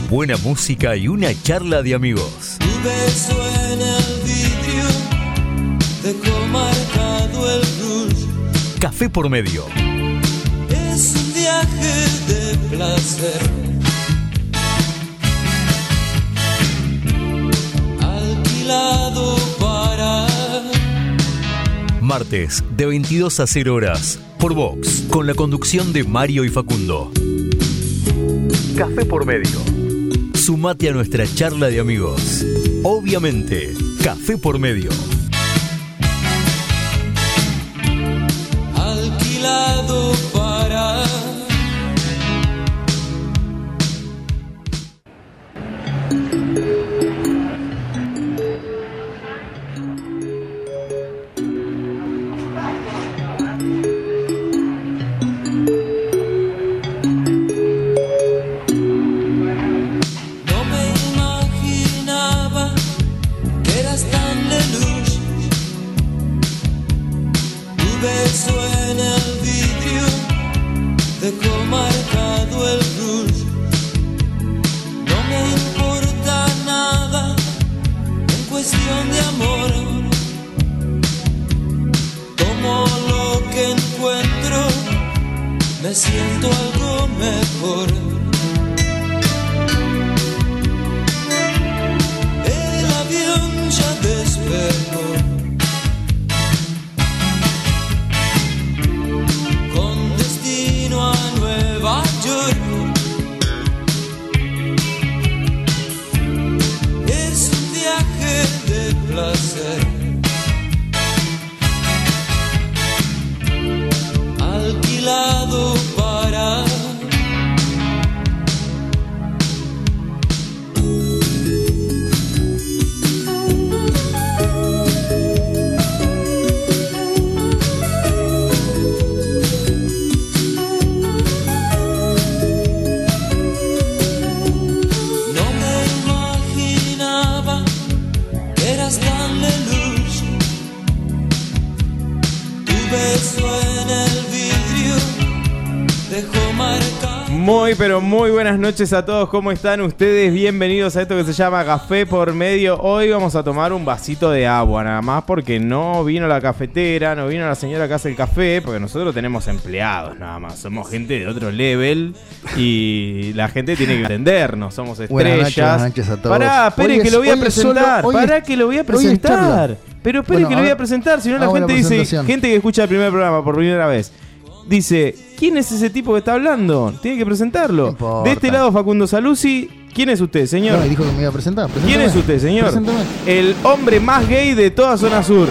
buena música y una charla de amigos. Tu beso en el vidrio dejó marcado el rouge. Café por medio. Es un viaje de placer. Alquilado para... Martes de 22 a 0 horas por Vox, con la conducción de Mario y Facundo. Café por medio. Sumate a nuestra charla de amigos. Obviamente, Café por medio. Alquilado para... dejó marcado el rouge. No me importa nada en cuestión de amor. Tomo lo que encuentro, me siento algo mejor. El avión ya despegó. Es un viaje de placer. Alquilado para... Muy, pero muy buenas noches a todos. ¿Cómo están ustedes? Bienvenidos a esto que se llama Café por Medio. Hoy vamos a tomar un vasito de agua, nada más porque no vino la cafetera, no vino la señora que hace el café, porque nosotros tenemos empleados, nada más. Somos gente de otro level y la gente tiene que atendernos. Somos estrellas. Buenas noches a todos. Pará, espere que lo voy a presentar. Pará que lo voy a presentar. Pero espere que lo voy a presentar, si no la gente dice, gente que escucha el primer programa por primera vez, dice, ¿quién es ese tipo que está hablando? Tiene que presentarlo. No de este lado, Facundo Saluzzi. ¿Quién es usted, señor? No, me dijo que me iba a presentar. ¿Quién es usted, señor? Preséntame. El hombre más gay de toda zona sur.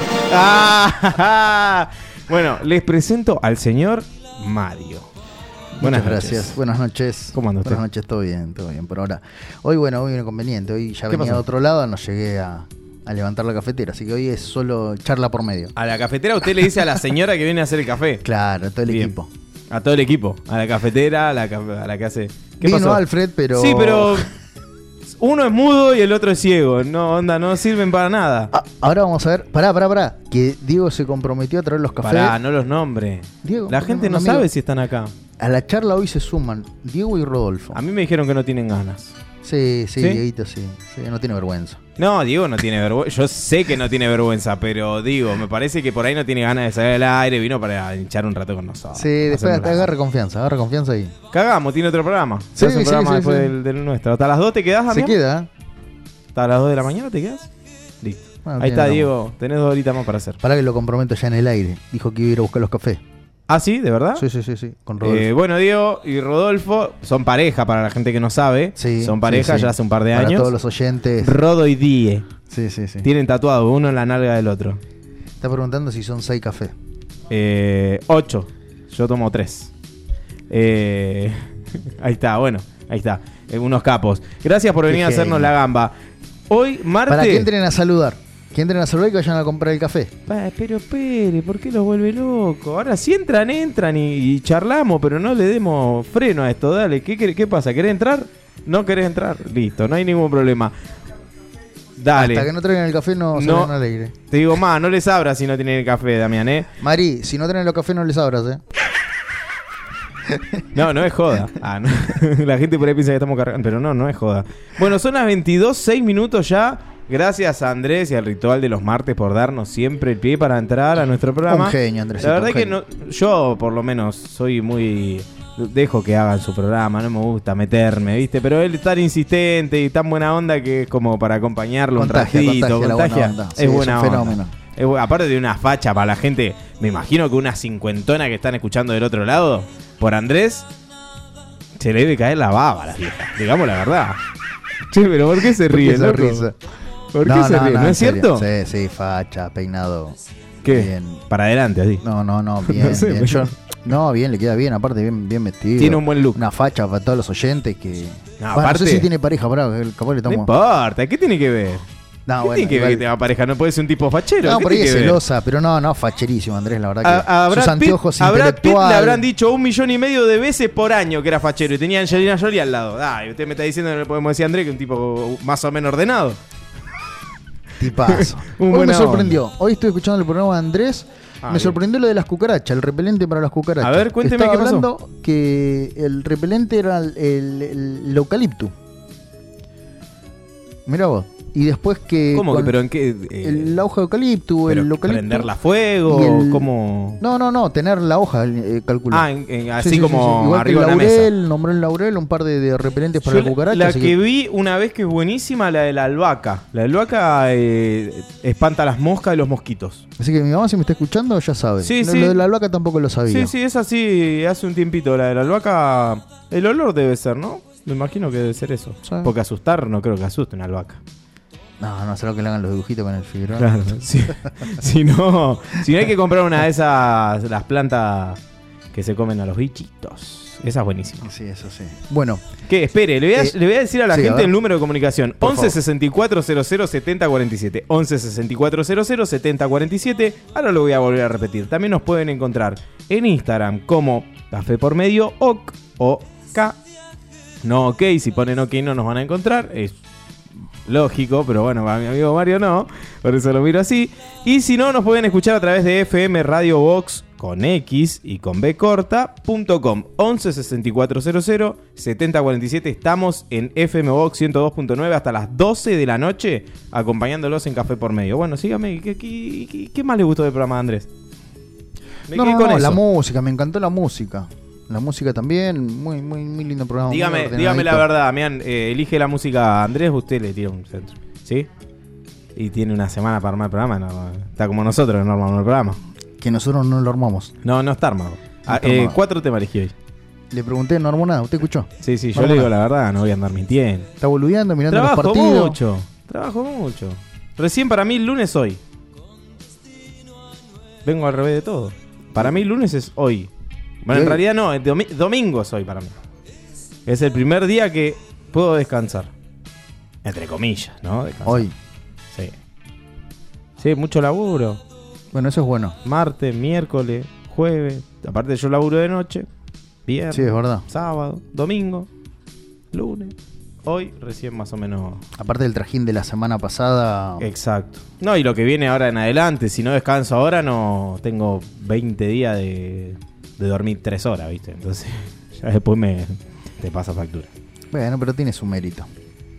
Bueno, les presento al señor Mario. Buenas gracias. Buenas noches. ¿Cómo anda usted? Buenas noches, todo bien por ahora. Hoy un inconveniente. Hoy ya venía de otro lado, no llegué a levantar la cafetera, así que hoy es solo charla por medio. A la cafetera usted le dice a la señora que viene a hacer el café. Claro, a todo el equipo. A todo el equipo, a la cafetera, a la que hace... ¿Qué Vino pasó? Alfred, pero... Sí, pero uno es mudo y el otro es ciego. No sirven para nada. Ahora vamos a ver, pará, que Diego se comprometió a traer los cafés. Pará, no los nombres. Diego, la gente no sabe si están acá. A la charla hoy se suman Diego y Rodolfo. A mí me dijeron que no tienen ganas. Sí, Dieguito sí, no tiene vergüenza. No, Diego no tiene vergüenza. Yo sé que no tiene vergüenza, pero digo, me parece que por ahí no tiene ganas de salir al aire. Vino para hinchar un rato con nosotros. Sí, después agarra confianza ahí. Cagamos, tiene otro programa. Sí, un programa después del nuestro. ¿Hasta las 2 te quedás, amigo? Se queda. ¿Hasta las 2 de la mañana te quedás? Listo. Bueno, ahí está, Diego. Tenés 2 horitas más para hacer. Para que lo comprometo ya en el aire. Dijo que iba a ir a buscar los cafés. ¿Ah, sí? ¿De verdad? Sí, con Rodolfo. Bueno, Diego y Rodolfo son pareja, para la gente que no sabe. Sí, son pareja ya hace un par de años. Para todos los oyentes. Rodo y Die. Sí. Tienen tatuado uno en la nalga del otro. Está preguntando si son 6 cafés. 8. Yo tomo 3. Ahí está, bueno. Ahí está. Unos capos. Gracias por venir a hacernos la gamba. Hoy, martes... Para que entren a saludar. Que entren a saludar y que vayan a comprar el café. Pero espere, ¿por qué los vuelve loco? Ahora sí entran y charlamos, pero no le demos freno a esto. Dale, ¿qué pasa? ¿Querés entrar? ¿No querés entrar? Listo, no hay ningún problema. Dale. Hasta que no traigan el café no salen alegre. Te digo más, no les abras si no tienen el café, Damián, Mari, si no traen los cafés no les abras, No es joda. No. La gente por ahí piensa que estamos cargando, pero no es joda. Bueno, son las 22:06 minutos ya. Gracias a Andrés y al Ritual de los Martes por darnos siempre el pie para entrar a nuestro programa. Un genio, Andrés. La verdad es que yo por lo menos soy muy... Dejo que hagan su programa, no me gusta meterme, ¿viste? Pero él es tan insistente y tan buena onda que es como para acompañarlo un ratito. Contagia. Es buena onda. Fenómeno. Aparte de una facha para la gente, me imagino que una cincuentona que están escuchando del otro lado, por Andrés, se le debe caer la baba a las viejas, digamos la verdad. Che, pero ¿por qué se ríe, loco? ¿Por qué se ríe? ¿No es cierto? Sí, facha, peinado. ¿Qué? Bien. Para adelante, así. No, bien, No sé, bien. Bien, le queda bien, aparte bien vestido. Tiene un buen look. Una facha para todos los oyentes que... aparte, no sé si tiene pareja, capaz le estamos... No importa, ¿qué tiene que ver? ¿Qué tiene que ver que tenga pareja? No puede ser un tipo fachero. No, por ahí es celosa, pero no, facherísimo, Andrés, la verdad que sus anteojos intelectuales. A Brad Pitt le habrán dicho 1,5 millones de veces por año que era fachero y tenía a Angelina Jolie al lado. Y usted me está diciendo que no le podemos decir a Andrés que es un tipo más o menos ordenado. Tipazo. Hoy me sorprendió. Hoy estuve escuchando el programa de Andrés. Me sorprendió lo de las cucarachas, el repelente para las cucarachas. A ver, cuénteme qué pasó. Estaba hablando que el repelente era el eucalipto. Mirá vos. Y después que... ¿Cómo que? ¿Pero en qué? La hoja de eucalipto, el eucalipto. ¿Prenderla a fuego? ¿Cómo? No, tener la hoja, calculo. Así como igual arriba que de la mesa. Nombró el laurel, un par de repelentes para la cucaracha. La que vi una vez que es buenísima, la de la albahaca. La de la albahaca espanta las moscas y los mosquitos. Así que mi mamá, si me está escuchando, ya sabe. Sí. Lo de la albahaca tampoco lo sabía. Sí, es así, hace un tiempito. La de la albahaca, el olor debe ser, ¿no? Me imagino que debe ser eso. ¿Sabe? Porque asustar no creo que asuste una albahaca. No, será que le hagan los dibujitos con el fibrón. Claro, si no hay que comprar una de esas, las plantas que se comen a los bichitos. Esa es buenísima. Sí, eso sí. Bueno. ¿Qué? Espere, le voy a decir a la gente el número de comunicación. 11 64 00 70 47. 11 64 00 70 47. Ahora lo voy a volver a repetir. También nos pueden encontrar en Instagram como Café por Medio, OK. No OK, si ponen OK no nos van a encontrar. Es lógico, pero bueno, a mi amigo Mario no, por eso lo miro así. Y si no, nos pueden escuchar a través de FM Radio Box con X y con B corta.com. 11 64 00 70 47. Estamos en FM Box 102.9 hasta las 12 de la noche, acompañándolos en Café por Medio. Bueno, sígame, ¿qué más le gustó del programa de Andrés? La música, me encantó la música. La música también, muy lindo programa. Dígame la verdad, Damián, elige la música a Andrés, usted le tira un centro, ¿sí? Y tiene una semana para armar el programa, no, está como nosotros no armamos el programa. Que nosotros no lo armamos. No está armado. 4 temas elegí hoy. Le pregunté, no armó nada, ¿usted escuchó? Sí, yo le digo la verdad, no voy a andar mintiendo. Está boludeando, mirando los partidos. Trabajo mucho. Recién para mí el lunes hoy. Vengo al revés de todo. Para mí el lunes es hoy. Bueno, en realidad no, domingo es hoy para mí. Es el primer día que puedo descansar. Entre comillas, ¿no? Descansar. Hoy. Sí, mucho laburo. Bueno, eso es bueno. Martes, miércoles, jueves. Aparte yo laburo de noche. Viernes. Sí, es verdad. Sábado, domingo, lunes. Hoy recién más o menos. Aparte del trajín de la semana pasada. Exacto. No, y lo que viene ahora en adelante. Si no descanso ahora, no tengo 20 días de dormir 3 horas, ¿viste? Entonces ya después te pasa factura. Bueno, pero tiene su mérito.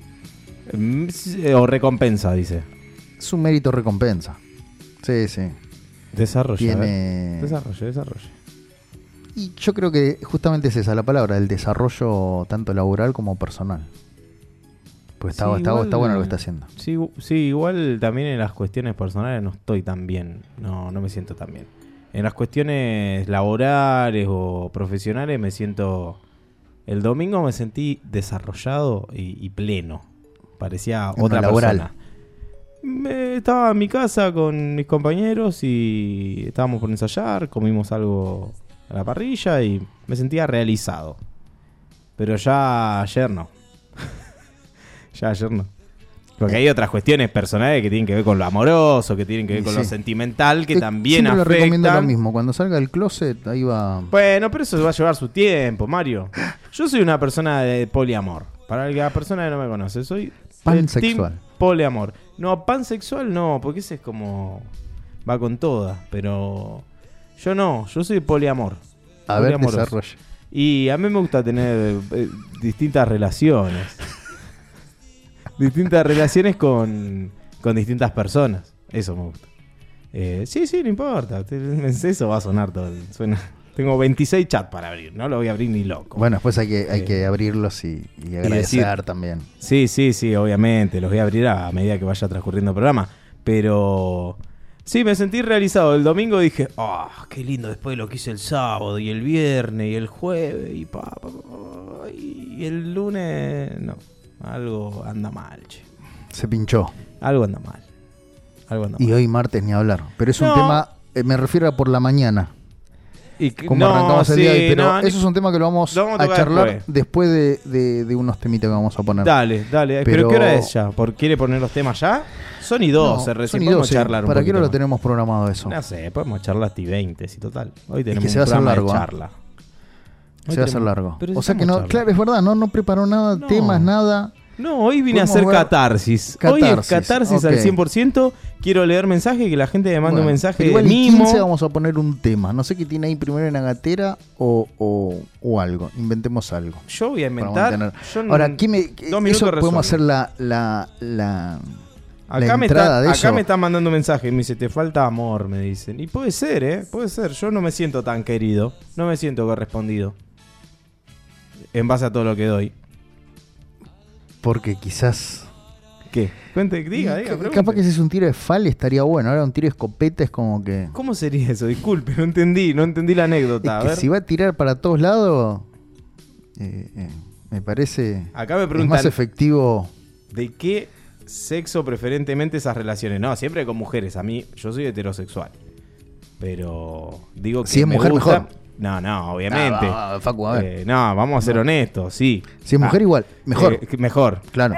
O recompensa, dice. Su mérito recompensa. Sí. Desarrollo. Desarrollo. Y yo creo que justamente es esa la palabra, el desarrollo tanto laboral como personal. Pues está bueno lo que está haciendo. Sí, igual también en las cuestiones personales no estoy tan bien. No me siento tan bien. En las cuestiones laborales o profesionales me siento... El domingo me sentí desarrollado y pleno. Parecía otra persona. Estaba en mi casa con mis compañeros y estábamos por ensayar, comimos algo a la parrilla y me sentía realizado. Pero ya ayer no. Porque hay otras cuestiones personales que tienen que ver con lo amoroso, que tienen que ver con lo sentimental, que también afectan. Siempre le recomiendo lo mismo. Cuando salga del closet, ahí va... Bueno, pero eso va a llevar su tiempo, Mario. Yo soy una persona de poliamor. Para la persona que no me conoce, soy pansexual. Team poliamor. No, pansexual no, porque ese es como... Va con todas, pero... Yo no, yo soy poliamor. A ver, desarrollo. Y a mí me gusta tener distintas relaciones. Distintas relaciones con distintas personas. Eso me gusta. Sí, no importa. Eso va a sonar todo. Suena. Tengo 26 chats para abrir. No lo voy a abrir ni loco. Bueno, después hay que abrirlos y agradecer decir, también. Sí, obviamente. Los voy a abrir a medida que vaya transcurriendo el programa. Pero sí, me sentí realizado. El domingo dije, qué lindo después de lo que hice el sábado y el viernes y el jueves y el lunes. No, algo anda mal, che. Se pinchó. Algo anda mal. Y hoy martes ni hablar. Pero es un tema, me refiero a por la mañana. Como arrancamos el día de hoy, pero eso es un tema que lo vamos a charlar después de unos temitas que vamos a poner. Dale. Pero ¿qué hora es ya? ¿Quiere poner los temas ya? Son y 12 recién. Podemos charlar un poquito. ¿Para qué hora lo tenemos programado eso? No sé, podemos charlar hasta y 20, sí, total. Hoy tenemos que se va a hacer largo, de charla. Se va a hacer largo. O sea que no, claro, es verdad, no preparó nada, temas, nada. No, hoy vine a hacer catarsis. Hoy es catarsis al 100%. Quiero leer mensajes, que la gente me mande un mensaje de mimo. 15 vamos a poner un tema. No sé qué tiene ahí primero en la gatera o algo. Inventemos algo. Yo voy a inventar. Ahora, eso podemos hacer la entrada de eso. Acá me están mandando mensajes. Me dice, te falta amor, me dicen. Y puede ser, puede ser. Yo no me siento tan querido. No me siento correspondido. En base a todo lo que doy. Porque quizás... ¿Qué? Cuente, diga. Capaz que si es un tiro de fal estaría bueno. Ahora un tiro de escopeta es como que... ¿Cómo sería eso? Disculpe, no entendí la anécdota. Es que si va a tirar para todos lados, me parece acá me preguntan, más efectivo. ¿De qué sexo preferentemente esas relaciones? No, siempre con mujeres. A mí, yo soy heterosexual. Pero digo que si es mujer, gusta... mejor. No, obviamente. Facu, a ver. No, vamos a ser honestos, sí. Si es mujer, igual, mejor. Mejor. Claro.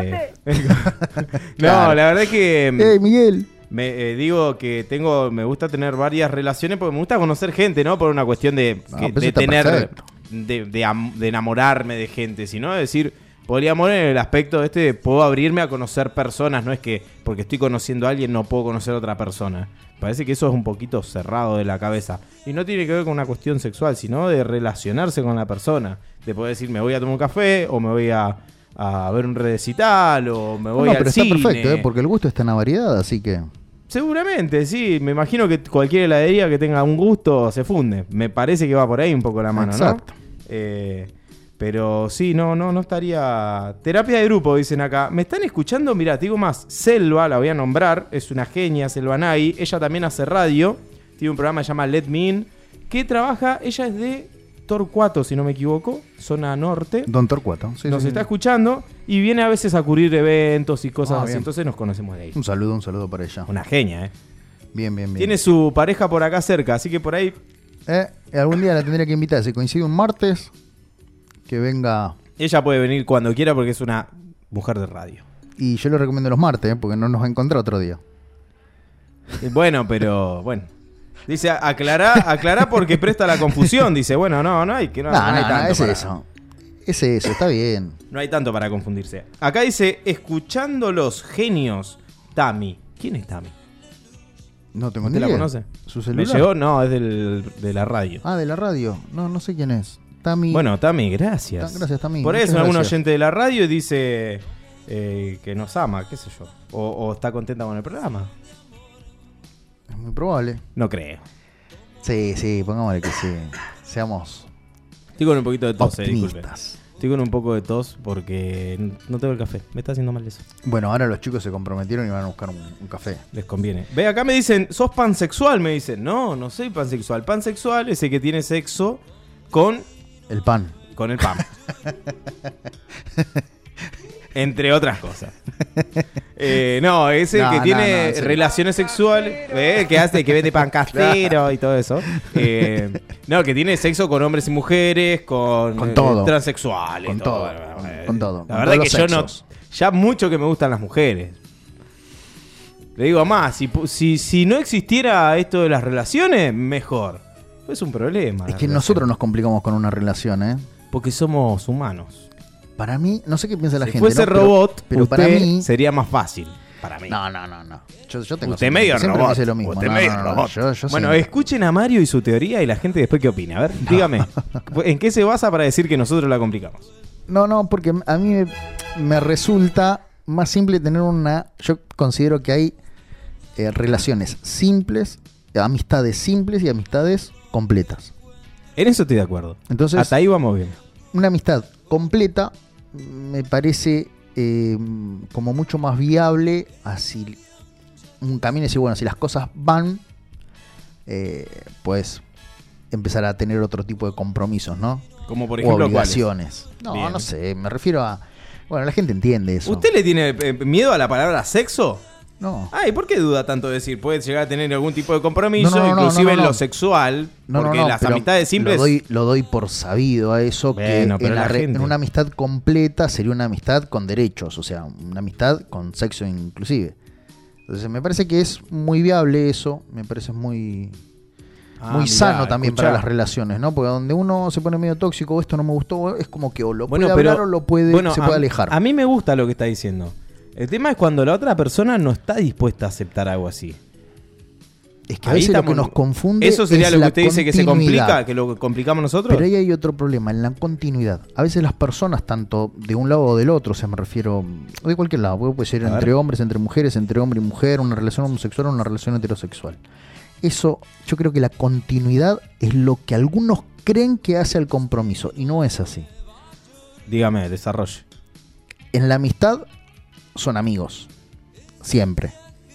No, la verdad es que... Miguel. Digo que me gusta tener varias relaciones porque me gusta conocer gente, ¿no? Por una cuestión de tener... De enamorarme de gente, sino de decir... Podríamos en el aspecto de puedo abrirme a conocer personas, no es que porque estoy conociendo a alguien no puedo conocer a otra persona. Parece que eso es un poquito cerrado de la cabeza. Y no tiene que ver con una cuestión sexual, sino de relacionarse con la persona. De poder decir, me voy a tomar un café, o me voy a ver un recital, o me voy al cine. Está perfecto, porque el gusto está en la variedad, así que... Seguramente, sí. Me imagino que cualquier heladería que tenga un gusto se funde. Me parece que va por ahí un poco la mano, exacto. ¿No? Pero sí, no estaría... Terapia de grupo, dicen acá. Me están escuchando, mirá, te digo más. Selva, la voy a nombrar, es una genia, Selva Nay. Ella también hace radio. Tiene un programa que se llama Let Me In. Que trabaja, ella es de Torcuato, si no me equivoco. Zona norte. Don Torcuato. Sí, nos está escuchando. Y viene a veces a cubrir eventos y cosas así. Bien. Entonces nos conocemos de ahí. Un saludo para ella. Una genia, Bien. Tiene su pareja por acá cerca, así que por ahí... Algún día la tendría que invitar. Si coincide un martes... Que venga. Ella puede venir cuando quiera porque es una mujer de radio. Y yo le recomiendo los martes, porque no nos va a encontrar otro día. Bueno, pero bueno. Dice, aclará porque presta la confusión. Dice, bueno, no hay que no hay tanto. Es eso, está bien. No hay tanto para confundirse. Acá dice, escuchando los genios, Tami. ¿Quién es Tami? No tengo ni idea. ¿Usted la conoce? ¿Su celular? ¿Me llegó? No, es de la radio. Ah, de la radio. No sé quién es. Tami. Bueno, Tami, gracias. Gracias, Tami. Por eso algún oyente de la radio dice que nos ama, qué sé yo. O está contenta con el programa. Es muy probable. No creo. Sí, pongámosle que sí. Seamos. Estoy con un poquito de tos, disculpe. Estoy con un poco de tos porque no tengo el café. Me está haciendo mal eso. Bueno, ahora los chicos se comprometieron y van a buscar un café. Les conviene. Ve, acá me dicen, ¿sos pansexual? Me dicen. No soy pansexual. Pansexual es el que tiene sexo con... El pan. Con el pan. Entre otras cosas. No, es el que tiene relaciones sexuales. Que hace, que vende pan casero y todo eso. No, que tiene sexo con hombres y mujeres, con todo. Transexuales. Con todo. Con todo. La verdad que yo no. Ya mucho que me gustan las mujeres. Le digo más, si no existiera esto de las relaciones, mejor. Es un problema. Es que nosotros nos complicamos con una relación, Porque somos humanos. Para mí, no sé qué piensa la gente. Si fuese robot, pero para mí sería más fácil. Para mí. No. Yo tengo usted medio siempre robot. dice lo mismo. Usted medio robot. Yo bueno, escuchen a Mario y su teoría y la gente después qué opina. A ver, dígame, ¿en qué se basa para decir que nosotros la complicamos? No, porque a mí me resulta más simple tener yo considero que hay relaciones simples, amistades simples y amistades completas. En eso estoy de acuerdo. Entonces, hasta ahí vamos bien. Una amistad completa me parece como mucho más viable así un camino y decir, bueno, si las cosas van, pues empezar a tener otro tipo de compromisos, ¿no? Como por ejemplo, obligaciones. ¿cuáles? No sé, me refiero a... Bueno, la gente entiende eso. ¿Usted le tiene miedo a la palabra sexo? No. Ay, ¿por qué duda tanto de decir? Puede llegar a tener algún tipo de compromiso, inclusive en lo sexual, porque las amistades simples... Lo doy por sabido a eso, bueno, que en una amistad completa sería una amistad con derechos, o sea, una amistad con sexo inclusive. Entonces me parece que es muy viable eso, me parece muy sano también para las relaciones, ¿no? Porque donde uno se pone medio tóxico, esto no me gustó, es como que o lo puede hablar o se puede alejar. A mí me gusta lo que está diciendo. El tema es cuando la otra persona no está dispuesta a aceptar algo así. Es que a veces lo que nos confunde eso sería es lo que la usted dice que se complica, que lo complicamos nosotros. Pero ahí hay otro problema, en la continuidad. A veces las personas, tanto de un lado o del otro, o sea, me refiero de cualquier lado, puede ser entre hombres, entre mujeres, entre hombre y mujer, una relación homosexual o una relación heterosexual. Eso, yo creo que la continuidad es lo que algunos creen que hace al compromiso, y no es así. Dígame, desarrolle. En la amistad son amigos, siempre.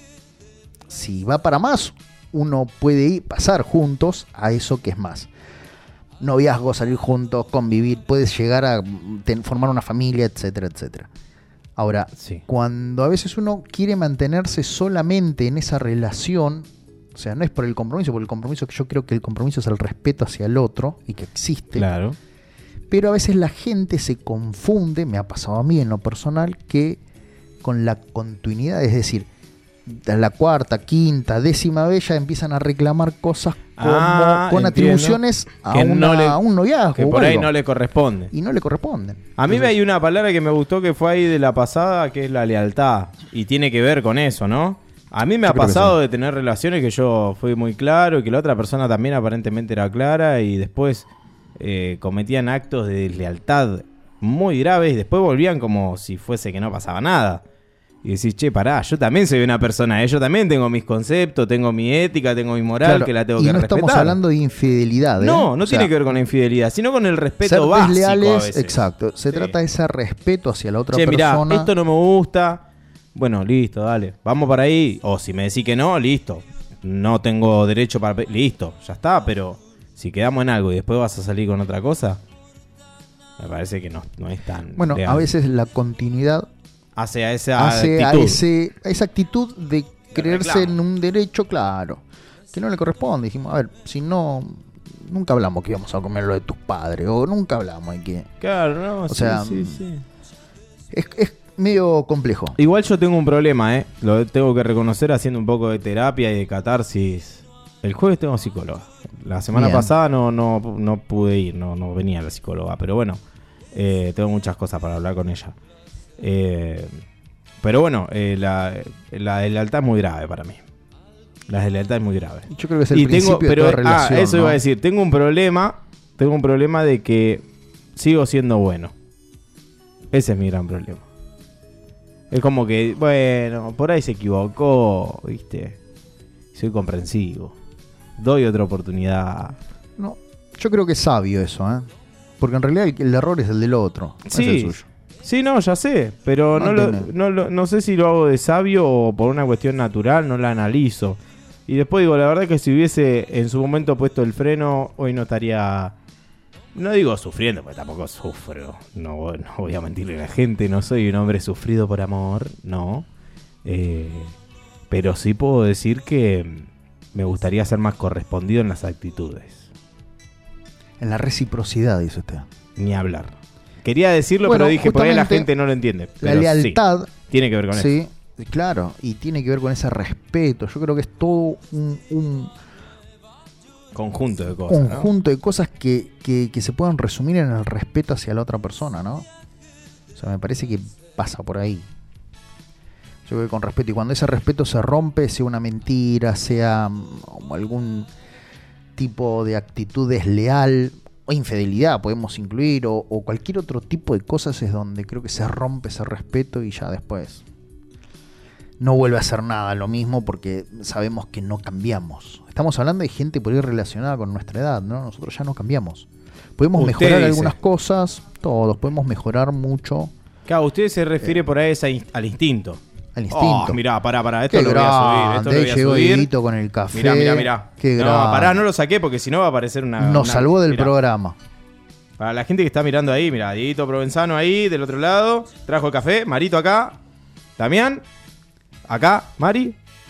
Si va para más, uno puede pasar juntos a eso que es más. Noviazgo, salir juntos, convivir, puedes llegar a formar una familia, etcétera, etcétera. Ahora, cuando a veces uno quiere mantenerse solamente en esa relación, o sea, no es por el compromiso, porque el compromiso, yo creo que el compromiso es el respeto hacia el otro y que existe. Claro. Pero a veces la gente se confunde, me ha pasado a mí en lo personal, que con la continuidad, es decir, a la cuarta, quinta, décima vez ya empiezan a reclamar cosas con atribuciones a un noviazgo. Que por ahí no le corresponde. Y no le corresponden. A mí me hay una palabra que me gustó que fue ahí de la pasada, que es la lealtad. Y tiene que ver con eso, ¿no? A mí me ha pasado de tener relaciones que yo fui muy claro y que la otra persona también aparentemente era clara y después cometían actos de deslealtad muy graves y después volvían como si fuese que no pasaba nada. Y decís, che, pará, yo también soy una persona, yo también tengo mis conceptos, tengo mi ética, tengo mi moral, claro, que la tengo que respetar. Y no estamos hablando de infidelidad, ¿eh? No tiene que ver con la infidelidad, sino con el respeto básico desleales, a veces. Exacto, se trata de ese respeto hacia la otra persona. Mirá, esto no me gusta, bueno, listo, dale, vamos para ahí. O si me decís que no, listo, no tengo derecho para... Listo, ya está, pero si quedamos en algo y después vas a salir con otra cosa, me parece que no es tan... Bueno, legal. A veces la continuidad... Hace a esa actitud de creerse en un derecho, claro, que no le corresponde. Dijimos, a ver, si no, nunca hablamos que íbamos a comer lo de tus padres, o nunca hablamos de que... Claro, no, o sea, es medio complejo. Igual yo tengo un problema, lo tengo que reconocer haciendo un poco de terapia y de catarsis. El jueves tengo psicóloga. La semana pasada no pude ir, no venía la psicóloga, pero bueno, tengo muchas cosas para hablar con ella. Pero bueno, la deslealtad es muy grave para mí. La deslealtad es muy grave. Yo creo que es el principio de toda relación. Eso iba a decir. Tengo un problema de que sigo siendo bueno. Ese es mi gran problema. Es como que, bueno, por ahí se equivocó, ¿viste? Soy comprensivo. Doy otra oportunidad. No, yo creo que es sabio eso, porque en realidad el error es el del otro, no es el suyo. Sí, no, ya sé, pero no sé si lo hago de sabio o por una cuestión natural, no la analizo. Y después digo, la verdad que si hubiese en su momento puesto el freno, hoy no estaría, no digo sufriendo, porque tampoco sufro, no voy a mentirle a la gente, no soy un hombre sufrido por amor, no. Pero sí puedo decir que me gustaría ser más correspondido en las actitudes. En la reciprocidad, dice usted. Ni hablar. Quería decirlo, pero dije, por ahí la gente no lo entiende. Pero la lealtad... Sí, tiene que ver con eso. Sí, claro, y tiene que ver con ese respeto. Yo creo que es todo un conjunto de cosas, conjunto de cosas que se pueden resumir en el respeto hacia la otra persona, ¿no? O sea, me parece que pasa por ahí. Yo creo que con respeto. Y cuando ese respeto se rompe, sea una mentira, sea algún tipo de actitud desleal o infidelidad, podemos incluir, o cualquier otro tipo de cosas, es donde creo que se rompe ese respeto y ya después no vuelve a hacer nada lo mismo, porque sabemos que no cambiamos. Estamos hablando de gente por ahí relacionada con nuestra edad, ¿no? Nosotros ya no cambiamos. Podemos mejorar algunas cosas, todos, podemos mejorar mucho. Claro, usted se refiere por ahí al instinto. Al instinto. Mirá, pará, esto lo voy a subir. Llegó Dieguito con el café. Mirá. Qué No lo saqué porque si no va a aparecer Nos salvó del programa. Para la gente que está mirando ahí, mirá, Dieguito Provenzano ahí, del otro lado. Trajo el café, Marito acá. Damián, acá, Mari.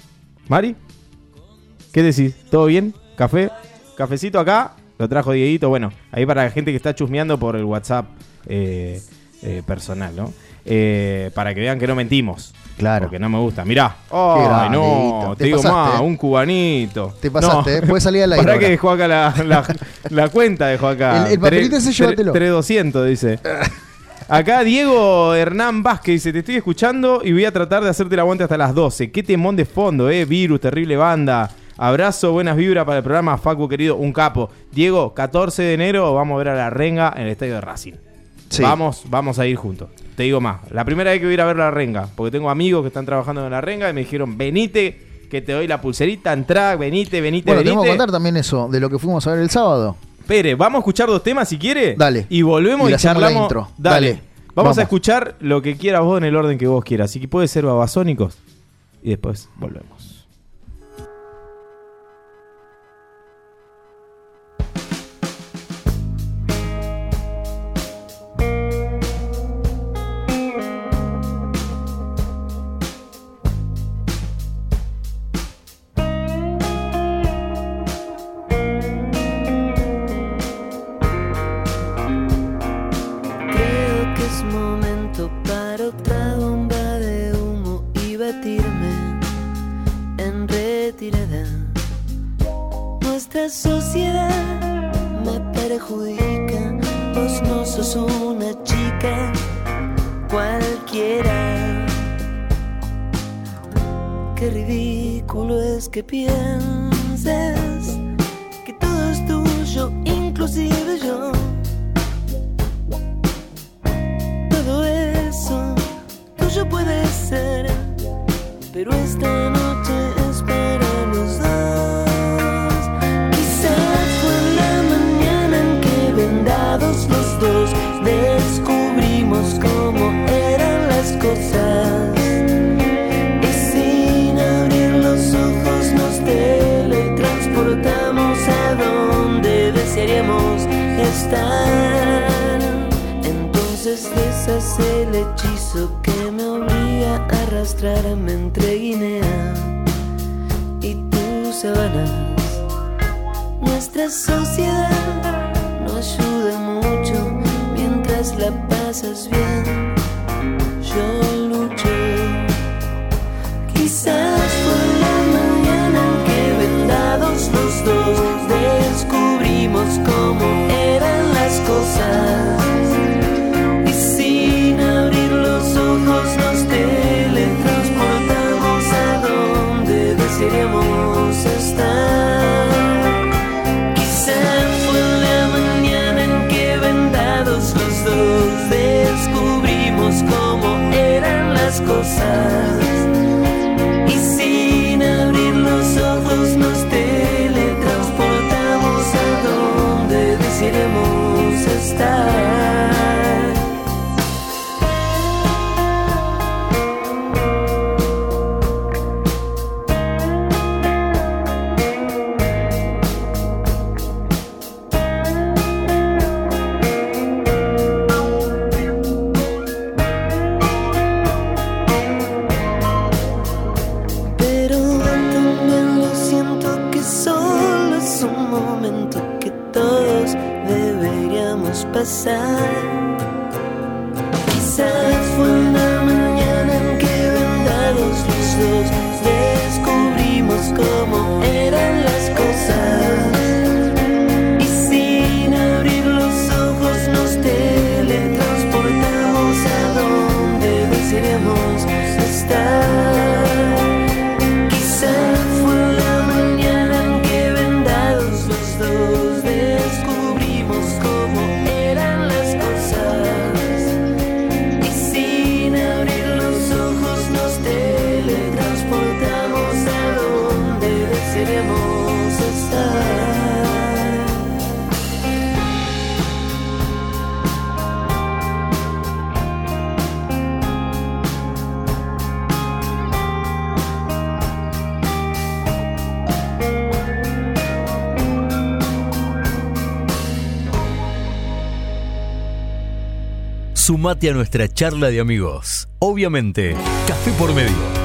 ¿Qué decís? ¿Todo bien? ¿Café? ¿Cafecito acá? Lo trajo Dieguito. Bueno, ahí para la gente que está chusmeando por el WhatsApp personal, ¿no? Para que vean que no mentimos. Claro. Porque no me gusta. Mirá. ¡Ay, no! Te digo más, un cubanito. Te pasaste, Puedes salir a la Para que dejó acá la cuenta, dejó acá. El papelito ese llévatelo. 3200, dice. Acá Diego Hernán Vázquez dice: te estoy escuchando y voy a tratar de hacerte el aguante hasta las 12. Qué temón de fondo, Virus, terrible banda. Abrazo, buenas vibras para el programa, Facu querido, un capo. Diego, 14 de enero vamos a ver a La Renga en el estadio de Racing. Sí. Vamos a ir juntos. Te digo más, la primera vez que voy a ir a ver La Renga, porque tengo amigos que están trabajando en La Renga y me dijeron: venite, que te doy la pulserita, entrá, venite. Bueno, tenemos que contar también eso, de lo que fuimos a ver el sábado. Pere, vamos a escuchar 2 temas si quiere. Dale. Y volvemos y charlamos. La intro. Dale. Vamos a escuchar lo que quieras vos en el orden que vos quieras. Así que puede ser Babasónicos. Y después volvemos. Nuestra sociedad me perjudica. Vos no sos una chica cualquiera. Qué ridículo es que pienses que todo es tuyo, inclusive yo. Todo eso tuyo puede ser, pero esta noche es para los dos. Los dos descubrimos cómo eran las cosas y sin abrir los ojos nos teletransportamos a donde desearíamos estar. Entonces deshace el hechizo que me obliga a arrastrarme entre Guinea y tus sábanas. Nuestra sociedad no ayuda mucho mientras la pasas bien. Yo lucho. Quizás fue la mañana en que vendados los dos descubrimos cómo eran las cosas y sin abrir los ojos nos teletransportamos a donde desearíamos estar. Descubrimos cómo eran las cosas y sin abrir los ojos nos teletransportamos a donde desearemos estar. Quizás fue una mañana en que vendados los dos descubrimos cómo eran las cosas y sin abrir los ojos nos teletransportamos a donde desearíamos estar. Sumate a nuestra charla de amigos. Obviamente, Café por Medio.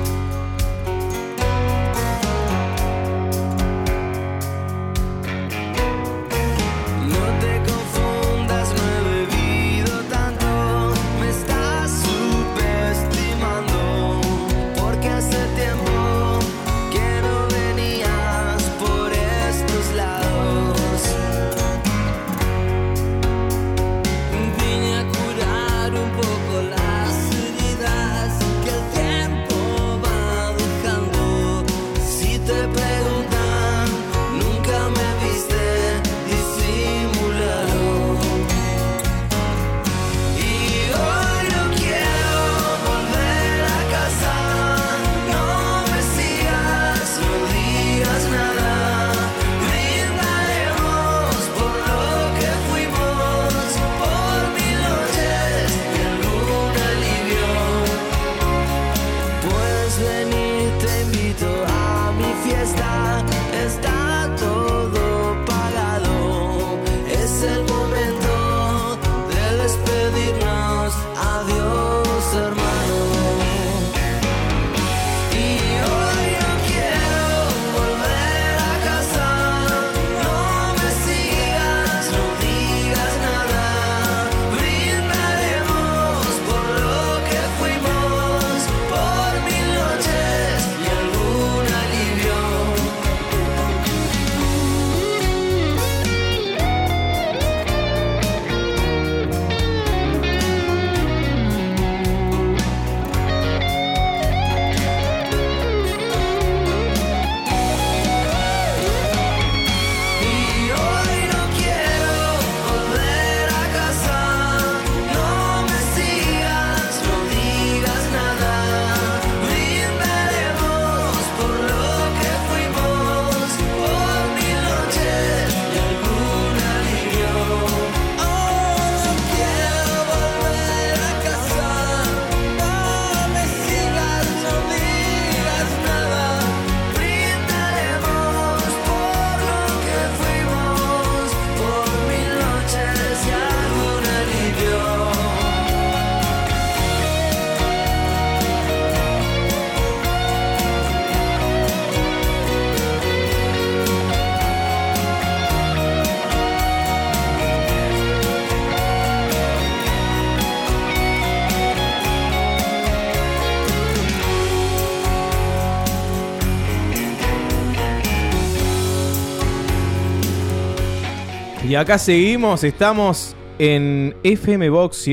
Y acá seguimos, estamos en FM Box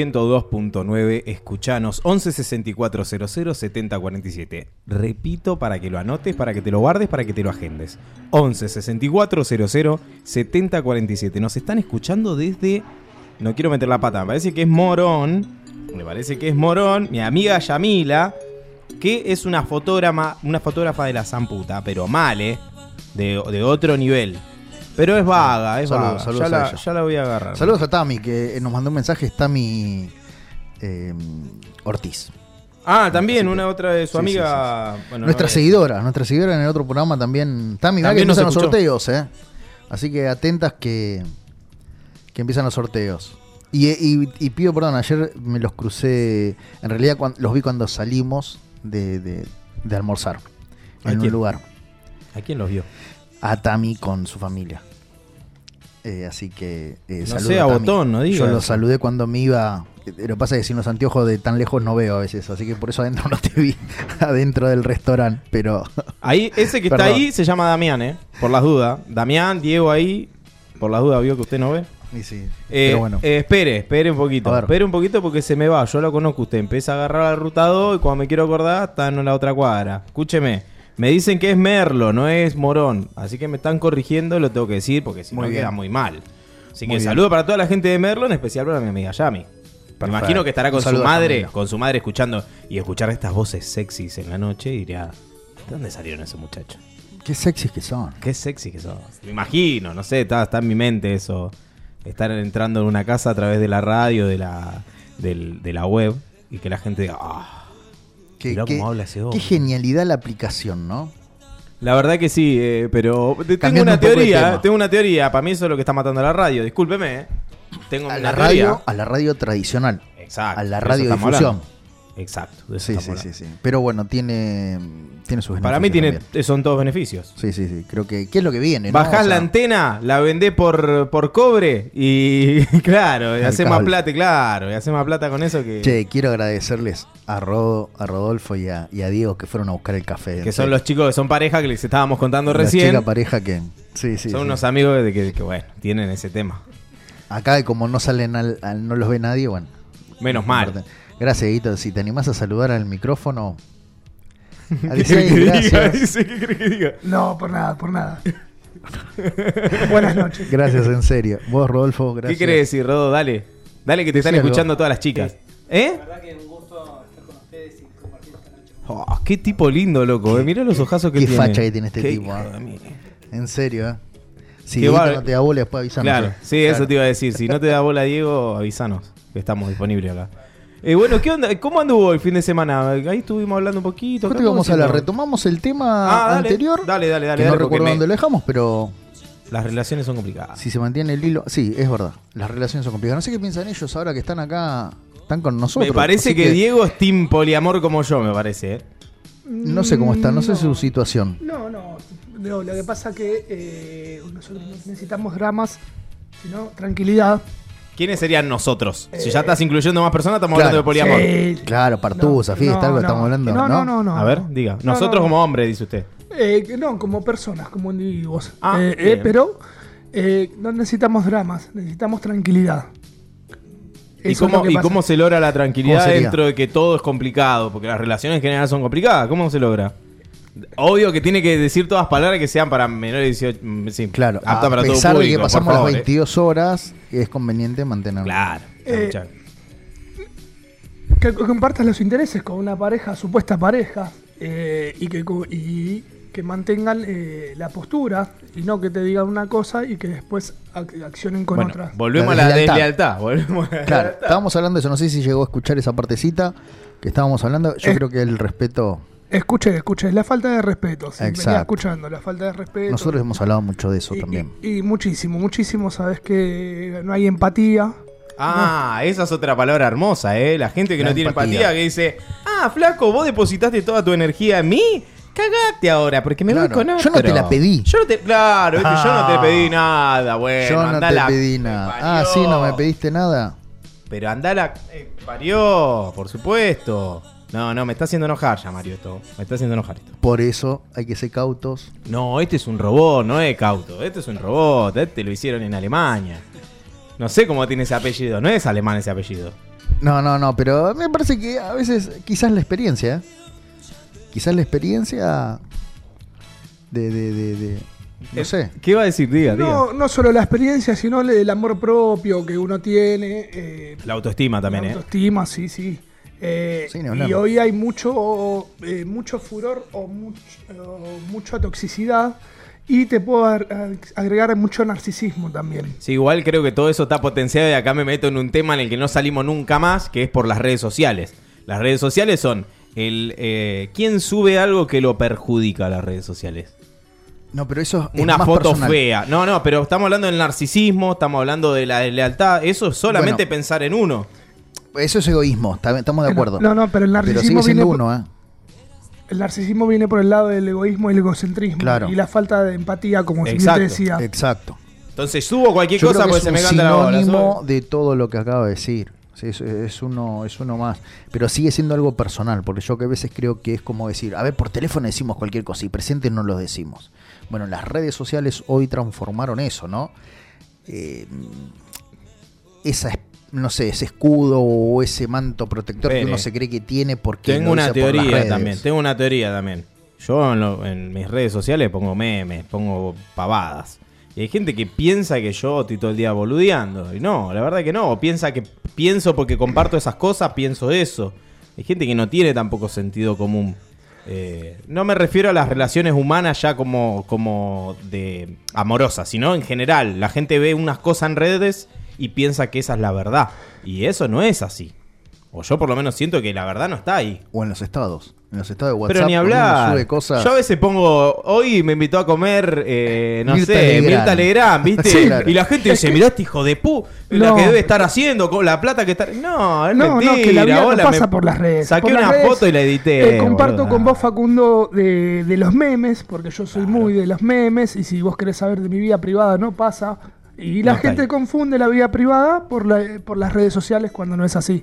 102.9, escuchanos 11 64 00 70 47. Repito para que lo anotes, para que te lo guardes, para que te lo agendes. 11 64 00 70 47. Nos están escuchando desde, no quiero meter la pata, me parece que es Morón, mi amiga Yamila, que es una fotógrafa de la zamputa, pero mal, de otro nivel. Pero es vaga, Saludos ya la voy a agarrar. Saludos a Tami, que nos mandó un mensaje. Es Tami Ortiz. Ah, también una otra de su amiga. Sí. Bueno, nuestra seguidora en el otro programa también. Tami, también que empiezan los sorteos, Así que atentas que empiezan los sorteos. Y pido perdón, ayer me los crucé. En realidad los vi cuando salimos de almorzar en un lugar. ¿A quién los vio? A Tami con su familia. Así que no sea botón, no digas. Yo lo saludé cuando me iba. Lo que pasa es que sin los anteojos de tan lejos no veo a veces, así que por eso adentro no te vi adentro del restaurante, pero ahí ese que está ahí se llama Damián, por las dudas. Damián, Diego ahí, por las dudas, vio que usted no ve. Y sí, pero bueno. Espere un poquito. Espere un poquito porque se me va. Yo lo conozco, usted empieza a agarrar al rutado y cuando me quiero acordar está en la otra cuadra. Escúcheme. Me dicen que es Merlo, no es Morón. Así que me están corrigiendo, lo tengo que decir porque si no queda muy mal. Así que saludo para toda la gente de Merlo, en especial para mi amiga Yami. Me imagino que estará con su madre escuchando y escuchar estas voces sexys en la noche y dirá, ¿de dónde salieron esos muchachos? Qué sexys que son. Me imagino, no sé, está en mi mente eso. Estar entrando en una casa a través de la radio, de la web y que la gente diga, cómo habla ese hombre. Qué genialidad la aplicación, ¿no? La verdad que sí, pero tengo una teoría. Para mí eso es lo que está matando a la radio. Discúlpeme, Tengo una teoría. A la radio tradicional. Exacto. A la radiodifusión. Exacto. Sí. Pero bueno, tiene sus beneficios. Para mí son todos beneficios. Sí. Creo que ¿qué es lo que viene? Bajás la antena, la vendés por cobre y claro, y hacés más plata, y hacés más plata con eso que... Che, quiero agradecerles a Rodolfo y a Diego que fueron a buscar el café. Que son los chicos que son pareja que les estábamos contando recién. La chica pareja que... Son unos amigos que bueno, tienen ese tema. Acá como no salen no los ve nadie, bueno. Menos mal. Gracias, Guito. Si te animás a saludar al micrófono. ¿Qué crees que diga? No, por nada. Buenas noches. Gracias, en serio. Vos, Rodolfo, gracias. ¿Qué querés decir, Rodo? Dale que te están escuchando todas las chicas. La verdad que es un gusto estar con ustedes y compartir esta noche. Qué tipo lindo, loco. Mirá los ojazos que tiene. Qué facha que tiene este tipo. En serio, Si Diego no te da bola, después avisanos. Claro, eso te iba a decir. Si no te da bola, Diego, avisanos. Que estamos disponibles acá. Bueno, ¿qué onda? ¿Cómo anduvo el fin de semana? Ahí estuvimos hablando un poquito. Vamos a hablar. Retomamos el tema anterior. Dale. Que no recuerdo dónde lo dejamos, pero... Las relaciones son complicadas. Si se mantiene el hilo... Sí, es verdad. Las relaciones son complicadas. No sé qué piensan ellos ahora que están acá, están con nosotros. Me parece que Diego es team poliamor como yo, me parece. No sé cómo está, no sé su situación. No, lo que pasa que nosotros no necesitamos dramas, sino tranquilidad. ¿Quiénes serían nosotros? Si ya estás incluyendo más personas, estamos hablando de poliamor. Sí. Claro, Partusa, fiesta, algo estamos hablando. No. A ver, diga. Nosotros como hombres, dice usted. No, como personas, como individuos. Pero no necesitamos dramas, necesitamos tranquilidad. ¿Y cómo se logra la tranquilidad dentro de que todo es complicado? Porque las relaciones en general son complicadas. ¿Cómo se logra? Obvio que tiene que decir todas palabras que sean para menores de 18. Sí, claro, apta para a pesar todo público, de que pasamos las 22 horas, es conveniente mantenerlo. Claro. Que compartas los intereses con una pareja, supuesta pareja, y que mantengan la postura y no que te digan una cosa y que después accionen con otra. Volvemos a la deslealtad. Claro, estábamos hablando de eso, no sé si llegó a escuchar esa partecita que estábamos hablando. Yo creo que el respeto... Escuché, la falta de respeto. Sí, venía escuchando, la falta de respeto. Nosotros hemos hablado mucho de eso también. Y muchísimo, sabes que no hay empatía. Esa es otra palabra hermosa, La gente que no tiene empatía, que dice, flaco, vos depositaste toda tu energía en mí, cagate ahora, porque me voy con otro. Yo no te la pedí. Yo no te pedí nada, bueno. Yo no te pedí nada. Sí, no me pediste nada. Pero andala, parió, por supuesto. No, me está haciendo enojar ya, Mario, esto. Me está haciendo enojar esto. Por eso hay que ser cautos. No, este es un robot, no es cauto. Este es un robot. Este lo hicieron en Alemania. No sé cómo tiene ese apellido. No es alemán ese apellido. No, pero me parece que a veces quizás la experiencia. Quizás la experiencia de no sé. ¿Qué iba a decir? Diga. No solo la experiencia, sino el amor propio que uno tiene. La autoestima también, La autoestima, sí. Y hoy hay mucho furor o mucha toxicidad y te puedo agregar mucho narcisismo también. Sí, igual creo que todo eso está potenciado y acá me meto en un tema en el que no salimos nunca más, que es por las redes sociales. Las redes sociales son ¿quién sube algo que lo perjudica a las redes sociales? No, pero eso es una más foto personal. Fea. No, pero estamos hablando del narcisismo, estamos hablando de la deslealtad. Eso es solamente pensar en uno. Eso es egoísmo, estamos de acuerdo. No, pero el narcisismo sigue siendo uno, El narcisismo viene por el lado del egoísmo y el egocentrismo. Claro. Y la falta de empatía, como te decía. Exacto. Entonces subo cualquier cosa porque se me canta la bola. Es un sinónimo de todo lo que acaba de decir. Sí, es uno más. Pero sigue siendo algo personal, porque yo que a veces creo que es como decir, a ver, por teléfono decimos cualquier cosa y presente no lo decimos. Bueno, las redes sociales hoy transformaron eso, ¿no? No sé, ese escudo o ese manto protector que uno se cree que tiene porque tengo una teoría también. Yo en mis redes sociales pongo memes, pongo pavadas. Y hay gente que piensa que yo estoy todo el día boludeando. Y no, la verdad que no. Piensa que pienso porque comparto esas cosas, pienso eso. Hay gente que no tiene tampoco sentido común. No me refiero a las relaciones humanas ya como de amorosas, sino en general. La gente ve unas cosas en redes y piensa que esa es la verdad. Y eso no es así. O yo por lo menos siento que la verdad no está ahí. O en los estados. En los estados de WhatsApp. Pero ni hablar. Sube cosas. Yo a veces pongo, hoy me invitó a comer, Mirta Legrand, ¿viste? Sí, claro. Y la gente dice, mirá este hijo de la que debe estar haciendo, con la plata que está... No, es mentira. No, que la vida no pasa por las redes. Saqué una foto y la edité. Comparto con vos, Facundo, de los memes, porque yo soy muy de los memes, y si vos querés saber de mi vida privada, no pasa. Y la gente confunde la vida privada por las redes sociales cuando no es así.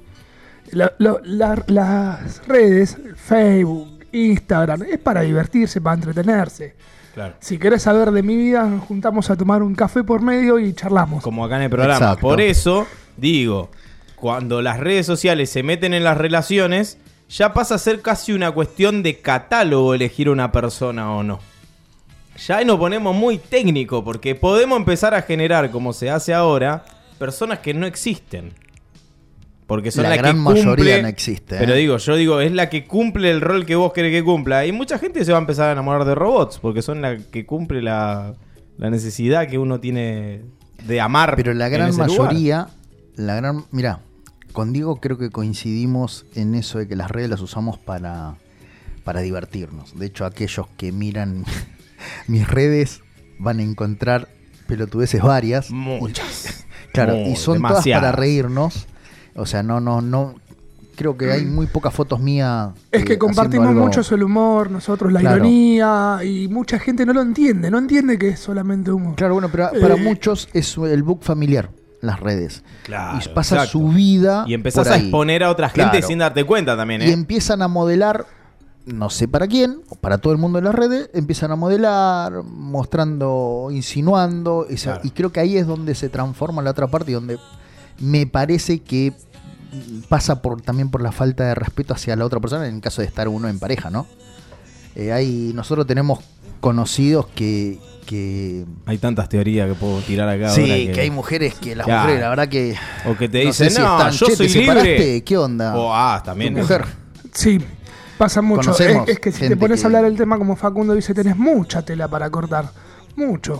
Las redes, Facebook, Instagram, es para divertirse, para entretenerse. Claro. Si querés saber de mi vida, nos juntamos a tomar un café por medio y charlamos. Como acá en el programa. Exacto. Por eso, digo, cuando las redes sociales se meten en las relaciones, ya pasa a ser casi una cuestión de catálogo elegir una persona o no. Ya ahí nos ponemos muy técnico, porque podemos empezar a generar, como se hace ahora, personas que no existen. Porque son la gran mayoría no existe. Pero yo digo, es la que cumple el rol que vos querés que cumpla. Y mucha gente se va a empezar a enamorar de robots, porque son la que cumple la necesidad que uno tiene de amar. Pero la gran mayoría, mirá, con Diego creo que coincidimos en eso de que las redes las usamos para divertirnos. De hecho, aquellos que miran mis redes van a encontrar pelotudeces varias. Muchas. Claro, y son demasiadas. Todas para reírnos. O sea, no. Creo que hay muy pocas fotos mías. Es que compartimos mucho el humor, nosotros la ironía, y mucha gente no lo entiende. No entiende que es solamente humor. Claro, bueno, pero para muchos es el book familiar, las redes. Claro. Y pasa su vida. Y empezás a exponer a otra gente sin darte cuenta también, ¿eh? Y empiezan a modelar, no sé para quién, o para todo el mundo en las redes, empiezan a modelar, mostrando, insinuando. Y creo que ahí es donde se transforma la otra parte y donde me parece que pasa también por la falta de respeto hacia la otra persona en el caso de estar uno en pareja, ¿no? Nosotros tenemos conocidos que hay tantas teorías que puedo tirar acá. Sí, ahora que hay mujeres que las mujeres, la verdad que... O que te dicen, yo soy libre. ¿Qué onda? También. Mujer. Sí, pasa mucho. Es que si te pones a hablar del tema como Facundo dice, tenés mucha tela para cortar. Mucho.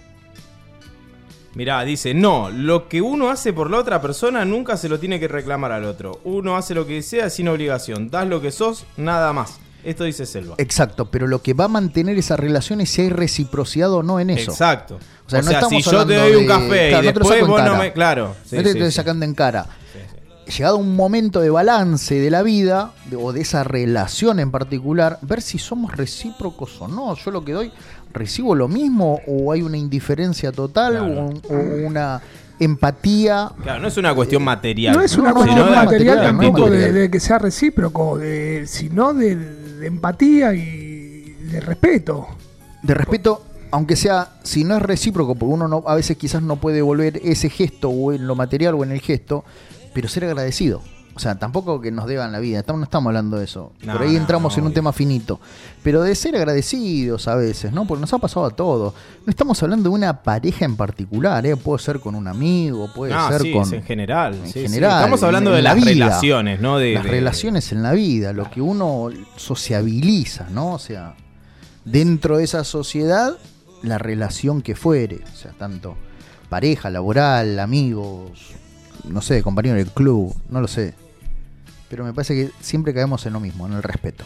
Mirá, dice, no, lo que uno hace por la otra persona nunca se lo tiene que reclamar al otro. Uno hace lo que sea sin obligación. Das lo que sos, nada más. Esto dice Selva. Exacto, pero lo que va a mantener esa relación es si hay reciprocidad o no en eso. Exacto. O sea si yo te doy un café y después vos no me... Claro. No te estoy sacando en cara. Sí. Llegado un momento de balance de la vida, o de esa relación en particular, ver si somos recíprocos o no. Yo lo que doy... ¿Recibo lo mismo o hay una indiferencia total o una empatía? Claro, no es una cuestión material. No es una cuestión material tampoco de que sea recíproco, sino de empatía y de respeto. De respeto, aunque sea, si no es recíproco, porque uno a veces quizás no puede devolver ese gesto o en lo material o en el gesto, pero ser agradecido. O sea, tampoco que nos deban la vida, no estamos hablando de eso. Por ahí entramos en un tema finito. Pero de ser agradecidos a veces, ¿no? Porque nos ha pasado a todos. No estamos hablando de una pareja en particular, ¿eh? Puede ser con un amigo, puede ser con... en general. En general. Sí. Estamos hablando de las relaciones, ¿no? Las relaciones en la vida, lo que uno sociabiliza, ¿no? O sea, dentro de esa sociedad, la relación que fuere. O sea, tanto pareja, laboral, amigos, no sé, compañero del club, no lo sé. Pero me parece que siempre caemos en lo mismo, en el respeto.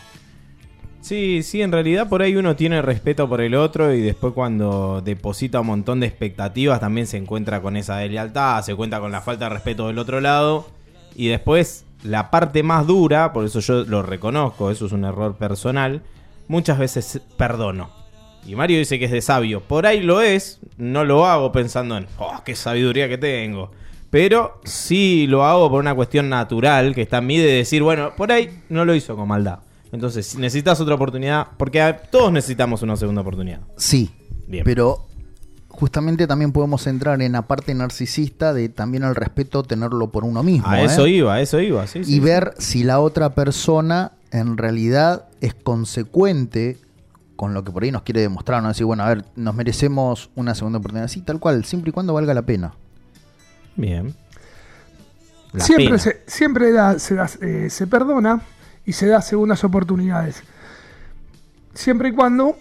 Sí, en realidad por ahí uno tiene respeto por el otro y después cuando deposita un montón de expectativas también se encuentra con esa deslealtad, se cuenta con la falta de respeto del otro lado y después la parte más dura, por eso yo lo reconozco, eso es un error personal, muchas veces perdono. Y Mario dice que es de sabio, por ahí lo es, no lo hago pensando en, qué sabiduría que tengo. Pero sí lo hago por una cuestión natural que está en mí de decir, bueno, por ahí no lo hizo con maldad. Entonces, si necesitas otra oportunidad, porque todos necesitamos una segunda oportunidad. Sí, bien. Pero justamente también podemos entrar en la parte narcisista de también el respeto tenerlo por uno mismo. A eso iba, sí. Y ver si la otra persona en realidad es consecuente con lo que por ahí nos quiere demostrar. No decir, bueno, a ver, nos merecemos una segunda oportunidad. Sí, tal cual, siempre y cuando valga la pena. Bien. Siempre se perdona y se da segundas oportunidades. Siempre y cuando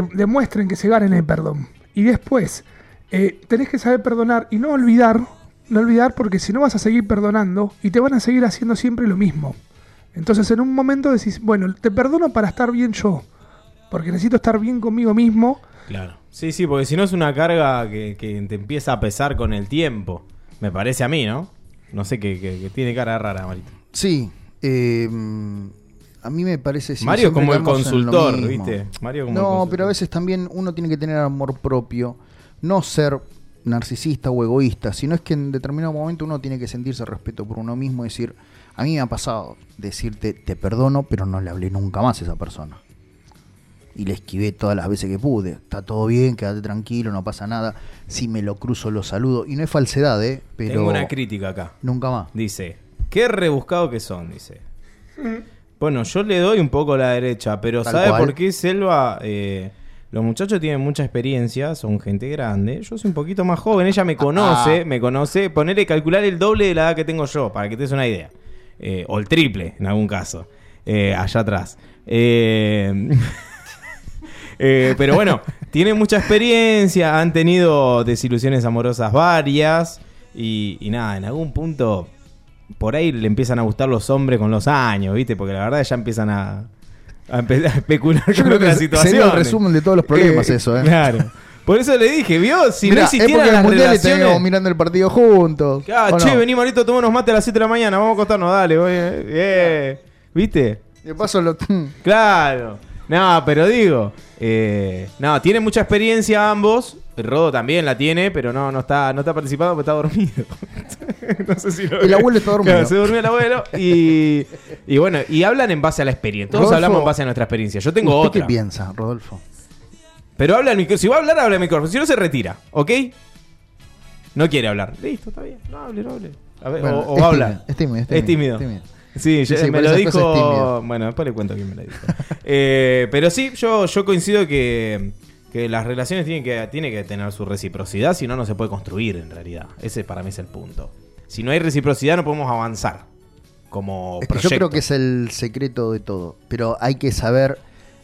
demuestren que se ganen el perdón. Y después, tenés que saber perdonar y no olvidar no olvidar, porque si no vas a seguir perdonando y te van a seguir haciendo siempre lo mismo. Entonces en un momento decís, bueno, te perdono para estar bien yo, porque necesito estar bien conmigo mismo. Claro. Sí, porque si no es una carga que te empieza a pesar con el tiempo. Me parece a mí, ¿no? No sé, que tiene cara rara, Marito. Sí. A mí me parece... Mario como el consultor, ¿viste? Mario como no, pero a veces también uno tiene que tener amor propio. No ser narcisista o egoísta, sino es que en determinado momento uno tiene que sentirse respeto por uno mismo y decir... A mí me ha pasado decirte, te perdono, pero no le hablé nunca más a esa persona. Y le esquivé todas las veces que pude. Está todo bien, quédate tranquilo, no pasa nada. Si me lo cruzo, lo saludo. Y no es falsedad, pero... Tengo una crítica acá. Nunca más. Dice, qué rebuscado que son, dice. Bueno, yo le doy un poco la derecha, pero tal ¿sabe cual? Por qué, Selva? Los muchachos tienen mucha experiencia, son gente grande. Yo soy un poquito más joven, ella me conoce. Ponerle, calcular el doble de la edad que tengo yo, para que te des una idea. O el triple, en algún caso. Allá atrás. Pero bueno, tienen mucha experiencia, han tenido desilusiones amorosas varias y nada, en algún punto por ahí le empiezan a gustar los hombres con los años, ¿viste? Porque la verdad ya empiezan a especular con otras situaciones. Sería el resumen de todos los problemas eso, ¿eh? Claro. Por eso le dije, ¿vio? Si mirá, no existieran las relaciones... Estábamos mirando el partido juntos. Claro, che, no? Vení, Marito, tomamos unos mates a las 7 de la mañana, vamos a acostarnos, dale. ¿Viste? De paso lo... Claro. No, pero digo... no, tiene mucha experiencia ambos. El Rodo también la tiene, pero no está participando porque está dormido. No sé si el abuelo está dormido. Claro, se durmió el abuelo y bueno, y hablan en base a la experiencia. Todos hablamos en base a nuestra experiencia. Yo tengo otra. ¿Qué piensa, Rodolfo? Pero habla al micrófono. Si va a hablar, habla al micrófono. Si no, se retira, ¿ok? No quiere hablar. Listo, está bien. No hable. A ver, bueno, o va a hablar. Es tímido. Sí, me lo dijo. Bueno, después le cuento quién me lo dijo. Pero sí, yo coincido que las relaciones tienen que tener su reciprocidad, si no, no se puede construir en realidad. Ese para mí es el punto. Si no hay reciprocidad, no podemos avanzar como proyecto. Yo creo que es el secreto de todo. Pero hay que saber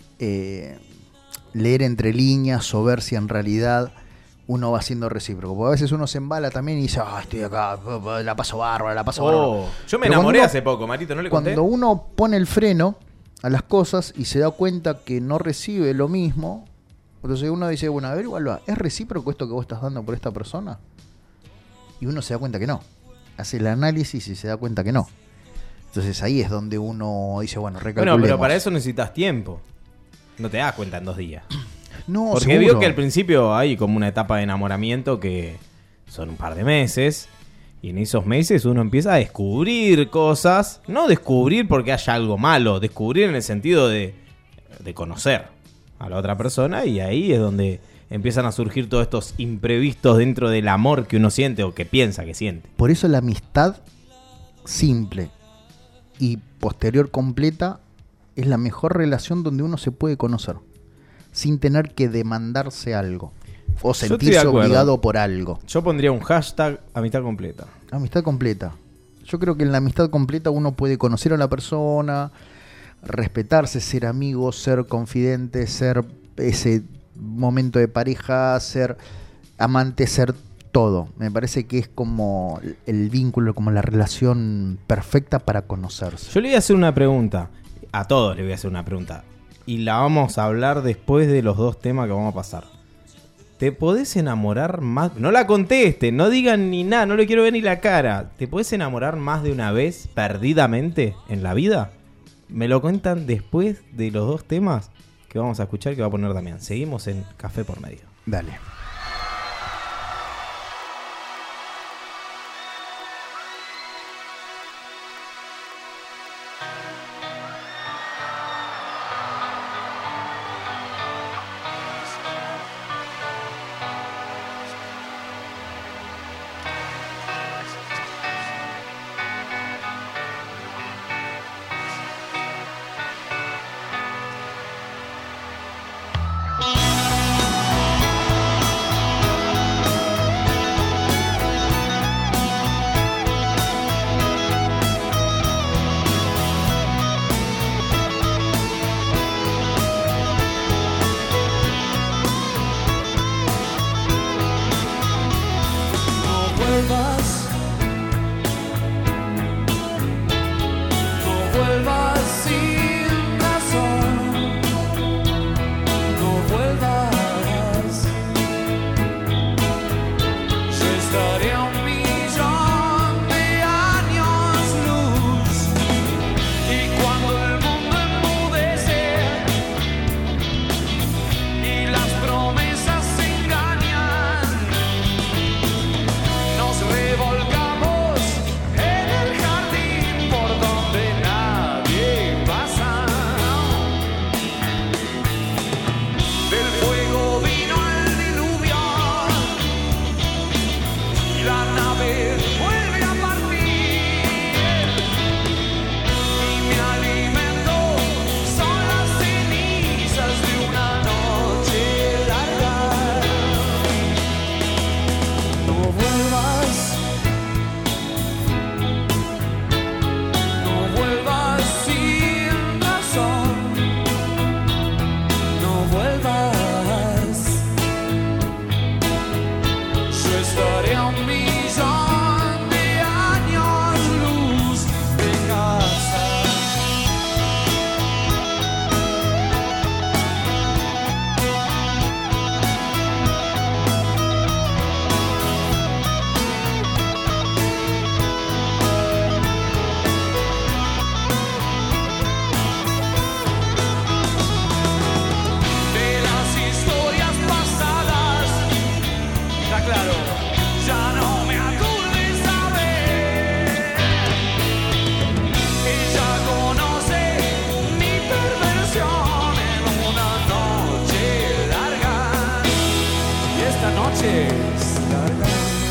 leer entre líneas o ver si en realidad uno va siendo recíproco. Porque a veces uno se embala también y dice, estoy acá, la paso bárbara. Yo me enamoré hace poco, Marito, ¿no le conté? Cuando uno pone el freno a las cosas y se da cuenta que no recibe lo mismo, entonces uno dice, bueno, a ver, igual, ¿es recíproco esto que vos estás dando por esta persona? Y uno se da cuenta que no. Hace el análisis y se da cuenta que no. Entonces ahí es donde uno dice, bueno, recalculemos. Bueno, pero para eso necesitas tiempo. No te das cuenta en 2 días. No, porque seguro. vio que al principio hay como una etapa de enamoramiento que son un par de meses. Y en esos meses uno empieza a descubrir cosas. No descubrir porque haya algo malo. Descubrir en el sentido de conocer a la otra persona. Y ahí es donde empiezan a surgir todos estos imprevistos dentro del amor que uno siente o que piensa que siente. Por eso la amistad simple y posterior completa es la mejor relación donde uno se puede conocer sin tener que demandarse algo o sentirse obligado por algo. Yo pondría un hashtag amistad completa. Amistad completa. Yo creo que en la amistad completa uno puede conocer a la persona, respetarse, ser amigo, ser confidente, ser ese momento de pareja, ser amante, ser todo. Me parece que es como el vínculo, como la relación perfecta para conocerse. Yo le voy a hacer una pregunta. A todos le voy a hacer una pregunta. Y la vamos a hablar después de los 2 temas que vamos a pasar. ¿Te podés enamorar más? No la conteste, no digan ni nada, no le quiero ver ni la cara. ¿Te podés enamorar más de una vez perdidamente en la vida? Me lo cuentan después de los 2 temas que vamos a escuchar, que va a poner Damián. Seguimos en Café por Medio. Dale. Yo estaré a 1.000.000 de años luz de casa. Claro, ya no me aturde saber. Ella conoce mi perversión en una noche larga. Y esta noche es larga.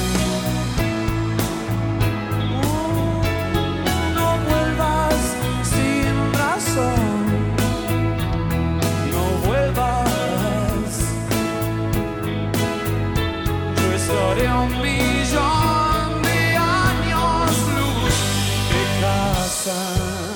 No vuelvas sin razón. No vuelvas. Estaré a 1.000.000 de años luz de casa.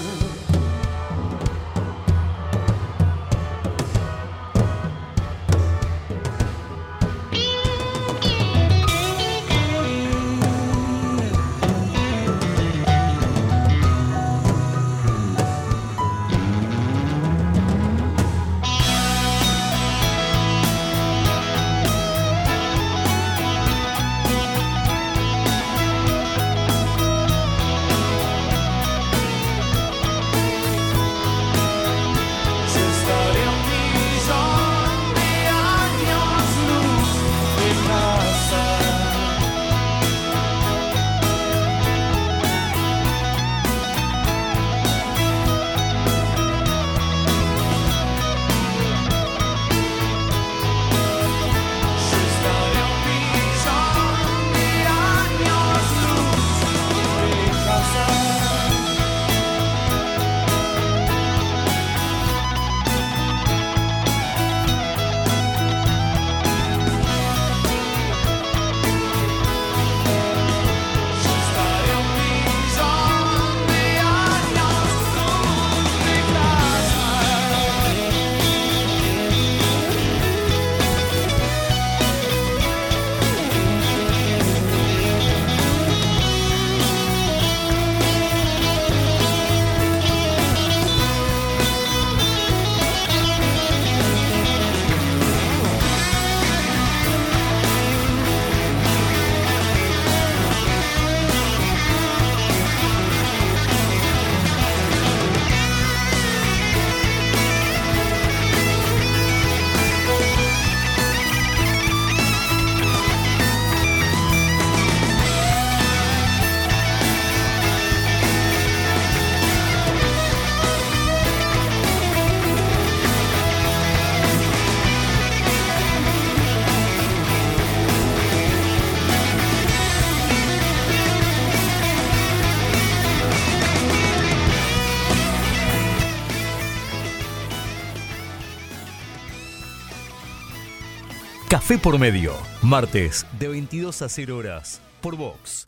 Café por medio, martes de 22 a 0 horas, por Vox.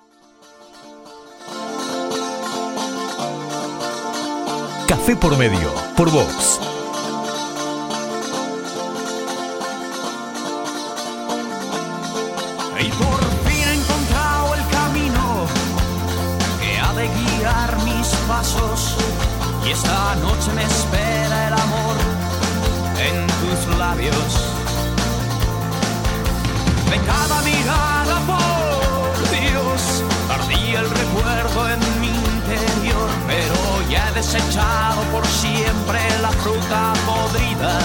Café por medio, por Vox. Y por fin he encontrado el camino que ha de guiar mis pasos. Y esta noche me espera el amor en tus labios. De cada mirada, por Dios, ardía el recuerdo en mi interior, pero ya he desechado por siempre la fruta podrida.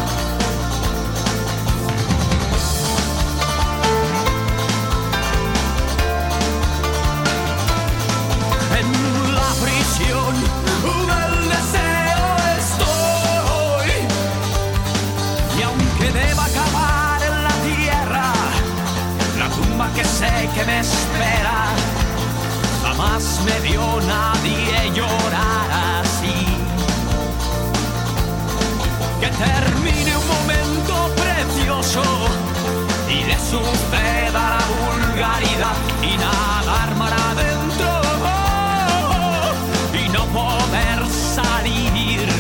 En la prisión del deseo estoy, y aunque deba acabar en la tierra, la tumba que sé que me espera, jamás me vio nadie llorar así. Que termine un momento precioso y le suceda la vulgaridad y nadar mar adentro y no poder salir.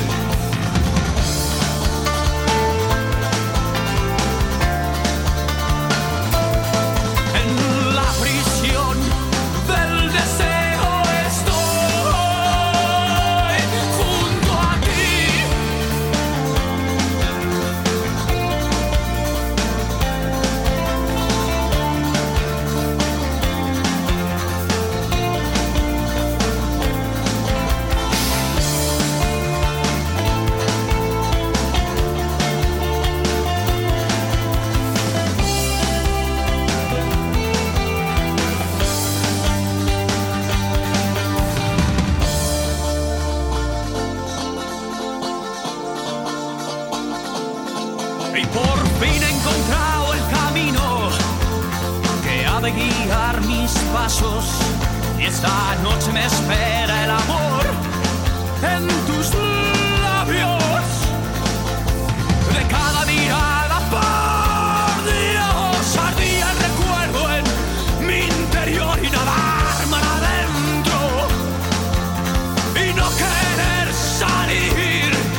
de guiar mis pasos y esta noche me espera el amor en tus labios. De cada mirada, por Dios, ardía el recuerdo en mi interior y nadar mar adentro y no querer salir.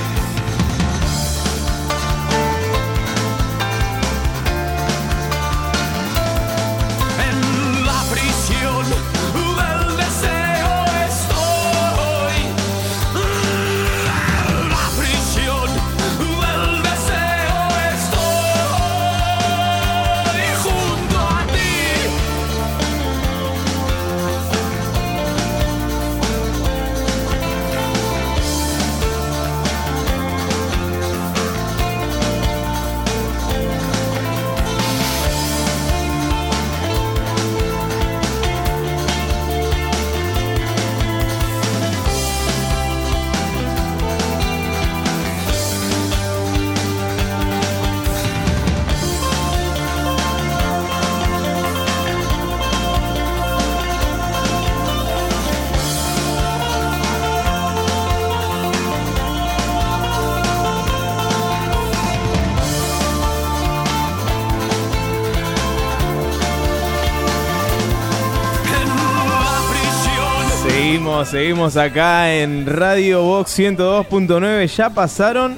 Seguimos acá en Radio Box 102.9. Ya pasaron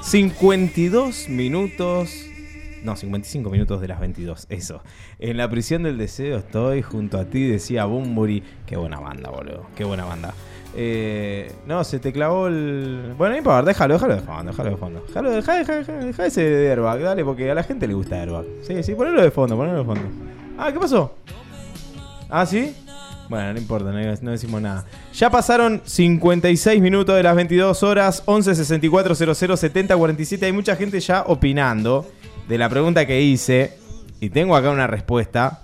52 minutos. No, 55 minutos de las 22. Eso. En la prisión del deseo estoy junto a ti, decía Bunbury. Qué buena banda, boludo. Qué buena banda. No, se te clavó el... Bueno, no importa, déjalo de fondo. Deja ese de Airbag, dale, porque a la gente le gusta Airbag. Sí, ponelo de fondo. Ah, ¿qué pasó? Ah, ¿sí? Bueno, no importa, no decimos nada. Ya pasaron 56 minutos de las 22 horas, 11 64 00 70 47. Hay mucha gente ya opinando de la pregunta que hice. Y tengo acá una respuesta.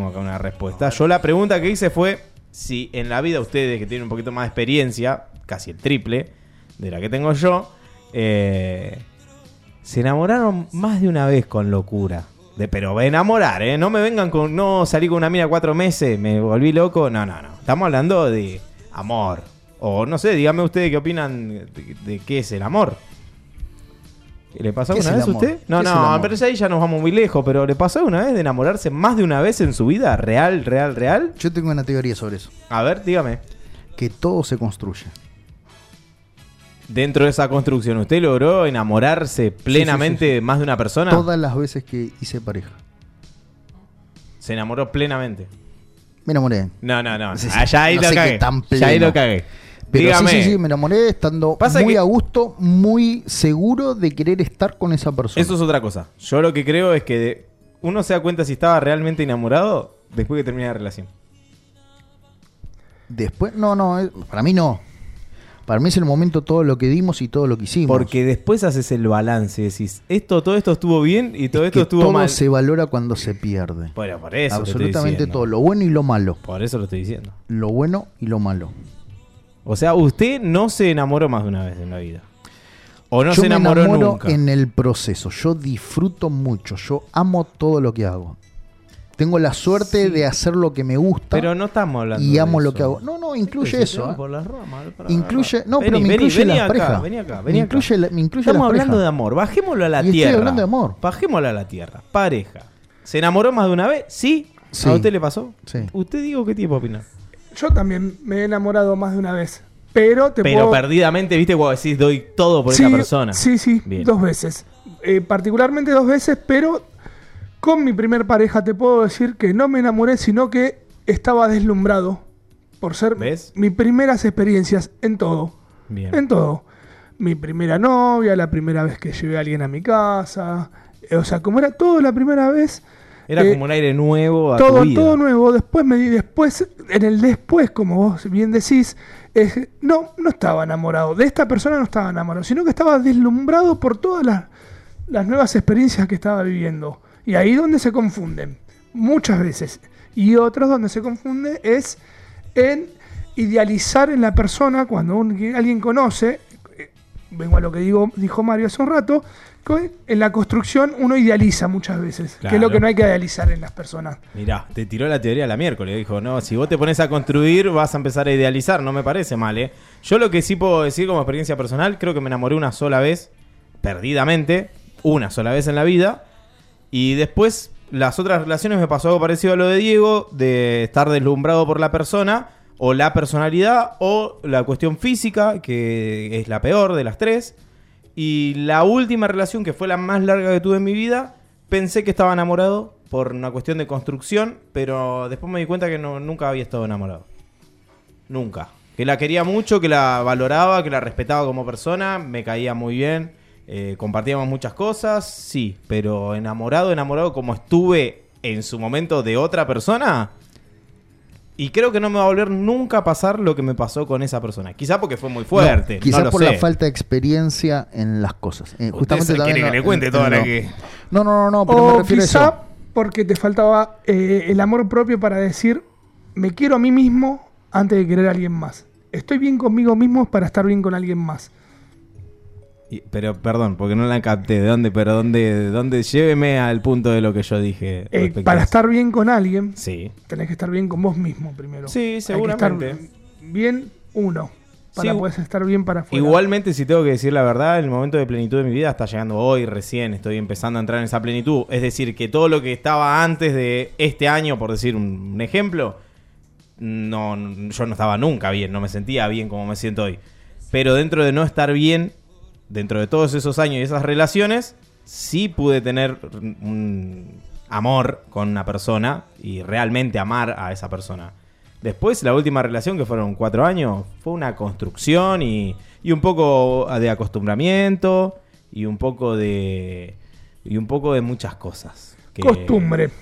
Yo la pregunta que hice fue si en la vida ustedes, que tienen un poquito más de experiencia, casi el triple de la que tengo yo, se enamoraron más de una vez con locura. Pero enamorar, no me vengan con... No, salí con una mina 4 meses, me volví loco. No. Estamos hablando de amor. O no sé, díganme ustedes qué opinan de qué es el amor. ¿Le pasó una vez a usted? No, pero ahí ya nos vamos muy lejos. Pero ¿le pasó una vez de enamorarse más de una vez en su vida? ¿Real? Yo tengo una teoría sobre eso. A ver, dígame. Que todo se construye. Dentro de esa construcción, ¿usted logró enamorarse plenamente de más de una persona? Todas las veces que hice pareja. ¿Se enamoró plenamente? Me enamoré. No. Ya ahí lo cagué. Pero dígame. Sí, me enamoré estando muy a gusto, muy seguro de querer estar con esa persona. Eso es otra cosa. Yo lo que creo es que uno se da cuenta si estaba realmente enamorado después que termina la relación. Después, para mí no. Para mí es el momento todo lo que dimos y todo lo que hicimos. Porque después haces el balance y decís, todo esto estuvo bien y todo esto estuvo mal. Todo se valora cuando se pierde. Bueno, por eso absolutamente todo, lo bueno y lo malo. Por eso lo estoy diciendo. Lo bueno y lo malo. O sea, usted no se enamoró más de una vez en la vida. O no se enamoró nunca. Yo me enamoro en el proceso. Yo disfruto mucho. Yo amo todo lo que hago. Tengo la suerte de hacer lo que me gusta. Pero no estamos hablando y amo de lo que hago. No, incluye eso. Por las ramas, incluye, no, pero me incluye las parejas. Vení acá. Estamos hablando de amor. Bajémoslo a la tierra. Estoy hablando de amor. Bajémoslo a la tierra. Pareja. ¿Se enamoró más de una vez? Sí. ¿A usted le pasó? Sí. ¿Usted digo qué tipo opina? Yo también me he enamorado más de una vez. Pero perdidamente, viste, cuando decís doy todo por esa persona. Sí, bien. 2 veces. Particularmente 2 veces, pero con mi primer pareja te puedo decir que no me enamoré, sino que estaba deslumbrado por ser mis primeras experiencias en todo. Bien. En todo. Mi primera novia, la primera vez que llevé a alguien a mi casa. O sea, como era todo la primera vez. Era como un aire nuevo a tu vida. Todo nuevo. Después, en el después, como vos bien decís, no estaba enamorado. De esta persona no estaba enamorado, sino que estaba deslumbrado por todas las nuevas experiencias que estaba viviendo. Y ahí donde se confunden, muchas veces. Y otros donde se confunde es en idealizar en la persona cuando alguien conoce, vengo a lo que dijo Mario hace un rato, En la construcción uno idealiza muchas veces, claro, que es lo que no hay que idealizar en las personas. Mirá, te tiró la teoría la miércoles, dijo, no, si vos te pones a construir vas a empezar a idealizar, no me parece mal, ¿eh? Yo lo que sí puedo decir como experiencia personal, creo que me enamoré una sola vez, perdidamente, una sola vez en la vida, y después las otras relaciones me pasó algo parecido a lo de Diego, de estar deslumbrado por la persona, o la personalidad, o la cuestión física, que es la peor de las tres. Y la última relación, que fue la más larga que tuve en mi vida, pensé que estaba enamorado por una cuestión de construcción, pero después me di cuenta que nunca había estado enamorado. Nunca. Que la quería mucho, que la valoraba, que la respetaba como persona, me caía muy bien, compartíamos muchas cosas, sí, pero enamorado como estuve en su momento de otra persona... Y creo que no me va a volver nunca a pasar lo que me pasó con esa persona. Quizá porque fue muy fuerte. No, quizá por la falta de experiencia en las cosas. Justamente también quiere que le cuente toda la que... No, pero me refiero quizá a eso. Porque te faltaba el amor propio para decir, me quiero a mí mismo antes de querer a alguien más. Estoy bien conmigo mismo para estar bien con alguien más. Pero, perdón, porque no la capté. ¿De dónde? Pero ¿dónde? Lléveme al punto de lo que yo dije. Para estar bien con alguien, sí, tenés que estar bien con vos mismo primero. Sí, seguramente. Hay que estar bien uno, para poder estar bien para afuera. Igualmente, si tengo que decir la verdad, el momento de plenitud de mi vida está llegando hoy, recién. Estoy empezando a entrar en esa plenitud. Es decir, que todo lo que estaba antes de este año, por decir un ejemplo, yo no estaba nunca bien, no me sentía bien como me siento hoy. Pero dentro de no estar bien... Dentro de todos esos años y esas relaciones, sí pude tener un amor con una persona y realmente amar a esa persona. Después, la última relación, que fueron 4 años, fue una construcción y un poco de acostumbramiento y un poco de muchas cosas. Costumbre.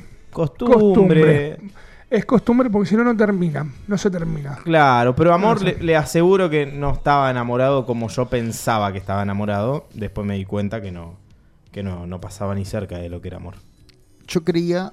Es costumbre porque si no no se termina. Claro, pero amor le aseguro que no estaba enamorado como yo pensaba que estaba enamorado. Después me di cuenta que no pasaba ni cerca de lo que era amor. Yo creía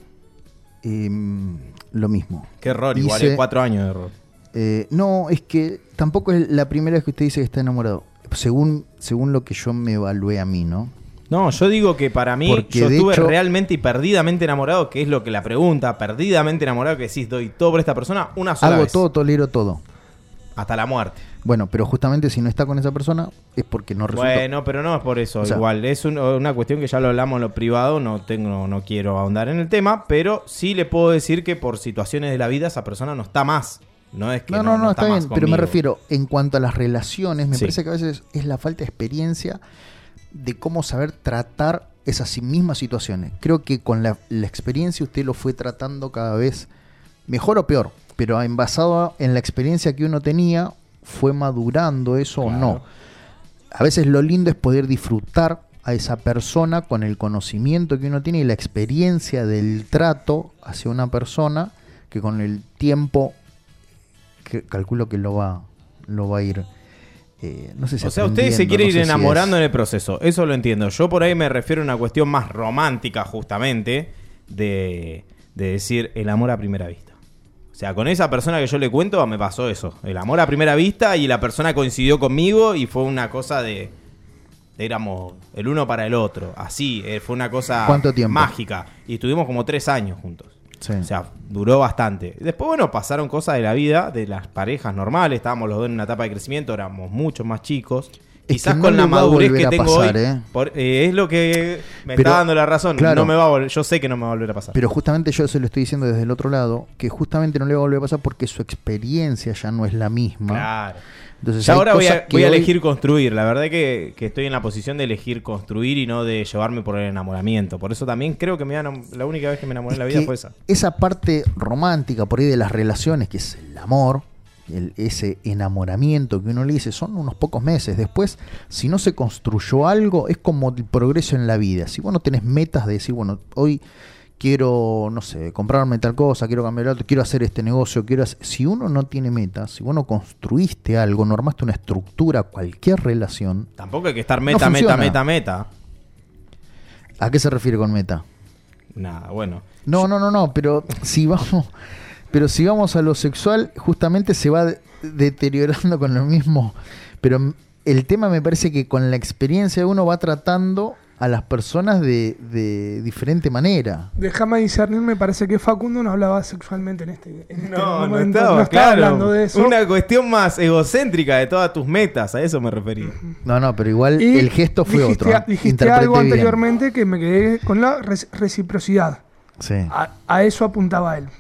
lo mismo. Qué error, igual es 4 años de error. No, es que tampoco es la primera vez que usted dice que está enamorado. Según lo que yo me evalué a mí, ¿no? No, yo digo que para mí, porque yo estuve realmente y perdidamente enamorado, que es lo que la pregunta, perdidamente enamorado, que decís, doy todo por esta persona una sola vez. Hago todo, tolero todo. Hasta la muerte. Bueno, pero justamente si no está con esa persona es porque no resulta. Bueno, pero no es por eso, o sea, igual. Es una cuestión que ya lo hablamos en lo privado, no quiero ahondar en el tema, pero sí le puedo decir que por situaciones de la vida esa persona no está más. No es que no está bien, pero me refiero, en cuanto a las relaciones, me parece que a veces es la falta de experiencia de cómo saber tratar esas mismas situaciones. Creo que con la experiencia usted lo fue tratando cada vez mejor o peor, pero basado en la experiencia que uno tenía, fue madurando eso, claro, o no. A veces lo lindo es poder disfrutar a esa persona con el conocimiento que uno tiene y la experiencia del trato hacia una persona que con el tiempo calculo que lo va a ir... no sé si o sea, usted se quiere ir enamorando en el proceso. Eso lo entiendo. Yo por ahí me refiero a una cuestión más romántica, justamente, de decir el amor a primera vista. O sea, con esa persona que yo le cuento me pasó eso. El amor a primera vista y la persona coincidió conmigo y fue una cosa de... Éramos el uno para el otro. Así, fue una cosa ¿cuánto tiempo? Mágica. Y estuvimos como 3 años juntos. Sí. O sea, duró bastante. Después, bueno, pasaron cosas de la vida, de las parejas normales. Estábamos los dos en una etapa de crecimiento, éramos mucho más chicos. Quizás con la madurez que tengo hoy, es lo que me está dando la razón. Claro, yo sé que no me va a volver a pasar. Pero justamente yo se lo estoy diciendo desde el otro lado, que justamente no le va a volver a pasar porque su experiencia ya no es la misma. Claro. Entonces, ahora voy a elegir construir. La verdad que estoy en la posición de elegir construir y no de llevarme por el enamoramiento. Por eso también creo que la única vez que me enamoré en la vida fue esa. Esa parte romántica por ahí de las relaciones, que es el amor, ese enamoramiento que uno le dice, son unos pocos meses. Después, si no se construyó algo, es como el progreso en la vida. Si vos no tenés metas de decir, bueno, hoy quiero, no sé, comprarme tal cosa, quiero cambiar algo, quiero hacer este negocio, si uno no tiene metas, si vos no construiste algo, no armaste una estructura, cualquier relación... Tampoco hay que estar meta. ¿A qué se refiere con meta? Nada, bueno. No, pero si vamos a lo sexual, justamente se va deteriorando con lo mismo. Pero el tema me parece que con la experiencia uno va tratando a las personas de diferente manera. Déjame discernir, me parece que Facundo no hablaba sexualmente en este no, momento. No estaba claro, hablando de eso. Una cuestión más egocéntrica de todas tus metas, a eso me refería. No, pero igual el gesto fue otro. Dijiste algo anteriormente que me quedé con la reciprocidad. Sí. A eso apuntaba él.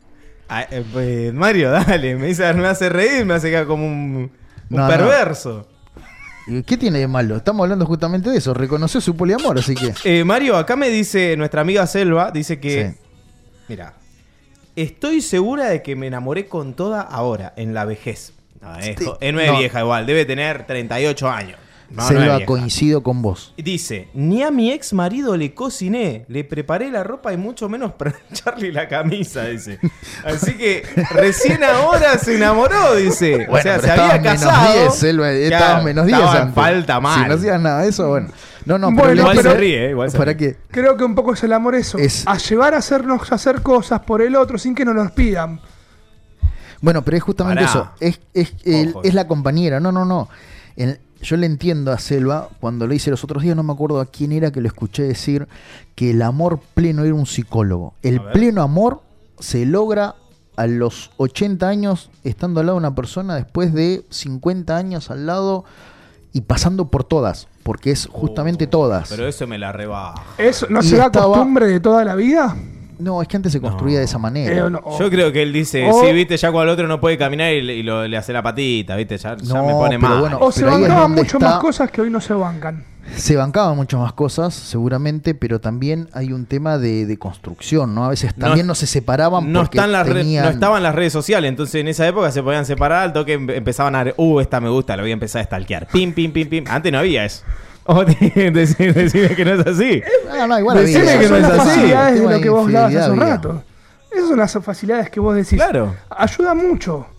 Pues, Mario, dale, me hace reír, me hace quedar como un perverso. ¿Qué tiene de malo? Estamos hablando justamente de eso. Reconoció su poliamor, así que... Mario, acá me dice nuestra amiga Selva, dice que... Sí. Mira, estoy segura de que me enamoré con toda ahora, en la vejez. No es vieja igual, debe tener 38 años. Selva, coincido con vos. Dice, ni a mi ex marido le cociné, le preparé la ropa y mucho menos plancharle la camisa, dice. Así que recién ahora se enamoró, dice. Bueno, o sea, se había casado. Menos 10, Selva, estaba menos 10 antes. Falta mal. Si no hacías nada de eso, bueno. No, pero igual se ríe, igual se ¿para ríe. qué? Creo que un poco es el amor eso. A llevar a hacernos hacer cosas por el otro sin que nos los pidan. Bueno, pero es justamente eso. Es la compañera. No. Yo le entiendo a Selva, cuando lo hice los otros días, no me acuerdo a quién era que lo escuché decir, que el amor pleno era un psicólogo. El pleno amor se logra a los 80 años estando al lado de una persona, después de 50 años al lado y pasando por todas, porque es justamente todas. Pero eso me la rebaja. ¿Eso no será costumbre de toda la vida? No, es que antes se construía de esa manera. Yo creo que él dice, sí, viste, ya cuando el otro no puede caminar y le hace la patita, viste, ya me pone mal. Bueno, o se bancaban mucho más cosas que hoy no se bancan. Se bancaban mucho más cosas, seguramente, pero también hay un tema de construcción, ¿no? A veces también no se separaban porque no estaban las redes sociales, entonces en esa época se podían separar, al toque empezaban a ver, esta me gusta, la voy a empezar a stalkear. Pim. Antes no había eso. Decime que no es así. No, igual decime que no es así. Facilidades de lo que vos hablabas hace un rato. Esas son las facilidades que vos decís. Claro. Ayuda mucho.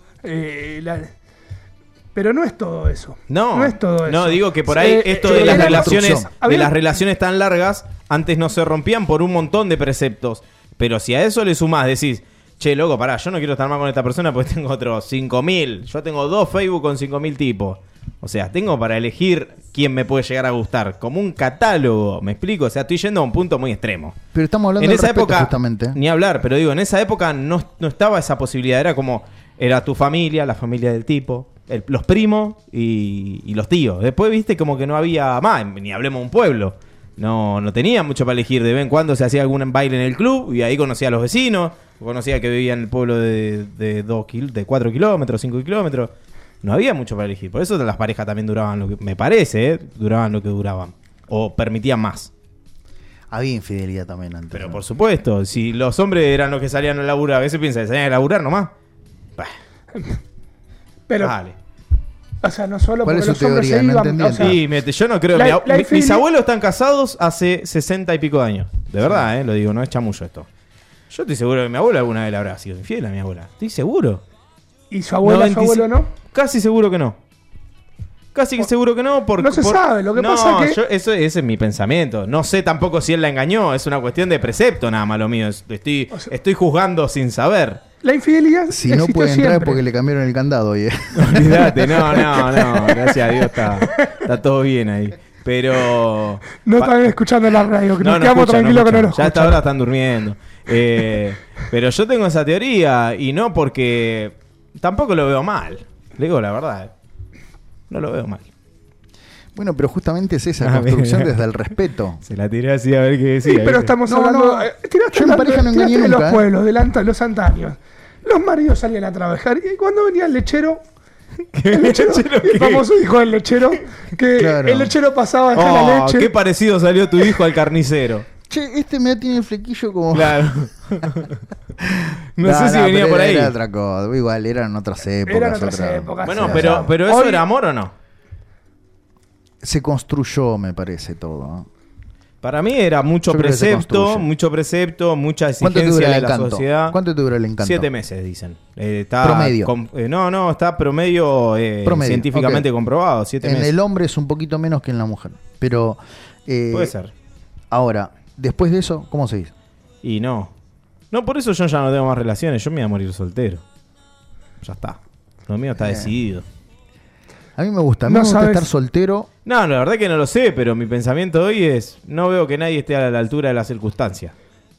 Pero no es todo eso. No es todo eso. No, digo que por ahí esto de las relaciones tan largas, antes no se rompían por un montón de preceptos. Pero si a eso le sumás, decís, che, loco, pará, yo no quiero estar más con esta persona porque tengo otros 5.000. Yo tengo 2 Facebook con 5.000 tipos. O sea, tengo para elegir quién me puede llegar a gustar. Como un catálogo, ¿me explico? O sea, estoy yendo a un punto muy extremo. Pero estamos hablando en esa época, justamente. Ni hablar, pero digo, en esa época no estaba esa posibilidad. Era como, era tu familia, la familia del tipo, los primos y los tíos. Después, viste, como que no había más, ni hablemos de un pueblo. No tenía mucho para elegir. De vez en cuando se hacía algún baile en el club y ahí conocía a los vecinos. Conocía que vivían en el pueblo de 4 kilómetros, 5 kilómetros. No había mucho para elegir. Por eso las parejas también duraban lo que... Me parece, duraban lo que duraban. O permitían más. Había infidelidad también antes. Pero por supuesto, si los hombres eran los que salían a laburar, a veces piensan que salían a laburar nomás. Pero... Dale. O sea, no solo porque los hombres se iban... O sea, sí, yo no creo... mis abuelos están casados hace 60 y pico de años. De verdad, lo digo, no es chamullo esto. Yo estoy seguro que mi abuela alguna vez le habrá sido infiel a mi abuela. Estoy seguro. ¿Y su abuela, su abuelo no? Casi seguro que no. Seguro que no. No se sabe. Lo que pasa es que... ese es mi pensamiento. No sé tampoco si él la engañó. Es una cuestión de precepto nada más lo mío. Estoy juzgando sin saber. La infidelidad si no puede entrar siempre. Porque le cambiaron el candado. Olvídate. No. Gracias a Dios está todo bien ahí. Pero... No están escuchando la radio. Que nos quedamos tranquilos que no lo escuchan. Ya hasta ahora están durmiendo. Pero yo tengo esa teoría. Y no porque... Tampoco lo veo mal. Le digo la verdad. No lo veo mal. Bueno, pero justamente es esa construcción desde el respeto. Se la tiré así a ver qué decía. Sí, pero estamos hablando... Yo en pareja no engañé nunca. Los pueblos, de los antaños. Los maridos salían a trabajar. Y cuando venía el lechero... El famoso hijo del lechero. Que claro. El lechero pasaba a dejar la leche. Qué parecido salió tu hijo al carnicero. Che, me tiene el flequillo como... Claro. No sé si venía por ahí. Era otra cosa. Igual, eran otras épocas. Bueno, pero ¿eso era amor o no? Se construyó, me parece, todo. Para mí era mucha exigencia de la sociedad. ¿Cuánto te dura el encanto? 7 meses, dicen. Promedio. Está promedio. Científicamente comprobado. 7 meses. En el hombre es un poquito menos que en la mujer. Pero... puede ser. Ahora, después de eso, ¿cómo se dice? Y no, por eso yo ya no tengo más relaciones. Yo me voy a morir soltero. Ya está. Lo mío está decidido. A mí me gusta. A mí me gusta estar soltero. No, la verdad que no lo sé, pero mi pensamiento hoy es, no veo que nadie esté a la altura de las circunstancias.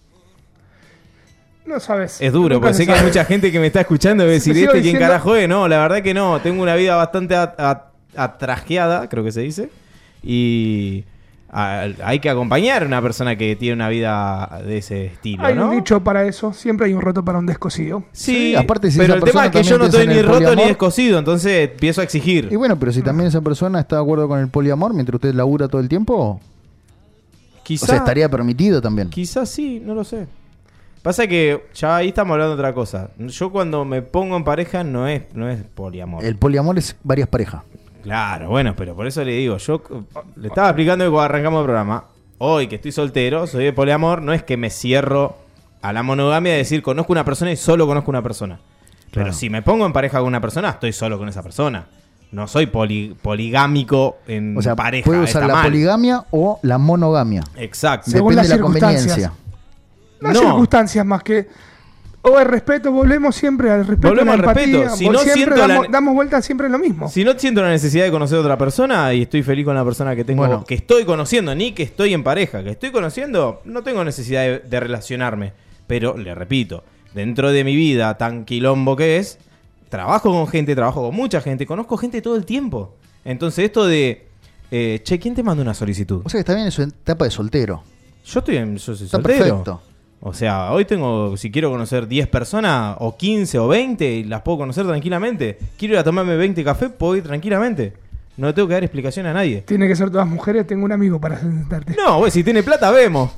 No sabes. Es duro, porque sé que hay mucha gente que me está escuchando y va a decir, ¿quién carajo es? No, la verdad que no. Tengo una vida bastante atrajeada, creo que se dice. Y hay que acompañar a una persona que tiene una vida de ese estilo, Hay un dicho para eso. Siempre hay un roto para un descosido. Sí, aparte pero el tema es que yo no estoy ni roto ni descosido, entonces empiezo a exigir. Y bueno, pero si también esa persona está de acuerdo con el poliamor mientras usted labura todo el tiempo, quizá, o sea, estaría permitido también. Quizás sí, no lo sé. Pasa que ya ahí estamos hablando de otra cosa. Yo cuando me pongo en pareja no es poliamor. El poliamor es varias parejas. Claro, bueno, pero por eso le digo, yo le estaba explicando que cuando arrancamos el programa, hoy que estoy soltero, soy de poliamor, no es que me cierro a la monogamia de decir conozco una persona y solo conozco una persona. Claro. Pero si me pongo en pareja con una persona, estoy solo con esa persona. No soy poligámico en pareja. Puede usar la poligamia o la monogamia. Exacto. Depende de la conveniencia. Las circunstancias más que... O el respeto, volvemos siempre al respeto. Volvemos al respeto. Si no siempre damos vuelta siempre en lo mismo. Si no siento la necesidad de conocer a otra persona y estoy feliz con la persona que tengo, que estoy conociendo, ni que estoy en pareja, que estoy conociendo, no tengo necesidad de relacionarme. Pero, le repito, dentro de mi vida tan quilombo que es, trabajo con gente, trabajo con mucha gente, conozco gente todo el tiempo. Entonces esto de, ¿quién te manda una solicitud? O sea que está bien en su etapa de soltero. Yo soy está soltero. Perfecto. O sea, hoy tengo, si quiero conocer 10 personas, o 15 o 20, y las puedo conocer tranquilamente. Quiero ir a tomarme 20 cafés, puedo ir tranquilamente. No le tengo que dar explicación a nadie. Tiene que ser todas mujeres, tengo un amigo para sentarte. No, güey, si tiene plata, vemos.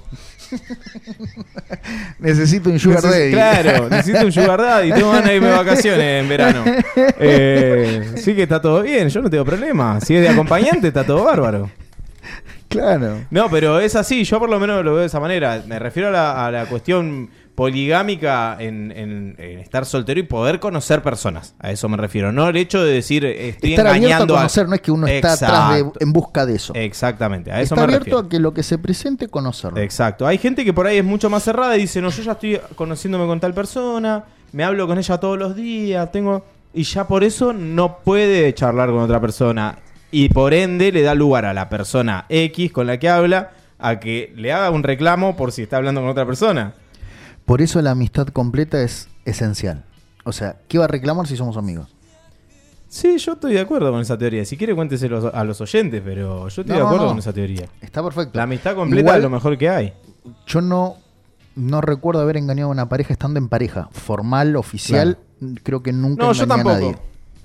Necesito un sugar daddy. Claro, necesito un sugar daddy. Tengo ganas de irme de vacaciones en verano. Sí que está todo bien, yo no tengo problema. Si es de acompañante, está todo bárbaro. Claro. No, pero es así, yo por lo menos lo veo de esa manera. Me refiero a la cuestión poligámica en estar soltero y poder conocer personas. A eso me refiero. No el hecho de decir estoy estar engañando a conocer, no es que uno está atrás en busca de eso. Exactamente, a eso está me abierto refiero. A que lo que se presente, conocerlo. Exacto. Hay gente que por ahí es mucho más cerrada y dice, no, yo ya estoy conociéndome con tal persona, me hablo con ella todos los días, y ya por eso no puede charlar con otra persona. Y por ende le da lugar a la persona X con la que habla a que le haga un reclamo por si está hablando con otra persona. Por eso la amistad completa es esencial. O sea, ¿qué va a reclamar si somos amigos? Sí, yo estoy de acuerdo con esa teoría. Si quiere cuénteselo a los oyentes, pero yo estoy de acuerdo con esa teoría. Está perfecto. La amistad completa es lo mejor que hay. Yo no recuerdo haber engañado a una pareja estando en pareja. Formal, oficial, creo que nunca engañé a nadie.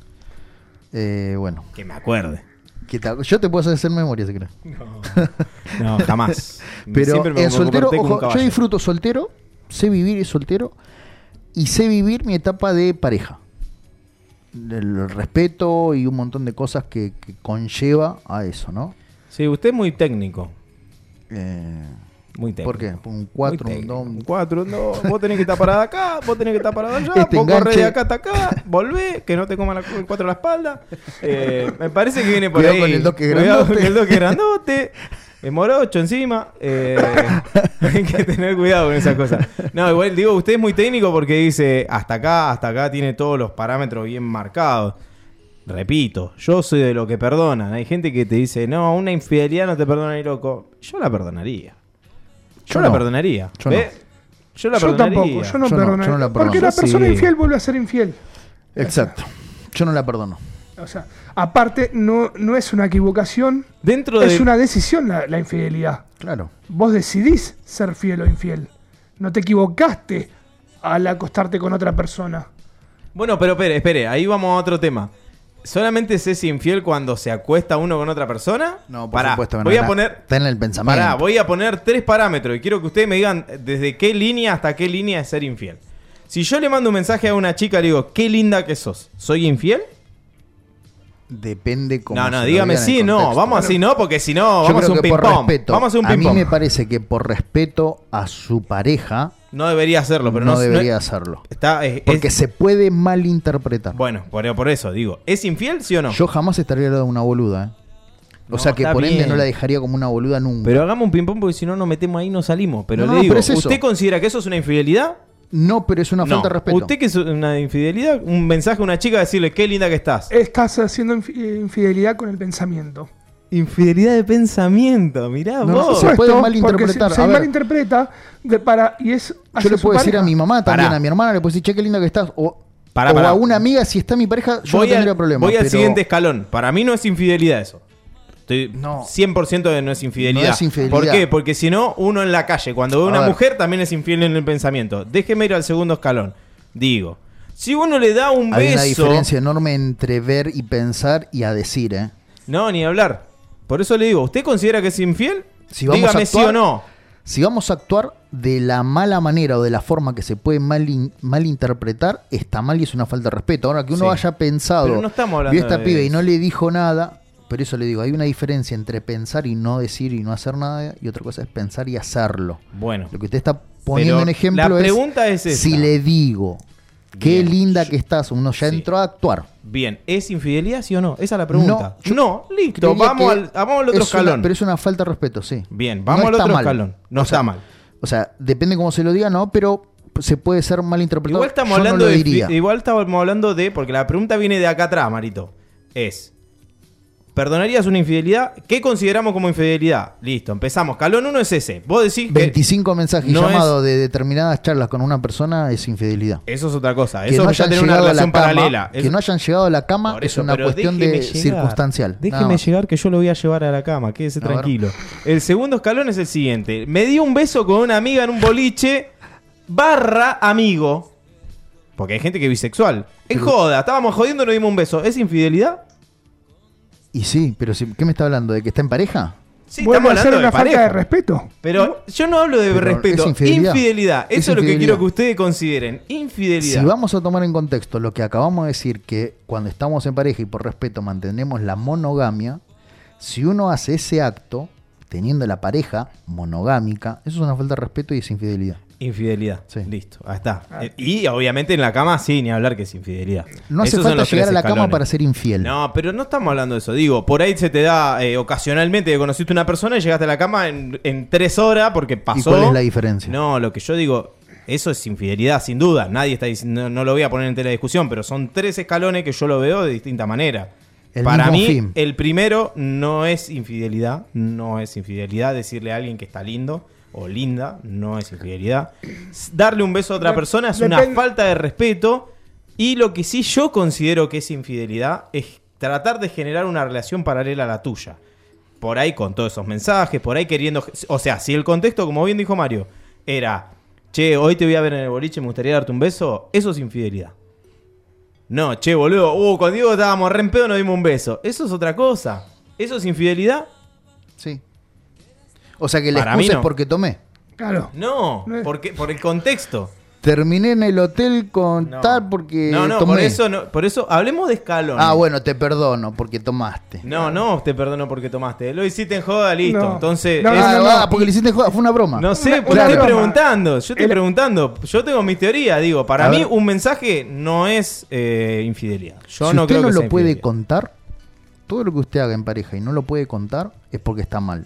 Bueno. Que me acuerde. Yo te puedo hacer memoria si querés. No, jamás. Pero en soltero, ojo, yo disfruto soltero, sé vivir soltero y sé vivir mi etapa de pareja. El respeto y un montón de cosas que conlleva a eso, ¿no? Sí, usted es muy técnico. Muy técnico. ¿Por qué? Un 4, un 2. Un 4, un 2. Vos tenés que estar parado acá, vos tenés que estar parado allá. Vos corrés de acá hasta acá, volvé, que no te coma el 4 a la espalda. Me parece que viene por cuidado ahí. Con el doque grandote. Cuidado con el doque grandote. Morocho encima. Hay que tener cuidado con esas cosas. No, igual digo, usted es muy técnico porque dice hasta acá tiene todos los parámetros bien marcados. Repito, yo soy de lo que perdonan. Hay gente que te dice, no, una infidelidad no te perdona ni loco. Yo la perdonaría. Yo la perdonaría. Yo no. Yo la perdonaría. Tampoco, yo no perdonaría. No la perdono. Porque la persona infiel vuelve a ser infiel. Exacto. Yo no la perdono. O sea, aparte, no es una equivocación. Es una decisión la infidelidad. Claro. Vos decidís ser fiel o infiel. No te equivocaste al acostarte con otra persona. Bueno, pero espere, ahí vamos a otro tema. ¿Solamente se es infiel cuando se acuesta uno con otra persona? No, por supuesto que no. Voy a poner, está en el pensamiento. Voy a poner 3 parámetros y quiero que ustedes me digan desde qué línea hasta qué línea es ser infiel. Si yo le mando un mensaje a una chica y le digo, qué linda que sos, ¿soy infiel? Depende cómo. No, dígame sí, no. Vamos así, no, porque si no, vamos a un ping-pong. Vamos a hacer un ping-pong. A mí me parece que por respeto a su pareja. No debería hacerlo, pero no debería hacerlo. Porque se puede malinterpretar. Bueno, por eso digo, ¿es infiel, sí o no? Yo jamás estaría al lado de una boluda, O sea que por ende no la dejaría como una boluda nunca. Pero hagamos un ping-pong porque si no nos metemos ahí y no salimos. Pero le digo, ¿usted considera que eso es una infidelidad? No, pero es una falta de respeto. ¿Usted que es una infidelidad? Un mensaje a una chica decirle qué linda que estás. Estás haciendo infidelidad con el pensamiento. Infidelidad de pensamiento, mirá vos. Se puede malinterpretar. Se malinterpreta y es. Yo le puedo decir a mi mamá también, a mi hermana, le puedo decir, che, qué linda que estás. O a una amiga, si está mi pareja, yo no tendría problema. Voy al siguiente escalón. Para mí no es infidelidad eso. Estoy 100% de no es infidelidad. No es infidelidad. ¿Por qué? Porque si no, uno en la calle, cuando ve a una mujer, también es infiel en el pensamiento. Déjeme ir al segundo escalón. Digo, si uno le da un beso... Hay una diferencia enorme entre ver y pensar y a decir, ¿eh? No, ni hablar. Por eso le digo, ¿usted considera que es infiel? Dígame actuar, sí o no. Si vamos a actuar de la mala manera o de la forma que se puede malinterpretar, está mal y es una falta de respeto. Ahora que uno haya pensado, pero no estamos hablando vio esta piba y no le dijo nada... Por eso le digo, hay una diferencia entre pensar y no decir y no hacer nada, y otra cosa es pensar y hacerlo. Bueno. Lo que usted está poniendo en ejemplo la pregunta es esta. Si le digo, qué linda que estás, uno ya entró a actuar. Bien, ¿es infidelidad, sí o no? Esa es la pregunta. No, listo, vamos al otro escalón. Pero es una falta de respeto, sí. Bien, vamos al otro escalón. No está mal. O sea, depende cómo se lo diga, no, pero se puede ser malinterpretado. Igual estamos hablando de, porque la pregunta viene de acá atrás, Marito. ¿Perdonarías una infidelidad? ¿Qué consideramos como infidelidad? Listo, empezamos. Escalón 1 es ese. Vos decís 25 mensajes llamados de determinadas charlas con una persona es infidelidad. Eso es otra cosa. Eso ya tener una relación paralela. Que no hayan llegado a la cama es una cuestión de circunstancial. Déjeme llegar que yo lo voy a llevar a la cama. Quédese tranquilo. El segundo escalón es el siguiente. Me dio un beso con una amiga en un boliche / amigo. Porque hay gente que es bisexual. Es joda. Estábamos jodiendo y nos dimos un beso. ¿Es infidelidad? Y sí, pero ¿qué me está hablando? ¿De que está en pareja? Sí, estamos hablando de una falta de respeto. Pero yo no hablo de respeto. Es infidelidad. Eso es lo que quiero que ustedes consideren. Infidelidad. Si vamos a tomar en contexto lo que acabamos de decir, que cuando estamos en pareja y por respeto mantenemos la monogamia, si uno hace ese acto teniendo la pareja monogámica, eso es una falta de respeto y es infidelidad. Infidelidad, sí. Listo, ahí está. Y obviamente en la cama sí, ni hablar que es infidelidad. No hace falta llegar a la cama para ser infiel. No, pero no estamos hablando de eso. Digo, por ahí se te da ocasionalmente que conociste a una persona y llegaste a la cama en 3 horas porque pasó. ¿Y cuál es la diferencia? No, lo que yo digo, eso es infidelidad, sin duda. Nadie está diciendo, no lo voy a poner en tela de discusión, pero son 3 escalones que yo lo veo de distinta manera. Para mí, el primero no es infidelidad. No es infidelidad decirle a alguien que está lindo o linda, no es infidelidad. Darle un beso a otra persona es una falta de respeto. Y lo que sí yo considero que es infidelidad es tratar de generar una relación paralela a la tuya. Por ahí con todos esos mensajes, por ahí queriendo... O sea, si el contexto, como bien dijo Mario, era, che, hoy te voy a ver en el boliche, me gustaría darte un beso, eso es infidelidad. No, che, boludo, con Diego estábamos re en pedo, nos dimos un beso. Eso es otra cosa. ¿Eso es infidelidad? Sí. O sea que la excusa es porque tomé. Claro. No, porque, por el contexto. Terminé en el hotel con tal porque tomé. Por eso hablemos de escalón. Ah, bueno, te perdono porque tomaste. No, te perdono porque tomaste. Lo hiciste en joda, listo. No. Entonces, porque lo hiciste en joda, fue una broma. No sé, yo estoy preguntando. Yo tengo mi teoría, digo, para mí un mensaje no es infidelidad. Yo si no creo que sea infidelidad. Si usted no lo puede contar, todo lo que usted haga en pareja y no lo puede contar es porque está mal.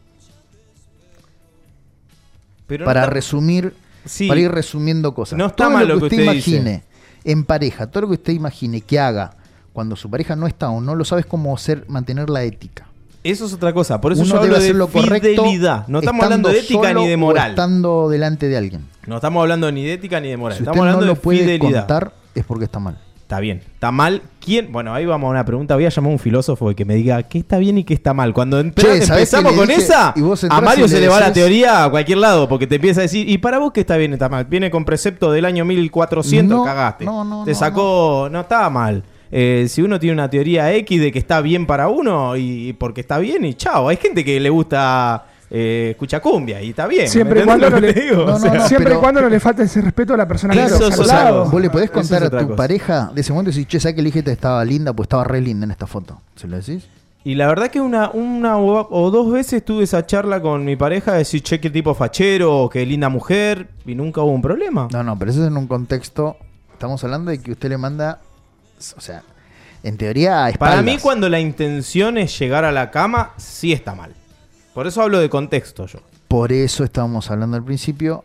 Pero para resumir, para ir resumiendo cosas. No está mal lo que usted imagine dice. En pareja, todo lo que usted imagine que haga cuando su pareja no está o no lo sabes cómo mantener la ética. Eso es otra cosa. Por eso yo hablo de fidelidad. No estamos hablando de ética ni de moral. Estando delante de alguien. No estamos hablando ni de ética ni de moral. Si estamos hablando no lo de puede fidelidad. Contar es porque está mal. Está bien. ¿Está mal? ¿Quién? Bueno, ahí vamos a una pregunta. Voy a llamar a un filósofo que me diga qué está bien y qué está mal. Cuando empezamos con esa, a Mario se le va la teoría a cualquier lado porque te empieza a decir, ¿y para vos qué está bien y está mal? Viene con precepto del año 1400, cagaste. Te sacó, no estaba mal. Si uno tiene una teoría X de que está bien para uno y porque está bien y chao. Hay gente que le gusta... escucha cumbia y está bien. Siempre y cuando no le falte ese respeto a la persona que está al lado. Vos le podés contar a tu pareja de ese momento y decir, che, ¿sabes que la hijita estaba linda? Pues estaba re linda en esta foto. ¿Se lo decís? Y la verdad que una o 2 veces tuve esa charla con mi pareja de decir, che, qué tipo fachero, qué linda mujer, y nunca hubo un problema. No, pero eso es en un contexto. Estamos hablando de que usted le manda, o sea, en teoría a espaldas. Para mí, cuando la intención es llegar a la cama, sí está mal. Por eso hablo de contexto yo. Por eso estábamos hablando al principio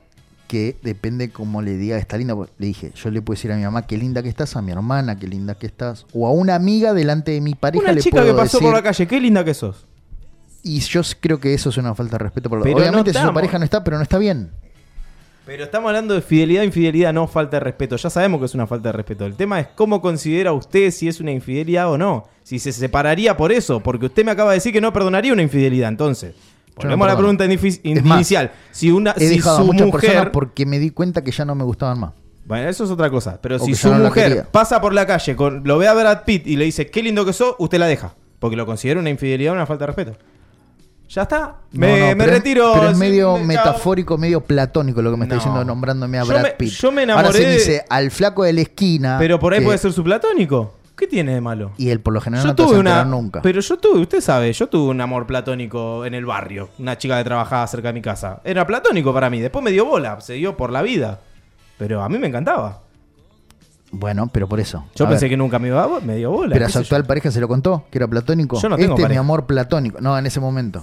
que depende cómo le diga está linda. Le dije, yo le puedo decir a mi mamá qué linda que estás, a mi hermana qué linda que estás, o a una amiga delante de mi pareja una le chica puedo que pasó decir, por la calle, qué linda que sos. Y yo creo que eso es una falta de respeto. Pero obviamente no si su pareja no está, pero no está bien. Pero estamos hablando de fidelidad, infidelidad, no falta de respeto. Ya sabemos que es una falta de respeto. El tema es cómo considera usted si es una infidelidad o no. Si se separaría por eso, porque usted me acaba de decir que no perdonaría una infidelidad, entonces. Volvemos a la pregunta inicial. Si dejado su a muchas mujer, personas porque me di cuenta que ya no me gustaban más. Bueno, eso es otra cosa. Pero O si que su ya no la mujer quería. pasa por la calle, lo ve a Brad Pitt y le dice qué lindo que sos, usted la deja. Porque lo considera una infidelidad o una falta de respeto. Ya está. Me retiro. Pero es medio chao. metafórico, medio platónico lo que me está diciendo nombrándome a Brad Pitt. Yo me enamoré Ahora se dice al flaco de la esquina. Pero por ahí que- puede ser su platónico. ¿Qué tiene de malo? Y él por lo general Yo no te hace tuve enterar nunca. Pero yo tuve, usted sabe, yo tuve un amor platónico en el barrio. Una chica que trabajaba cerca de mi casa. Era platónico para mí. Después me dio bola, se dio por la vida. Pero a mí me encantaba. Bueno, pero por eso. Yo A pensé ver, que nunca me dio bola. pero a qué su sé actual pareja se lo contó, que era platónico. Yo no tengo Este es mi pareja. amor platónico. No, en ese momento.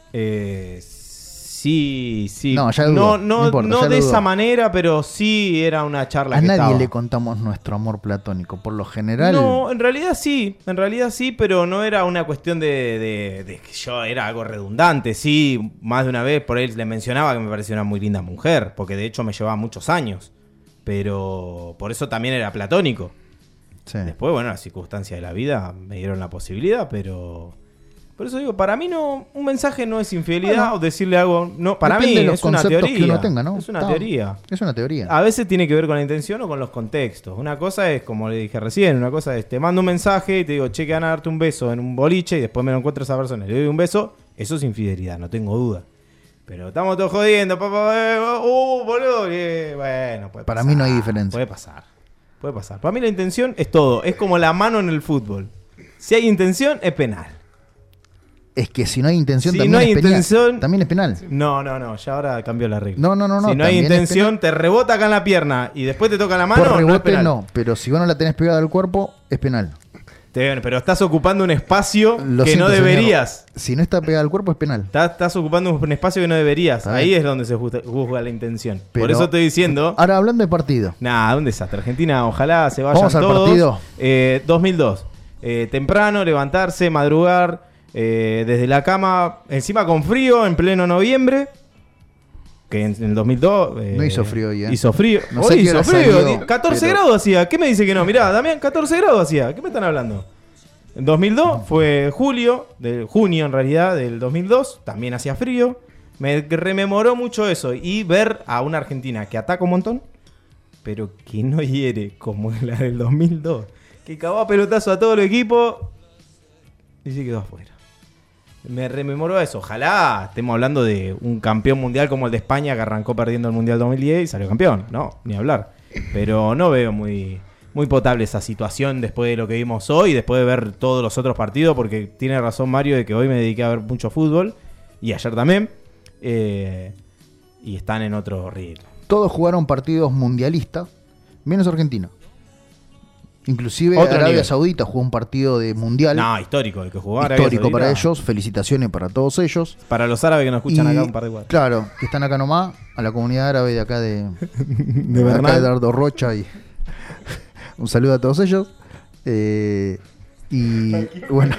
Sí. No, ya dudó, no no importa, ya de dudó. esa manera, pero sí era una charla A que nadie estaba. le contamos nuestro amor platónico. Por lo general. No, en realidad sí, pero no era una cuestión de que yo era algo redundante. Sí, más de una vez por él le mencionaba que me parecía una muy linda mujer, porque de hecho me llevaba muchos años, pero por eso también era platónico. Sí. Después, bueno, las circunstancias de la vida me dieron la posibilidad, pero... Por eso digo, para mí no, un mensaje no es infidelidad Bueno, o decirle algo... No, para Depende mí de los es una conceptos teoría. que uno tenga, ¿no? Es una Está. teoría. Es una teoría. A veces tiene que ver con la intención o con los contextos. Una cosa es, como le dije recién, una cosa es, te mando un mensaje y te digo, che, que van a darte un beso en un boliche y después me lo encuentro a esa persona y le doy un beso, eso es infidelidad, no tengo duda. Pero estamos todos jodiendo, papá, boludo, bueno, puede pasar. Para mí no hay diferencia. Puede pasar. Para mí la intención es todo, es como la mano en el fútbol. Si hay intención, es penal. Es que si no hay intención, Si también, no hay es penal. intención- También es penal. No, ya ahora cambió la regla. No. Si no hay también es intención, te rebota acá en la pierna y después te toca la mano, Por no es rebote penal. no, pero si vos no la tenés pegada al cuerpo, es penal. Pero estás ocupando un espacio Lo que siento, no señor. deberías. Si no está pegada al cuerpo, es penal. Estás ocupando un espacio que no deberías. Está Ahí bien. es donde se juzga la intención. Por Pero- eso estoy diciendo... Ahora, hablando de partido. Nada, un desastre. Argentina, ojalá se vayan Vamos al todos. partido. 2002. Temprano, levantarse, madrugar. Desde la cama, encima con frío, en pleno noviembre. Que en el 2002... No hizo frío hoy, ¿eh? Hizo frío. No Hoy sé qué hizo hora frío. salió, 14 pero- grados hacía. ¿Qué me dice que no? Mirá, Damián, 14 grados hacía. ¿Qué me están hablando? En 2002 fue junio en realidad, del 2002. También hacía frío. Me rememoró mucho eso. Y ver a una Argentina que ataca un montón, pero que no hiere como la del 2002. Que cagó a pelotazo a todo el equipo y se quedó afuera. Me rememoró eso. Ojalá estemos hablando de un campeón mundial como el de España, que arrancó perdiendo el Mundial 2010 y salió campeón. No, ni hablar. Pero no veo muy potable esa situación después de lo que vimos hoy, después de ver todos los otros partidos, porque tiene razón Mario de que hoy me dediqué a ver mucho fútbol y ayer también. Y están en otro ritmo. Todos jugaron partidos mundialistas, menos Argentina. Inclusive Otro Arabia nivel. Saudita jugó un partido de mundial. No, histórico, el que jugó Arabia histórico Saudita. para ellos. Felicitaciones para todos ellos. Para los árabes que nos escuchan Y, acá un par de cuadros. Claro, que están acá nomás, a la comunidad árabe de acá de acá Bernal. de Dardo Rocha y un saludo a todos ellos. Y bueno,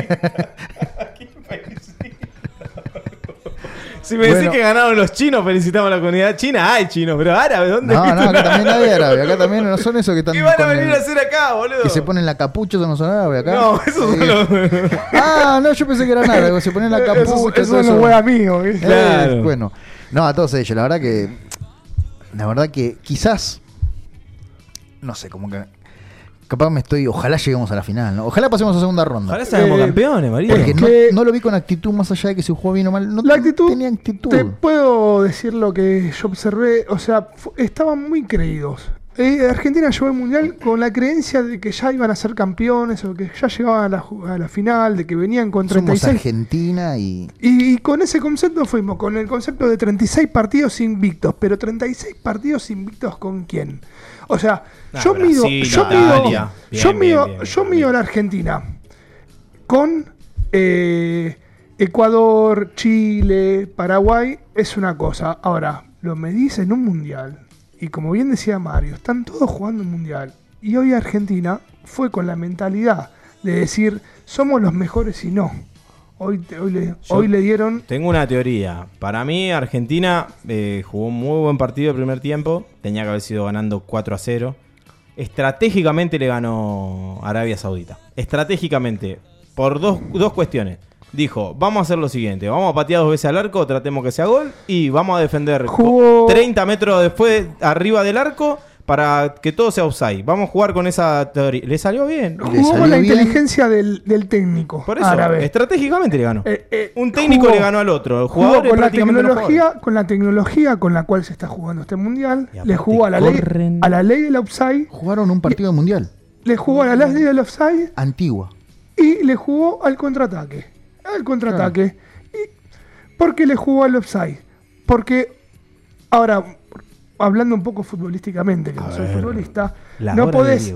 Si me decís Bueno. que ganaron los chinos, felicitamos a la comunidad china. Hay chinos, pero árabes, ¿dónde? no, acá también hay árabe, acá también no son esos que están ¿Qué van a con venir el- a hacer acá, boludo? que se ponen la capucha, ¿esos no son árabes acá? No, esos Sí. son los... Ah, no, yo pensé que eran árabes, se ponen la capucha. Esos todo son los eso. wea amigos, ¿viste? Claro. Bueno, no, a todos ellos, la verdad que quizás, no sé, como que capaz ojalá lleguemos a la final, ¿no? Ojalá pasemos a segunda ronda. Ojalá seamos campeones, María. Porque Es no, que- no lo vi con actitud, más allá de que se jugó bien o mal. No La actitud, tenía actitud. te puedo decir lo que yo observé, o sea, estaban muy creídos. Argentina llegó al Mundial con la creencia de que ya iban a ser campeones o que ya llegaban a la final, de que venían con Somos 36. Argentina y Y con ese concepto fuimos, con el concepto de 36 partidos invictos, pero 36 partidos invictos ¿con quién? O sea, Nah, yo Brasil, mido Italia. Bien, bien, mido a la Argentina con Ecuador, Chile, Paraguay, es una cosa. Ahora, lo medís en un mundial. Y como bien decía Mario, están todos jugando un mundial. Y hoy Argentina fue con la mentalidad de decir, somos los mejores y no. Hoy le dieron... Tengo una teoría. Para mí, Argentina jugó un muy buen partido el primer tiempo. Tenía que haber sido ganando 4-0. Estratégicamente le ganó Arabia Saudita. Estratégicamente. Por dos cuestiones. Dijo, vamos a hacer lo siguiente. Vamos a patear 2 veces al arco, tratemos que sea gol. Y vamos a defender 30 metros después arriba del arco para que todo sea offside. Vamos a jugar con esa teoría. ¿Le salió bien? Jugó con la inteligencia del técnico. Por eso, estratégicamente le ganó. Un técnico le ganó al otro. El jugador con la tecnología con la cual se está jugando este mundial. Le jugó a la ley del offside. Jugaron un partido de mundial. Le jugó a la ley del offside. Antigua. Y le jugó al contraataque. Claro. ¿Y por qué le jugó al offside? Porque, ahora, hablando un poco futbolísticamente, que no soy futbolista, no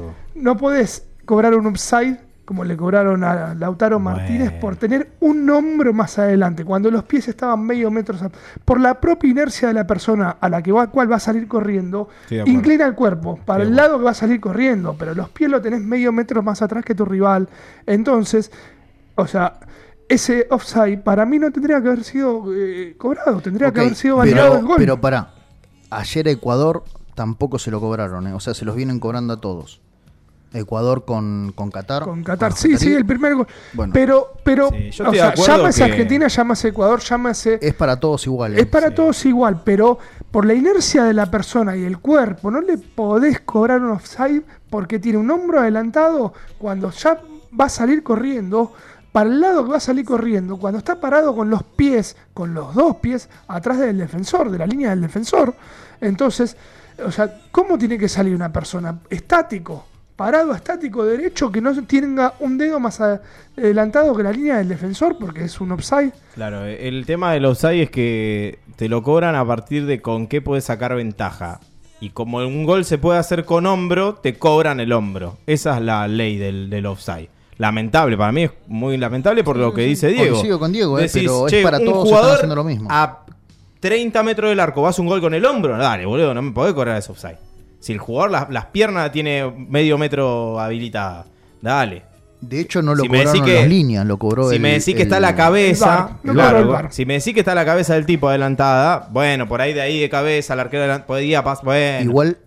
podés cobrar un offside como le cobraron a Lautaro Martínez por tener un hombro más adelante, cuando los pies estaban medio metros por la propia inercia de la persona a la cual va a salir corriendo, inclina el cuerpo para el lado que va a salir corriendo, pero los pies lo tenés medio metro más atrás que tu rival. Entonces, o sea, ese offside para mí no tendría que haber sido cobrado, tendría que haber sido validado el gol. Pero pará, ayer Ecuador tampoco se lo cobraron, o sea, se los vienen cobrando a todos. Ecuador con Qatar. Con Qatar, sí, el primer gol. Bueno. Pero sí, o sea, llámase Argentina, llámase Ecuador, llámase... Es para todos igual. Es para todos igual, pero por la inercia de la persona y el cuerpo, no le podés cobrar un offside porque tiene un hombro adelantado cuando ya va a salir corriendo, para el lado que va a salir corriendo, cuando está parado con los pies, con los 2 pies, atrás del defensor, de la línea del defensor. Entonces, o sea, ¿cómo tiene que salir una persona? Estático. Parado estático derecho, que no tenga un dedo más adelantado que la línea del defensor, porque es un offside. Claro, el tema del offside es que te lo cobran a partir de con qué puedes sacar ventaja. Y como un gol se puede hacer con hombro, te cobran el hombro. Esa es la ley del offside. Lamentable, para mí es muy lamentable por lo que dice Diego. Coincido con Diego, decís, pero es para todos, están haciendo lo mismo. A 30 metros del arco, ¿vas un gol con el hombro? Dale, boludo, no me podés cobrar ese offside. Si el jugador las piernas tiene medio metro habilitada, dale. De hecho, no lo cobraron las líneas, lo cobró si me decís que está la cabeza, si me decís que está la cabeza del tipo adelantada, bueno, por ahí de cabeza, el arquero podía pasar, bueno. Igual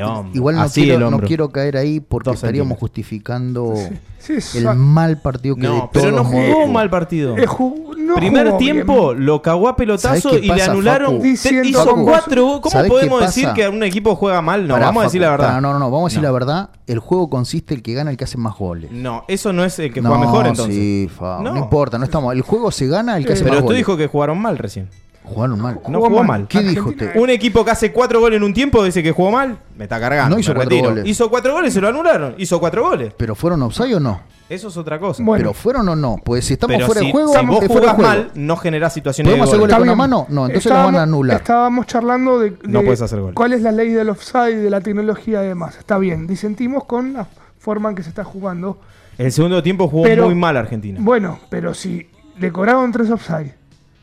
no quiero caer ahí porque estaríamos justificando el mal partido que no, pero no jugó un mal partido. Primer tiempo bien. Lo cagó a pelotazo y le anularon. Hizo 4. ¿Cómo podemos decir que un equipo juega mal? No, vamos a decir la verdad. No, vamos a decir la verdad. El juego consiste en el que gana el que hace más goles. No, eso no es el que juega mejor entonces. Sí, no importa, no estamos. El juego se gana el que hace más goles. Pero tú dijo que jugaron mal recién. Jugaron mal. No jugó mal. ¿Qué dijo usted? Un equipo que hace 4 goles en un tiempo dice que jugó mal. Me está cargando. No hizo 4 goles. Hizo 4 goles, se lo anularon. Hizo 4 goles. ¿Pero fueron offside o no? Eso es otra cosa. Bueno. ¿Pero fueron o no? Pues si estamos fuera de juego, si vos jugás mal, no generás situaciones de gol. ¿Podemos hacer goles con la mano? No, entonces lo van a anular. Estábamos charlando de no puedes hacer gol. ¿Cuál es la ley del offside, de la tecnología y demás? Está bien, disentimos con la forma en que se está jugando. El segundo tiempo jugó muy mal Argentina. Bueno, pero si le cobraron 3 offside,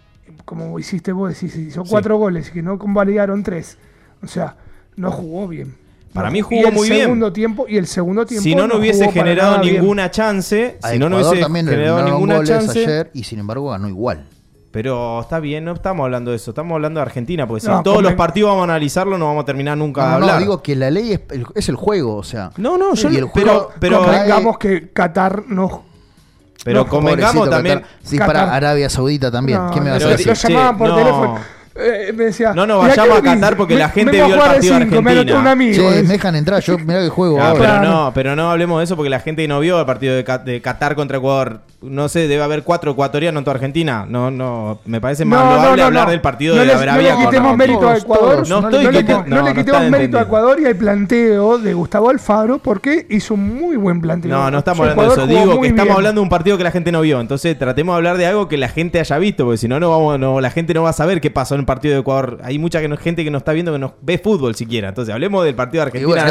como hiciste vos, decís, hizo 4 goles y que no convalidaron 3. O sea, no jugó bien. Para mí jugó muy bien. Y el segundo tiempo. Si no hubiese generado ninguna chance. Si no hubiese generado ninguna chance. Ayer, y sin embargo ganó igual. Pero está bien, no estamos hablando de eso. Estamos hablando de Argentina. Porque si todos los partidos vamos a analizarlo, no vamos a terminar nunca de hablar. No, digo que la ley es el juego. O sea. No, yo pero convengamos que Qatar no. Pero convengamos también. Qatar, sí, para Arabia Saudita también. ¿Qué me vas a decir? Lo llamaban por teléfono. Me decía, no vayamos a Qatar porque la gente vio el partido de Argentina. Me dejan entrar, yo mirá que juego ahora. Pero no hablemos de eso porque la gente no vio el partido de Qatar contra Ecuador. No sé, debe haber 4 ecuatorianos en toda Argentina. No, me parece más loable hablar del partido de Arabia. No le quitemos mérito a Ecuador. No le quitemos mérito a Ecuador y al planteo de Gustavo Alfaro porque hizo un muy buen planteo. No estamos hablando de eso. Digo que estamos hablando de un partido que la gente no vio. Entonces tratemos de hablar de algo que la gente haya visto porque si no, la gente no va a saber qué pasó en el partido de Ecuador. Hay mucha gente que no está viendo que no ve fútbol siquiera. Entonces hablemos del partido de Argentina.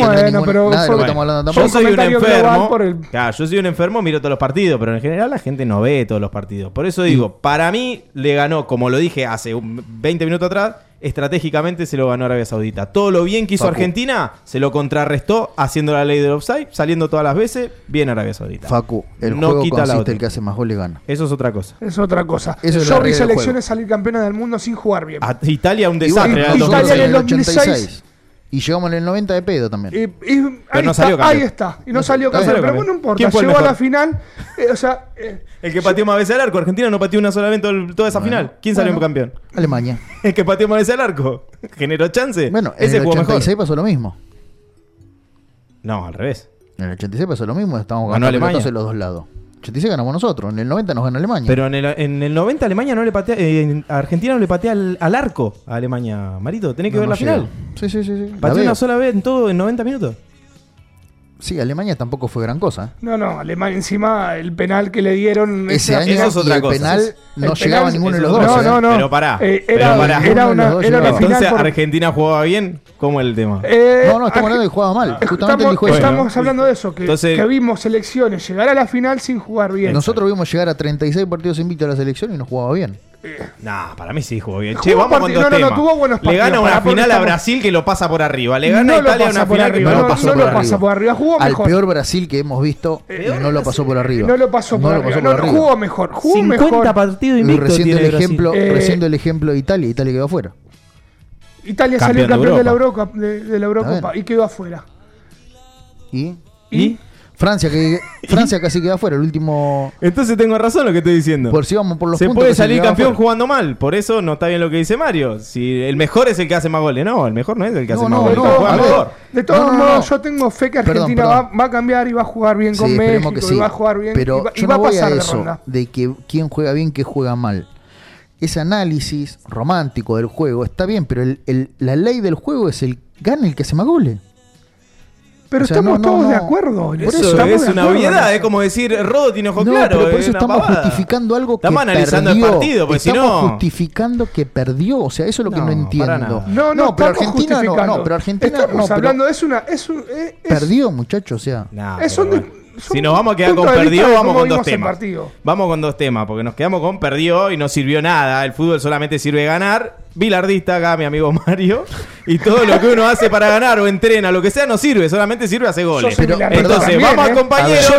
Yo soy un enfermo. Yo soy un enfermo, miro todos los partidos, pero en general la gente no ve todos los partidos. Por eso digo, para mí le ganó, como lo dije hace 20 minutos atrás, estratégicamente se lo ganó Arabia Saudita. Todo lo bien que hizo Argentina se lo contrarrestó haciendo la ley del offside, saliendo todas las veces, bien Arabia Saudita. Facu, el juego consiste el que hace más goles gana. Eso es otra cosa. Es otra cosa. Yo vi selecciones salir campeonas del mundo sin jugar bien. A Italia un desastre. Italia en el 86. Y llegamos en el 90 de pedo también. Pero no salió campeón. Ahí está. Y no salió campeón. Pero bueno, no importa. Llegó a la final. El que pateó más veces al arco. Argentina no pateó una sola vez toda esa final. ¿Quién salió campeón? Alemania. El que pateó más veces al arco. ¿Generó chance? Bueno, en el 86 pasó lo mismo. No, al revés. En el 86 pasó lo mismo. Estábamos ganando pelotas en los dos lados. 86 ganamos nosotros, en el 90 nos gana Alemania. Pero en el 90 Alemania no le patea, Argentina no le patea al arco a Alemania. Marito, tenés que ver la final. Sí. Pateó una sola vez en 90 minutos. Sí, Alemania tampoco fue gran cosa. No, Alemania encima, el penal que le dieron... Ese año eso es otra cosa. El penal no llegaba ninguno de los dos. No. Pero pará. Era una entonces, ¿Argentina jugaba bien? ¿Cómo es el tema? No, estamos hablando de que jugaba mal. Justamente estamos hablando de eso, que vimos selecciones llegar a la final sin jugar bien. Nosotros vimos llegar a 36 partidos invictos a la selección y no jugaba bien. Nah, para mí sí jugó bien. Vamos con dos temas. Tuvo buenos partidos. Le gana una final a Brasil que lo pasa por arriba. Le gana a Italia una final que no lo pasa por arriba. Jugó mejor. Al peor Brasil que hemos visto no lo pasó por arriba. No lo pasó por arriba. Jugó mejor. 50 partidos invictos. Recién el ejemplo de Italia. Italia quedó afuera. Italia salió campeón de la Eurocopa y quedó afuera. ¿Y? Francia casi queda afuera, el último. Entonces tengo razón lo que estoy diciendo. Por si vamos por los se puntos. Se puede salir campeón jugando mal. Por eso no está bien lo que dice Mario. Si el mejor es el que hace más goles. No, el mejor no es el que hace más goles. Mejor. De todos modos, yo tengo fe que Argentina va a cambiar y va a jugar bien con México. Y va a jugar bien. Pero y va a pasar de ronda. De que quién juega bien, quién juega mal. Ese análisis romántico del juego está bien, pero la ley del juego es gana el que hace más goles. Pero estamos todos de acuerdo. Por eso es una obviedad, es como decir Rodo tiene ojo claro. Pero por eso estamos justificando algo que perdió. Estamos analizando el partido, porque estamos justificando que perdió. O sea, eso es lo que no entiendo. No, pero Argentina pero Argentina estamos hablando, perdió, muchachos, o sea. Si nos vamos a quedar con perdió, vamos con dos temas. Vamos con dos temas, porque nos quedamos con perdió y no sirvió nada. El fútbol solamente sirve ganar. Bilardista, acá mi amigo Mario. Y todo lo que uno hace para ganar o entrena, lo que sea, no sirve. Solamente sirve hacer goles. Entonces, vamos a compañeros,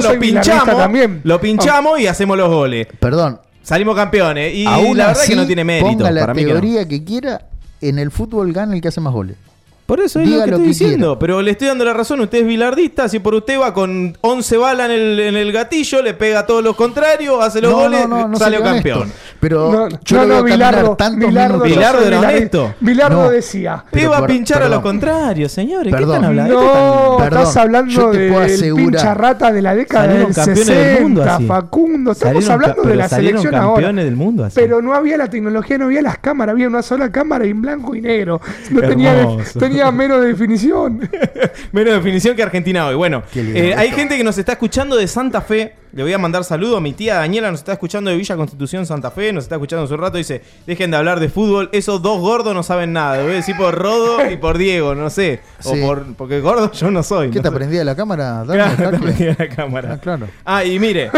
lo pinchamos y hacemos los goles. Perdón. Salimos campeones. Y la verdad es que no tiene mérito. Ponga la teoría que quiera, en el fútbol gana el que hace más goles. Por eso es lo que estoy diciendo, pero le estoy dando la razón. Usted es bilardista, si por usted va con 11 balas en el gatillo, le pega a todos los contrarios, hace los goles, sale campeón. Pero yo no Bilardo era honesto. Bilardo decía: te va a pinchar a los contrarios, señores. ¿Qué están hablando? No, estás hablando del pincha rata de la década del 60, Facundo. Estamos hablando de la selección ahora. Del mundo, pero no había la tecnología, no había las cámaras, había una sola cámara en blanco y negro. No tenía menos definición. Menos definición que Argentina hoy. Bueno, hay gente que nos está escuchando de Santa Fe. Le voy a mandar saludos. Mi tía Daniela nos está escuchando de Villa Constitución, Santa Fe. Nos está escuchando hace un rato. Dice: dejen de hablar de fútbol. Esos dos gordos no saben nada. Lo voy a decir por Rodo y por Diego. No sé. Sí. Porque gordo yo no soy. ¿Qué te aprendí de la cámara? Claro, te aprendí de la cámara. Claro. Y mire.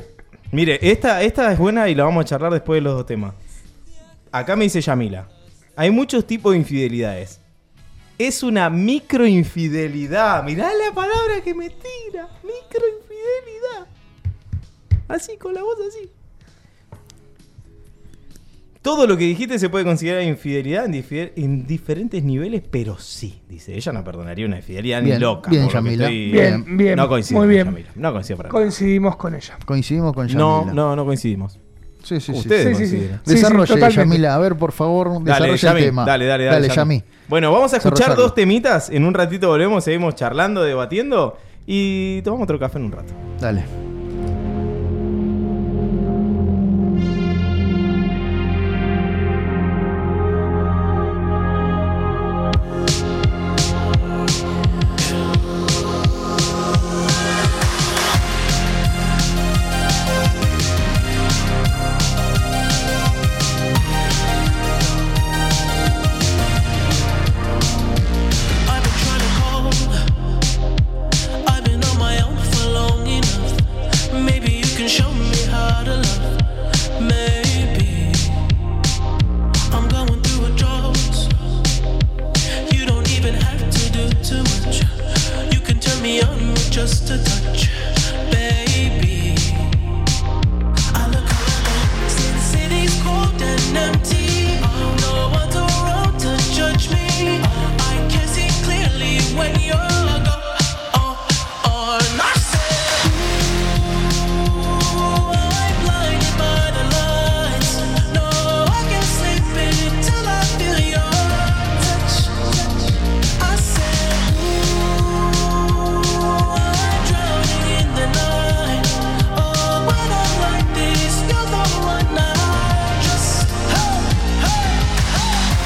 Esta es buena y la vamos a charlar después de los dos temas. Acá me dice Yamila: hay muchos tipos de infidelidades. Es una microinfidelidad. Mirá la palabra que me tira. Microinfidelidad. Así, con la voz así. Todo lo que dijiste se puede considerar infidelidad en diferentes niveles, pero sí, dice. Ella no perdonaría una infidelidad ni loca. Bien, Yamila. Bien. No coincidimos. Muy bien. Yamila. No coincidimos para coincidimos con ella. Coincidimos con Yamila. No coincidimos. Sí. Ustedes coinciden. Desarrolle, Yamila. A ver, por favor, desarrolle el tema. Dale, Yami. Bueno, vamos a escuchar dos temitas. En un ratito volvemos, seguimos charlando, debatiendo y tomamos otro café en un rato. Dale. I've been on my own for long enough. just a touch, baby. I look around, since city's cold and empty, no one's around to judge me. I can see clearly when you're gone. I said, ooh, I'm blinded by the lights. No, I can't sleep until I feel your touch. I said, ooh, I'm drowning in the night. Oh, when I'm like this, you're the one I just, hey, hey,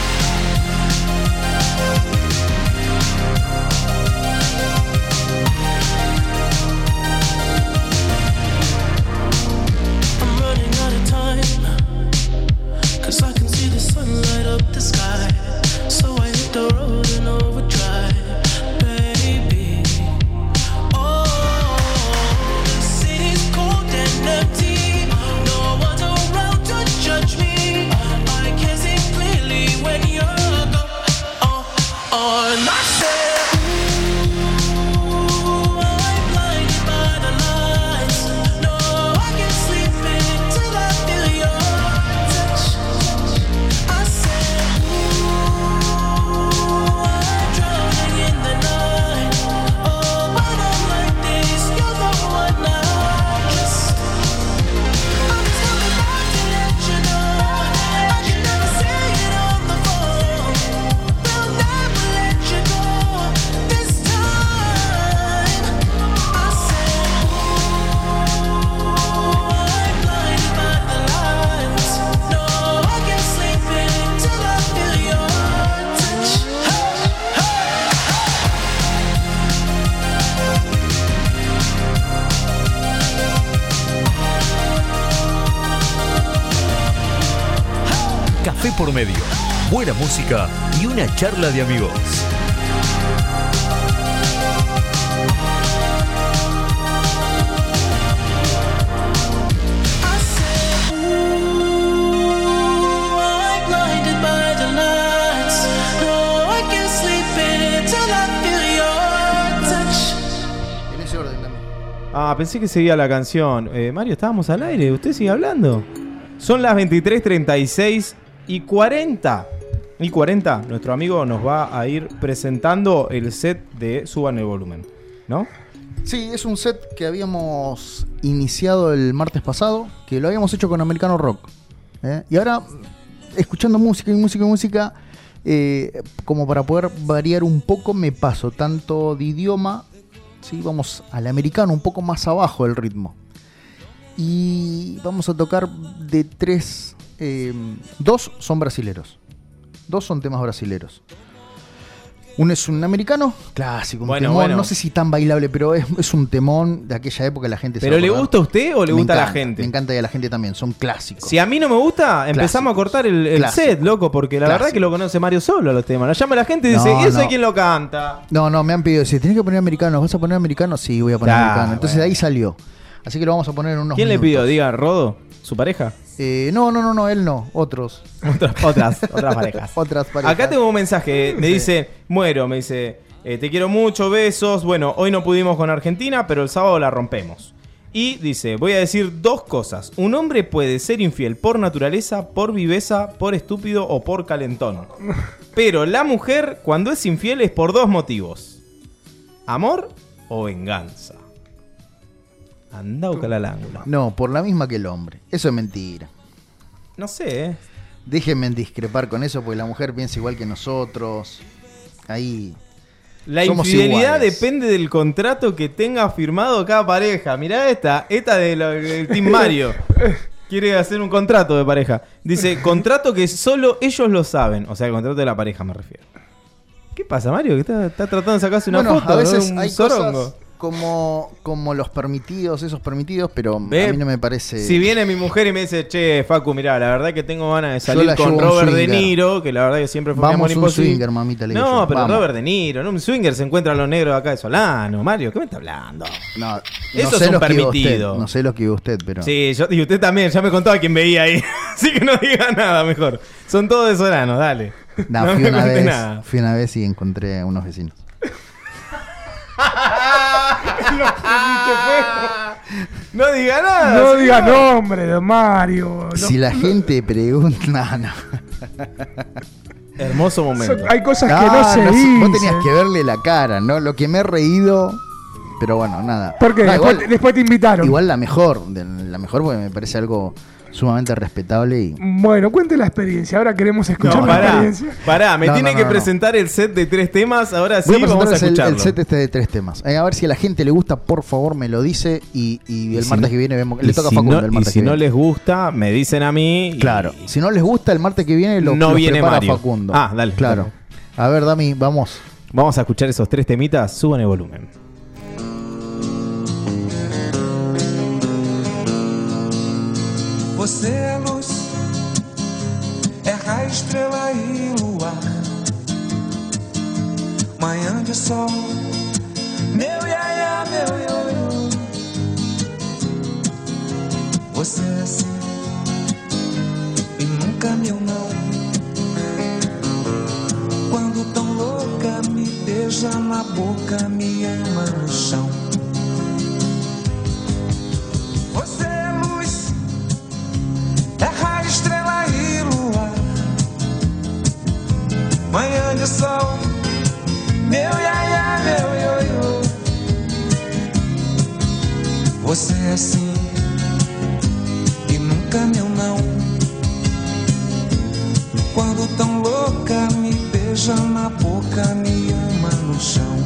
I'm running out of time, 'cause I can see the sun light up the sky. So I hit the road in overdrive, baby. Oh, the city's cold and empty. No one's around to judge me. I can see clearly when you're gone. And I said, ooh, I'm blinded by the lights. No, I can't sleep until I feel your touch. I said, ooh, I'm drowning in the night. Oh, when I'm like this, you're the one I just. I'm just coming back to let you know. I can never say it on the phone. They'll never let you go this time. I said, ooh, I'm blinded by the lights. No, I can't sleep until I feel your touch. Hey, Café por medio, buena música y una charla de amigos. I said, ooh, I'm blinded by the lights. No, I can't sleep until I feel your touch. En ese orden también. Ah, pensé que seguía la canción. Mario, estábamos al aire, ¿usted sigue hablando? Son las 23:36 y 40. Y 40, nuestro amigo nos va a ir presentando el set de Suban el Volumen, ¿no? Sí, es un set que habíamos iniciado el martes pasado, que lo habíamos hecho con Americano Rock. Y ahora, escuchando música y música y música, como para poder variar un poco, me paso tanto de idioma, ¿sí? Vamos al americano, un poco más abajo del ritmo. Y vamos a tocar de tres. Dos son brasileros. Dos son temas brasileros. Uno es un americano clásico, un temón, no sé si tan bailable, pero es un temón de aquella época, la gente se ¿Pero le gusta a usted o le gusta a la gente? Me encanta y a la gente también, son clásicos. Si a mí no me gusta, empezamos a cortar el set, loco, porque la verdad que lo conoce Mario solo los temas. Lo llama la gente y dice, ¿y eso es quién lo canta? No, me han pedido, si tenés que poner americano, ¿vas a poner americano? Sí, voy a poner americano. Entonces de ahí salió. Así que lo vamos a poner en unos ¿Quién minutos. le pidió? Diga, ¿Rodo? ¿Su pareja? No, él no, otros. Otras parejas. Otras parejas. Acá tengo un mensaje, me dice, me dice, te quiero mucho, besos. Bueno, hoy no pudimos con Argentina, pero el sábado la rompemos. Y dice, voy a decir dos cosas. Un hombre puede ser infiel por naturaleza, por viveza, por estúpido o por calentón. Pero la mujer, cuando es infiel, es por dos motivos: amor o venganza. Anda a buscar al ángulo. No, por la misma que el hombre. Eso es mentira. No sé, Déjenme discrepar con eso, porque la mujer piensa igual que nosotros. Ahí. La infidelidad depende del contrato que tenga firmado cada pareja. Mirá esta del Team Mario. Quiere hacer un contrato de pareja. Dice, contrato que solo ellos lo saben. O sea, el contrato de la pareja me refiero. ¿Qué pasa, Mario? Que está tratando de sacarse una foto. A veces un hay zorongo. cosas como los permitidos, esos permitidos, pero a mí no me parece. Si viene mi mujer y me dice, che, Facu, mirá, la verdad que tengo ganas de salir con Robert De Niro, que la verdad que siempre fue mi amor imposible. Swinger, mamita, le digo no, yo. pero Vamos. Robert De Niro, no, un swinger se encuentra a los negros acá de Solano. Mario, ¿qué me está hablando? No Eso sé es un los que vio permitido. usted, no sé lo que vio usted, pero. Sí, y usted también, ya me contó a quién veía ahí. Así que no diga nada mejor. Son todos de Solano, dale. No, me conté nada. Fui una vez y encontré a unos vecinos. No diga nada. No diga nombre, don Mario. Si la gente pregunta, no. Hermoso momento. Hay cosas que no se dicen. Vos tenías que verle la cara, ¿no? Lo que me he reído. Pero bueno, nada. Porque después te invitaron. Igual la mejor porque me parece algo sumamente respetable. Y... Bueno, cuente la experiencia. Ahora queremos escuchar la experiencia. Pará, me tiene que presentar el set de 3 temas. Ahora sí, vamos a escucharlo. El set de 3 temas. A ver si a la gente le gusta, por favor, me lo dice. Y el martes que viene vemos. Le toca a Facundo el martes que viene. Y si no les gusta, me dicen a mí. Claro. Si no les gusta, el martes que viene lo viene prepara Mario. Facundo. Ah, dale. Claro. A ver, Dami, vamos. Vamos a escuchar esos 3 temitas. Suban el volumen. Você é luz, é raio, estrela e luar. Manhã de sol, meu iaiá, meu ioiô. Você é assim e nunca meu não. Quando tão louca me beija na boca, me ama no chão. Você é luz, é raio, estrela e luar. Manhã de sol, meu iaiá, meu ioiô. Você é assim e nunca meu não. Quando tão louca me beija na boca, me ama no chão.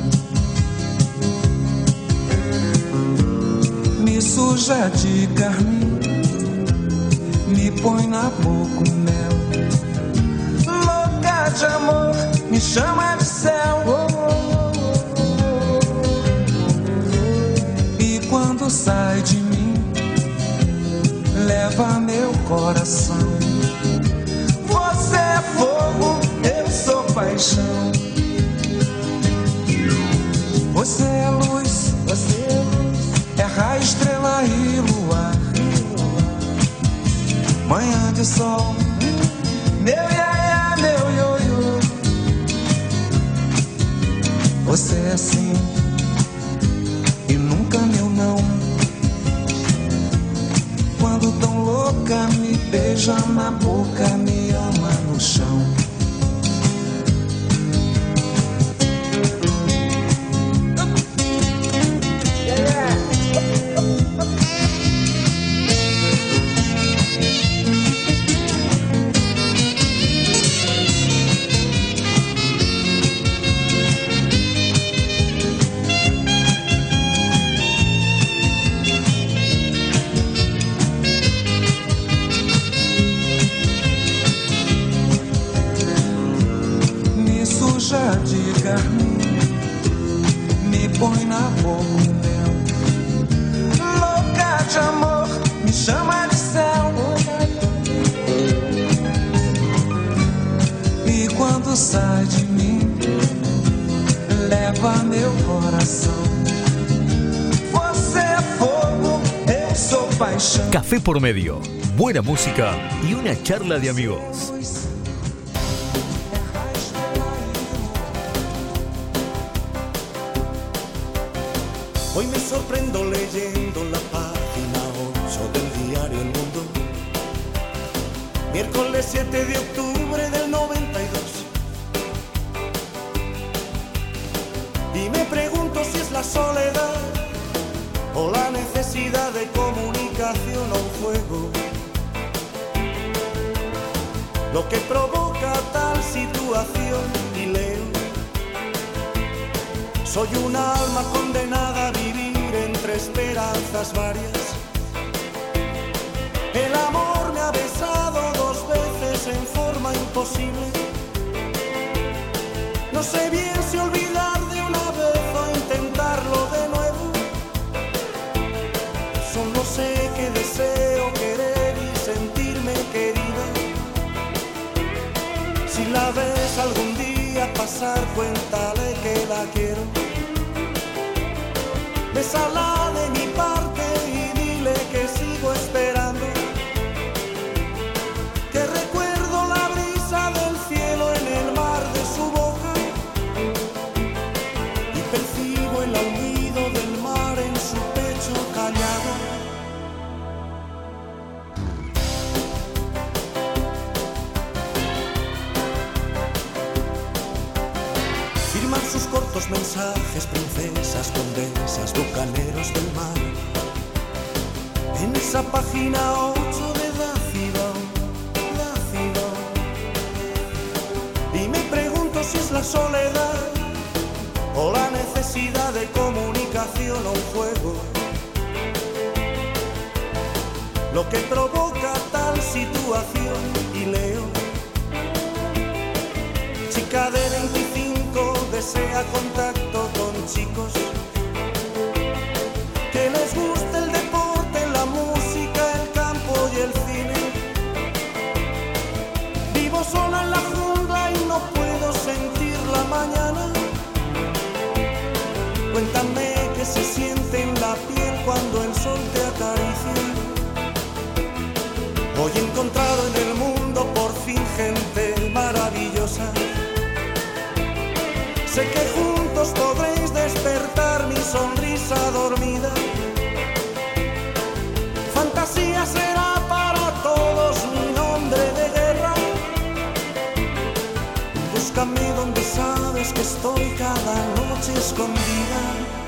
Me suja de carmim, me põe na boca o mel. Louca de amor, me chama de céu. E quando sai de mim, leva meu coração. Você é fogo, eu sou paixão. Você é luz, é raio, estrela e luar. Manhã de sol, meu iaiá, meu ioiô. Você é assim e nunca meu não. Quando tão louca me beija na boca, me ama no chão. De carmim, me põe na boca o mel. Louca de amor, me chama de céu. E quando sai de mim, leva meu coração. Você é fogo, eu sou paixão. Café por medio, buena música y una charla de amigos. Hoy me sorprendo leyendo la página 8 del diario El Mundo. Miércoles 7 de octubre del 92. Y me pregunto si es la soledad o la necesidad de comunicación o un fuego lo que provoca tal situación. Y leo: soy un alma condenada a vivir entre esperanzas varias. El amor me ha besado 2 veces en forma imposible. No sé bien si olvidar de una vez o intentarlo de nuevo. Solo sé que deseo querer y sentirme querida. Si la ves algún día pasar, cuéntale que la quiero. Bésala de mi parte y dile que sigo esperando. Que recuerdo la brisa del cielo en el mar de su boca y percibo el aullido del mar mensajes, princesas, condesas, bucaneros del mar. En esa página 8 de Dácido. Y me pregunto si es la soledad o la necesidad de comunicación o un juego lo que provoca tal situación. Y leo: chica de 25 desea contacto con chicos que les guste el deporte, la música, el campo y el cine. Vivo sola en la jungla y no puedo sentir la mañana. Cuéntame qué se siente en la piel cuando el sol te acaricia. Hoy he encontrado en el mundo por fin gente maravillosa. Sé que juntos podréis despertar mi sonrisa dormida. Fantasía será para todos mi nombre de guerra. Búscame donde sabes que estoy cada noche escondida.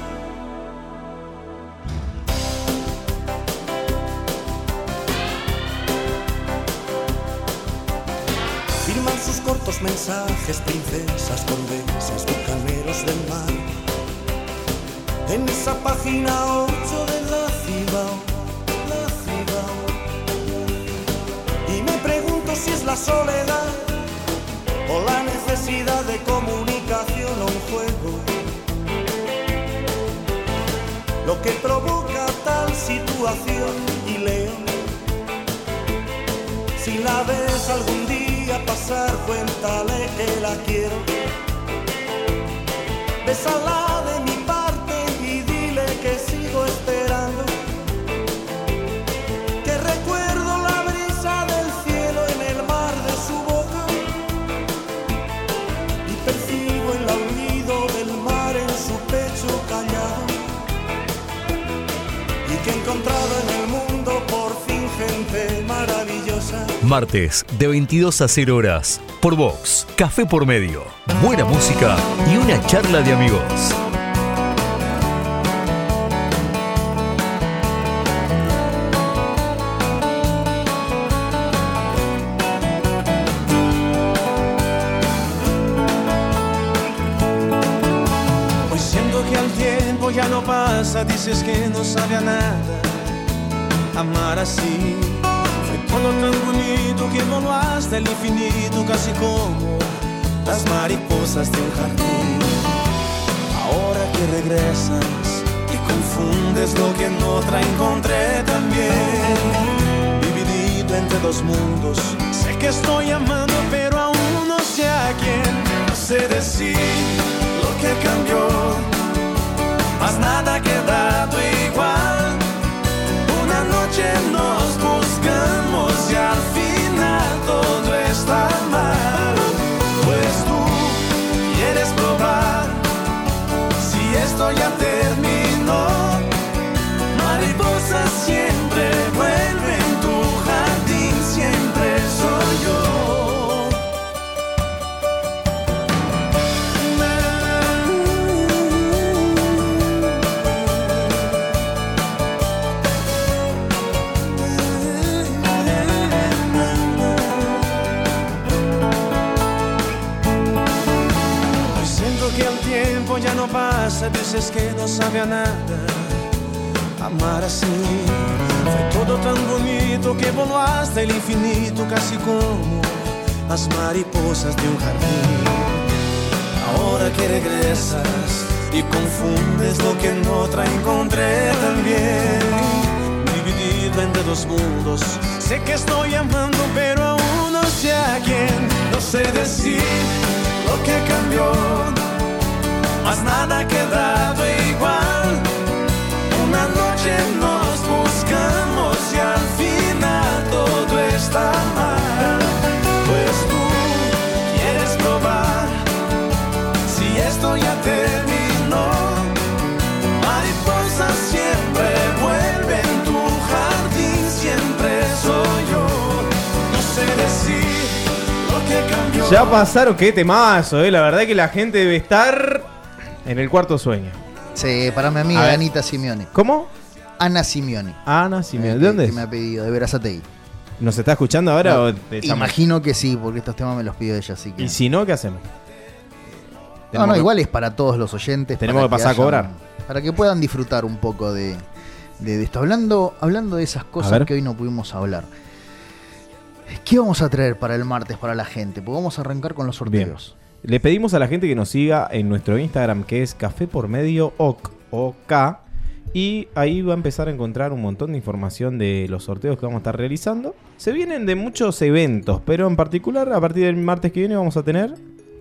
Firman sus cortos mensajes, princesas, condesas, bucaneros del mar. En esa página 8 de la ciudad. Y me pregunto si es la soledad o la necesidad de comunicación o un juego lo que provoca tal situación. Y leo: si la ves algún día pasar, cuéntale que la quiero. Bésala de mi parte y dile que sigo esperando. Que recuerdo la brisa del cielo en el mar de su boca y percibo el aullido del mar en su pecho callado. Y que he encontrado en el mundo por fin gente maravillosa. Martes de 22 a 0 horas por Vox, Café por Medio, buena música y una charla de amigos. Hoy siento que el tiempo ya no pasa, dices que no sabe a nada amar así. Todo tan bonito que voló hasta el infinito, casi como las mariposas de un jardín. Ahora que regresas y confundes lo que en otra encontré también. Dividido entre dos mundos, sé que estoy amando pero aún no sé a quién. No sé decir lo que cambió, mas nada ha quedado igual. Una noche nos buscamos y al final todo está mal. Pues tú quieres probar si esto ya terminó. Mariposas siempre vuelven, tu jardín siempre soy yo. Ya no pasa, dices que no sabe a nada amar así. Fue todo tan bonito que voló hasta el infinito, casi como las mariposas de un jardín. Ahora que regresas y confundes lo que en otra encontré también. Dividido entre dos mundos, sé que estoy amando pero aún no sé a quién. No sé decir lo que cambió, mas nada ha quedado igual. Una noche nos buscamos y al final todo está mal. Pues tú quieres probar si esto ya terminó. Mariposas siempre vuelven, tu jardín siempre soy yo. No sé decir lo que cambió. Ya pasaron, qué temazo, la verdad que la gente debe estar En el cuarto sueño. Sí, para mi amiga Anita Simeone. ¿Cómo? Ana Simeone. Ana Simeone. ¿De dónde que es? me ha pedido, de Verazategui. ¿Nos está escuchando ahora No, o te llama? imagino que sí, porque estos temas me los pidió ella, así que... ¿Y si no, qué hacemos? No, igual es para todos los oyentes. Tenemos que pasar a cobrar. Para que puedan disfrutar un poco de esto. Hablando de esas cosas que hoy no pudimos hablar. ¿Qué vamos a traer para el martes para la gente? Pues vamos a arrancar con los sorteos. Bien. Le pedimos a la gente que nos siga en nuestro Instagram, que es Café por Medio OK. Y ahí va a empezar a encontrar un montón de información de los sorteos que vamos a estar realizando. Se vienen de muchos eventos, pero en particular a partir del martes que viene vamos a tener...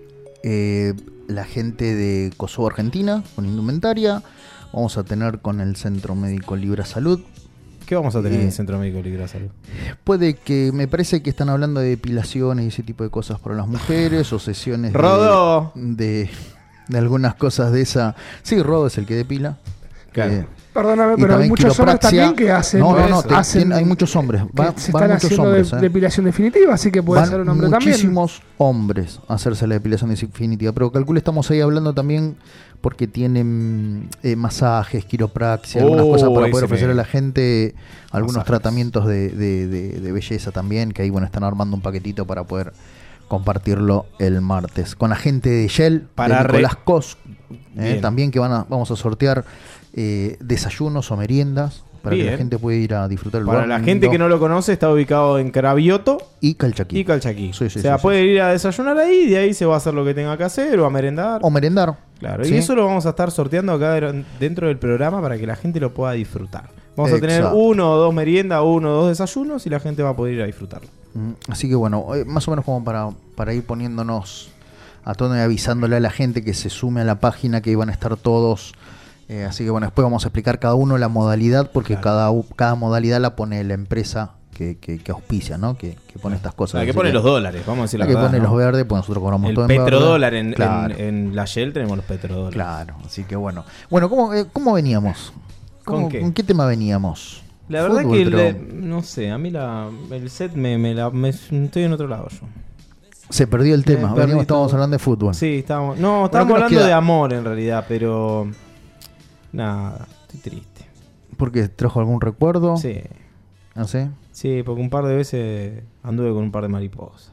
la gente de Kosovo, Argentina, con indumentaria. Vamos a tener con el Centro Médico Libra Salud. ¿Qué vamos a tener en el Centro Médico Libra Salud? Puede que, me parece que están hablando de depilaciones y ese tipo de cosas para las mujeres, o sesiones de algunas cosas de esa. Sí, Rodo es el que depila. Claro. Perdóname, pero hay muchos hombres también que hacen. Hay muchos hombres. Se están haciendo depilación definitiva, así que puede ser un hombre también. Muchísimos hombres a hacerse la depilación definitiva. Pero calculo, estamos ahí hablando también porque tienen masajes, quiropraxia, algunas cosas para poder ofrecer a la gente, algunos tratamientos de belleza también, que ahí están armando un paquetito para poder compartirlo el martes. Con la gente de Shell, de Nicolás Cos, también que vamos a sortear desayunos o meriendas para que la gente pueda ir a disfrutar el lugar. Para la gente que no lo conoce, está ubicado en Cravioto y Calchaquí. Puede ir a desayunar ahí y de ahí se va a hacer lo que tenga que hacer o a merendar. Claro, y eso lo vamos a estar sorteando acá dentro del programa para que la gente lo pueda disfrutar. Vamos a tener 1 o 2 meriendas, 1 o 2 desayunos y la gente va a poder ir a disfrutarlo. Así que más o menos como para ir poniéndonos a tono y avisándole a la gente que se sume a la página, que iban a estar todos. Así que después vamos a explicar cada uno la modalidad, porque cada modalidad la pone la empresa que auspicia, ¿no? Que pone estas cosas. La que pone los dólares, vamos a decir la verdad. La que pone los verdes, pues nosotros cobramos el todo en verde. petrodólar en la Shell tenemos los petrodólares. Claro, así que bueno, ¿cómo veníamos? ¿Con qué? ¿Con qué tema veníamos? La verdad que no sé, a mí el set estoy en otro lado yo. Se perdió el tema, estábamos hablando de fútbol. Sí, estábamos hablando de amor en realidad, pero nada, estoy triste. ¿Por qué? ¿Trajo algún recuerdo? Sí. ¿No sé? Sí, porque un par de veces anduve con un par de mariposas.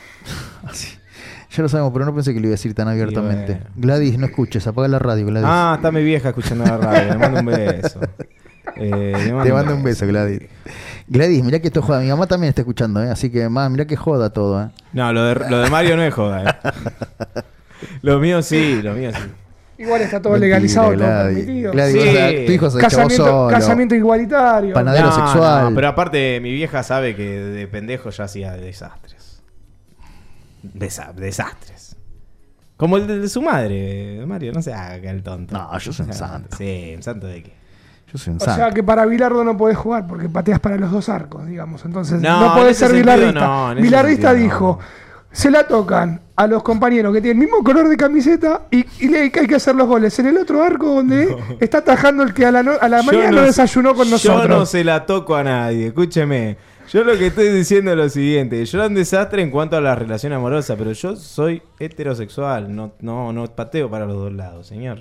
Ya lo sabemos, pero no pensé que lo iba a decir tan abiertamente. Gladys, no escuches, apaga la radio, Gladys. Está mi vieja escuchando la radio, le mando un beso. Te mando un beso, Gladys. Gladys, mirá que esto joda. Mi mamá también está escuchando, así que mirá que joda todo. No, lo de Mario no es joda. Lo mío sí. Igual está todo legalizado, todo permitido. Gladys, tu hijo se echó solo. Casamiento igualitario. Panadero sexual. No, pero aparte mi vieja sabe que de pendejo ya hacía desastres. Desastres. Como el de su madre, Mario, no se haga el tonto. No, yo soy un santo. Sí, ¿un santo de qué? Yo soy un santo. O sea que para Bilardo no podés jugar porque pateas para los dos arcos, digamos. Entonces no podés ser bilardista. Bilardista dijo, se la tocan a los compañeros que tienen el mismo color de camiseta y hay que hacer los goles en el otro arco donde está atajando el que a la mañana no desayunó con nosotros. Yo no se la toco a nadie, escúcheme. Yo lo que estoy diciendo es lo siguiente. Yo era un desastre en cuanto a la relación amorosa, pero yo soy heterosexual. No pateo para los dos lados, señor.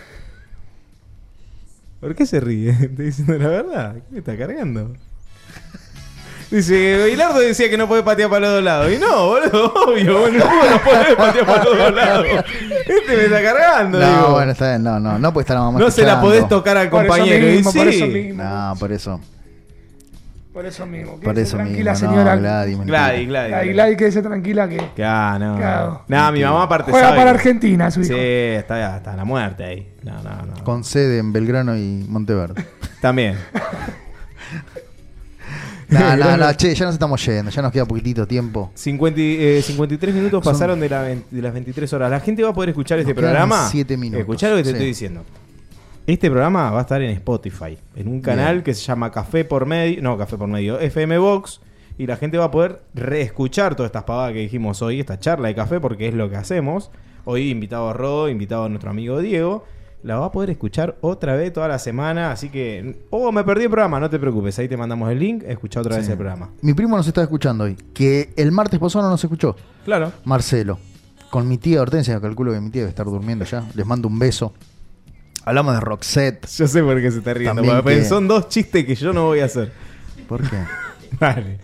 ¿Por qué se ríe? Estoy diciendo la verdad. ¿Qué me está cargando? Dice, Bilardo decía que no podés patear para los dos lados. Y no, boludo, obvio. No podés patear para los dos lados. Me está cargando, no, digo. Bueno, está bien. No puede estar la mamá. No se la podés tocar al compañero. Por eso mismo. No, por eso. Por eso mismo. Por eso tranquila, mismo. señora. Gladys, quédese tranquila que. No, mi mamá aparte juega para Argentina, su hijo. Sí, está la muerte ahí. No. Con sede en Belgrano y Monteverde. También. Che, ya nos estamos yendo, ya nos queda poquitito tiempo. 53 minutos pasaron de las 23 horas. La gente va a poder escuchar este programa. 7 minutos. Escuchar lo que te estoy diciendo. Este programa va a estar en Spotify, en un canal que se llama Café por Medio, FM Box, y la gente va a poder reescuchar todas estas pavadas que dijimos hoy, esta charla de café, porque es lo que hacemos. Hoy invitado a Rodo, invitado a nuestro amigo Diego. La va a poder escuchar otra vez toda la semana, así que... me perdí el programa, no te preocupes, ahí te mandamos el link, escucha otra vez el programa. Mi primo nos está escuchando hoy, que el martes pasado no nos escuchó. Claro. Marcelo. Con mi tía Hortensia, calculo que mi tía debe estar durmiendo ya. Les mando un beso. Hablamos de Roxette. Yo sé por qué se está riendo. Porque son dos chistes que yo no voy a hacer. ¿Por qué? Vale.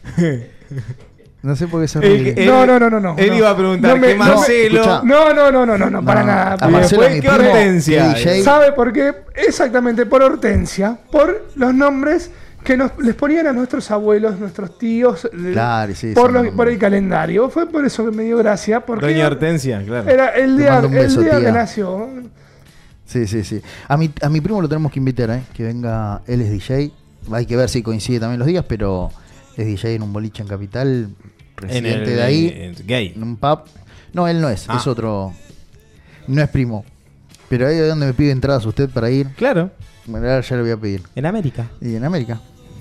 No sé por qué se ríe. No. Él iba a preguntar que Marcelo. No, para nada. A Marcelo, Después, ¿qué Hortensia? ¿Sabe por qué? Exactamente, por Hortensia. Por los nombres que les ponían a nuestros abuelos, nuestros tíos, claro, sí, por el calendario. Fue por eso que me dio gracia. Porque Doña Hortensia, claro. Era el día tía. que nació. Sí. A mi primo lo tenemos que invitar, que venga. Él es DJ. Hay que ver si coincide también los días, pero es DJ en un boliche en Capital. Residente de ahí. Gay. En un pub. No, él no es. Es otro. No es primo. Pero ahí es donde me pide entradas usted para ir. Claro. Bueno, ahora ya le voy a pedir. En América. Y en América.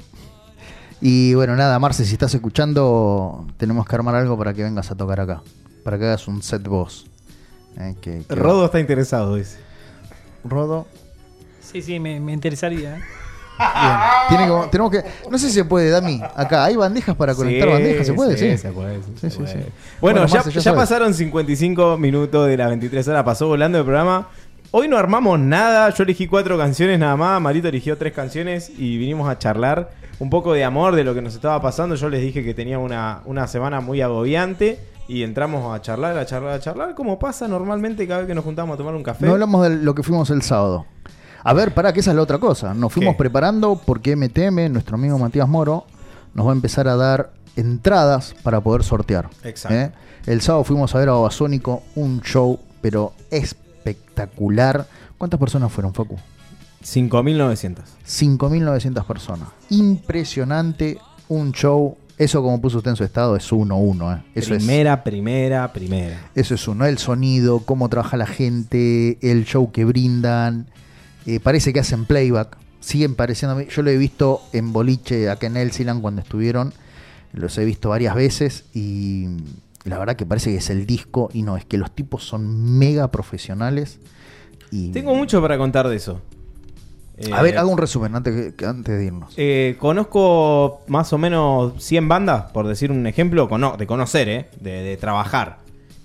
Y bueno, nada, Marce, si estás escuchando, tenemos que armar algo para que vengas a tocar acá. Para que hagas un set vos. Rodo está interesado, dice. Rodo. Sí, me interesaría. Bien. Tenemos que. No sé si se puede, Dami. Acá hay bandejas para conectar bandejas. ¿Se puede? Sí, se puede. Bueno, Marce, ya pasaron 55 minutos de las 23 horas. Pasó volando el programa. Hoy no armamos nada. Yo elegí 4 canciones nada más. Marito eligió 3 canciones y vinimos a charlar un poco de amor, de lo que nos estaba pasando. Yo les dije que tenía una semana muy agobiante. Y entramos a charlar, como pasa normalmente cada vez que nos juntamos a tomar un café. No hablamos de lo que fuimos el sábado. A ver, que esa es la otra cosa. Nos fuimos preparando porque MTM, nuestro amigo Matías Moro, nos va a empezar a dar entradas para poder sortear. Exacto. El sábado fuimos a ver a Babasónico, un show, pero espectacular. ¿Cuántas personas fueron, Facu? 5.900. 5.900 personas. Impresionante, un show. Eso, como puso usted en su estado, es 1-1. Eso Primera. Eso es uno. El sonido, cómo trabaja la gente, el show que brindan. Parece que hacen playback. Siguen pareciendo. Yo lo he visto en boliche acá en Elsiland cuando estuvieron. Los he visto varias veces y la verdad que parece que es el disco. Y no, es que los tipos son mega profesionales. Tengo mucho para contar de eso. A ver, hago un resumen antes de irnos. Conozco más o menos 100 bandas, por decir un ejemplo, de conocer, de trabajar.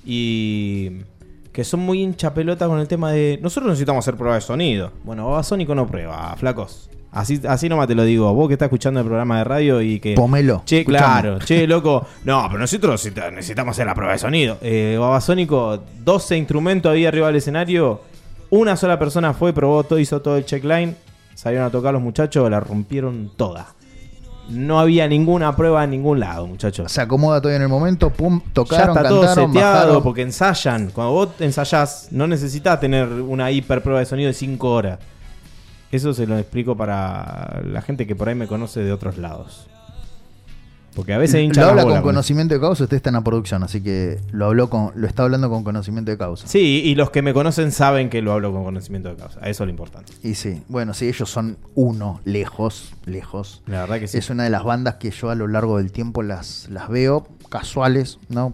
Y que son muy hinchapelota con el tema de... Nosotros necesitamos hacer prueba de sonido. Bueno, Babasónico no prueba, flacos. Así nomás te lo digo. Vos que estás escuchando el programa de radio y que... Pomelo. Che, claro. Che, loco. No, pero nosotros necesitamos hacer la prueba de sonido. Babasónico, 12 instrumentos ahí arriba del escenario. Una sola persona fue, probó todo, hizo todo el checkline. Salieron a tocar los muchachos, la rompieron toda. No había ninguna prueba en ningún lado, muchachos. Se acomoda todo en el momento, pum, tocaron, ya está cantaron, todo seteado, bajaron. porque ensayan. Cuando vos ensayás, no necesitas tener una hiper prueba de sonido de 5 horas. Eso se lo explico para la gente que por ahí me conoce de otros lados. Porque a veces hincha lo habla la bola con conocimiento de causa. Usted está en la producción, así que lo está hablando con conocimiento de causa. Sí, y los que me conocen saben que lo hablo con conocimiento de causa. Eso es lo importante. Y sí, bueno, sí, ellos son lejos. La verdad que sí. Es una de las bandas que yo a lo largo del tiempo las veo casuales, ¿no?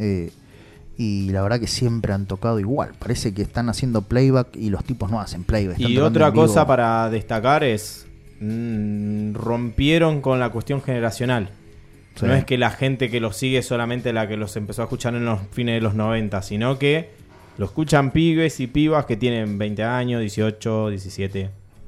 Y la verdad que siempre han tocado igual. Parece que están haciendo playback y los tipos no hacen playback. Y otra cosa para destacar es rompieron con la cuestión generacional. Sí. No es que la gente que los sigue solamente la que los empezó a escuchar en los fines de los 90, sino que lo escuchan pibes y pibas que tienen 20 años, 18, 17.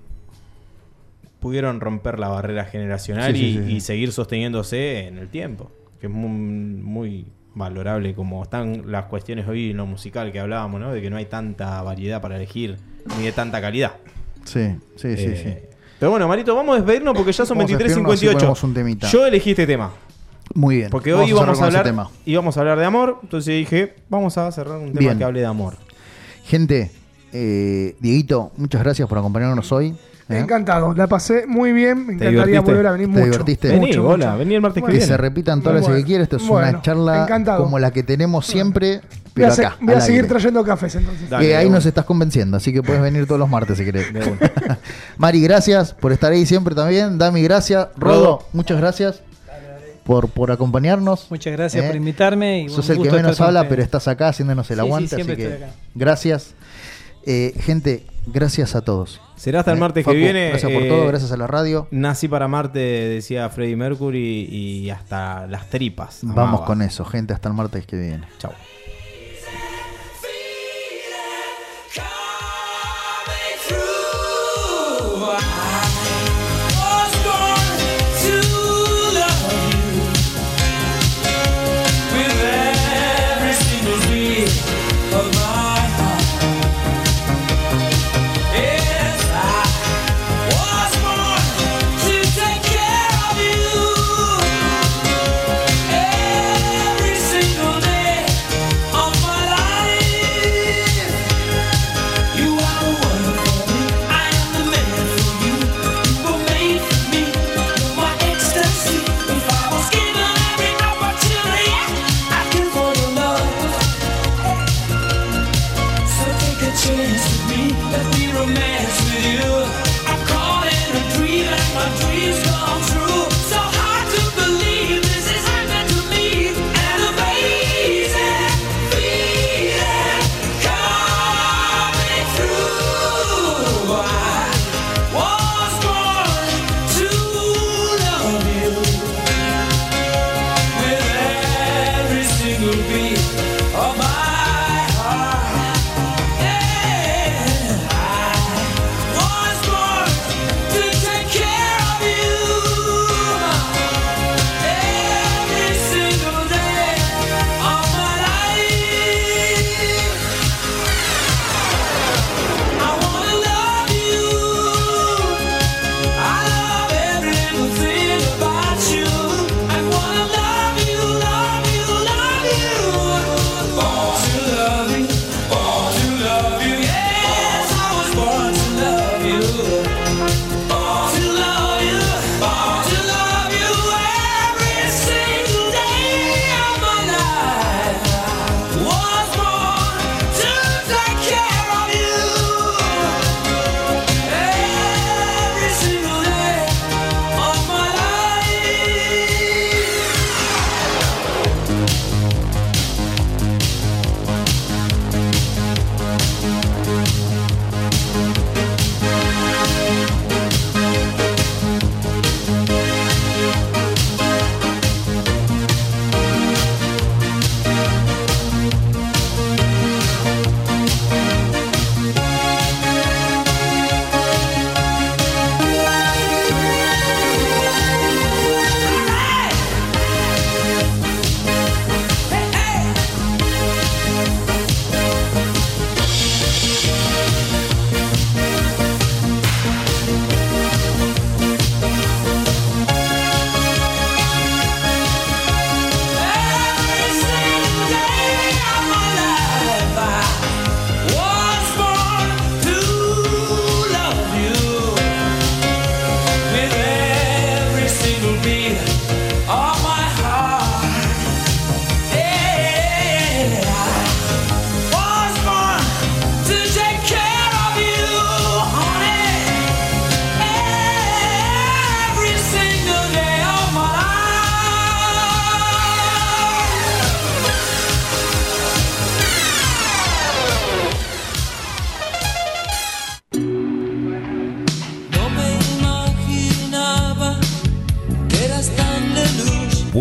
Pudieron romper la barrera generacional y seguir sosteniéndose en el tiempo. Que es muy valorable como están las cuestiones hoy en lo musical que hablábamos, ¿no? De que no hay tanta variedad para elegir ni de tanta calidad. Sí. Pero bueno, Marito, vamos a despedirnos porque ya son 23:58. Yo elegí este tema. Muy bien. Porque hoy íbamos a hablar de amor. Entonces dije, vamos a cerrar un tema que hable de amor. Gente, Dieguito, muchas gracias por acompañarnos hoy. Encantado, la pasé muy bien. Me encantaría volver a venir mucho. ¿Te divertiste? Vení el martes que viene. Que se repitan todas las veces que quieras. Esto es una charla como la que tenemos siempre. Pero acá, voy a seguir trayendo cafés entonces. Ahí nos estás convenciendo, así que puedes venir todos los martes si querés. Mari, gracias por estar ahí siempre también. Dami, gracias. Rodo, muchas gracias por acompañarnos. Muchas gracias por invitarme. Y sos el que menos habla, pero estás acá haciéndonos el aguante. Así que gracias. Gente, gracias a todos. Será hasta el martes Facu, que viene. Gracias por todo, gracias a la radio. Nací para Marte, decía Freddie Mercury, y hasta las tripas. Vamos con eso, gente, hasta el martes que viene. Chau.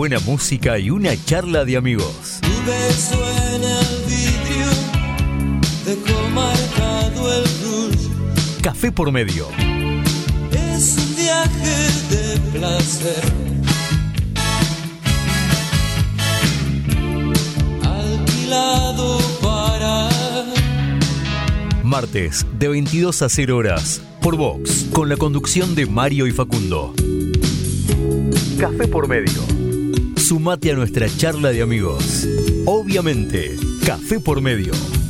buena música y una charla de amigos. Tu beso en el vidrio dejó marcado el rouge. Café por medio. Es un viaje de placer. Alquilado para... Martes, de 22 a 0 horas, por Vox, con la conducción de Mario y Facundo. Café por medio. Sumate a nuestra charla de amigos. Obviamente, Café por medio.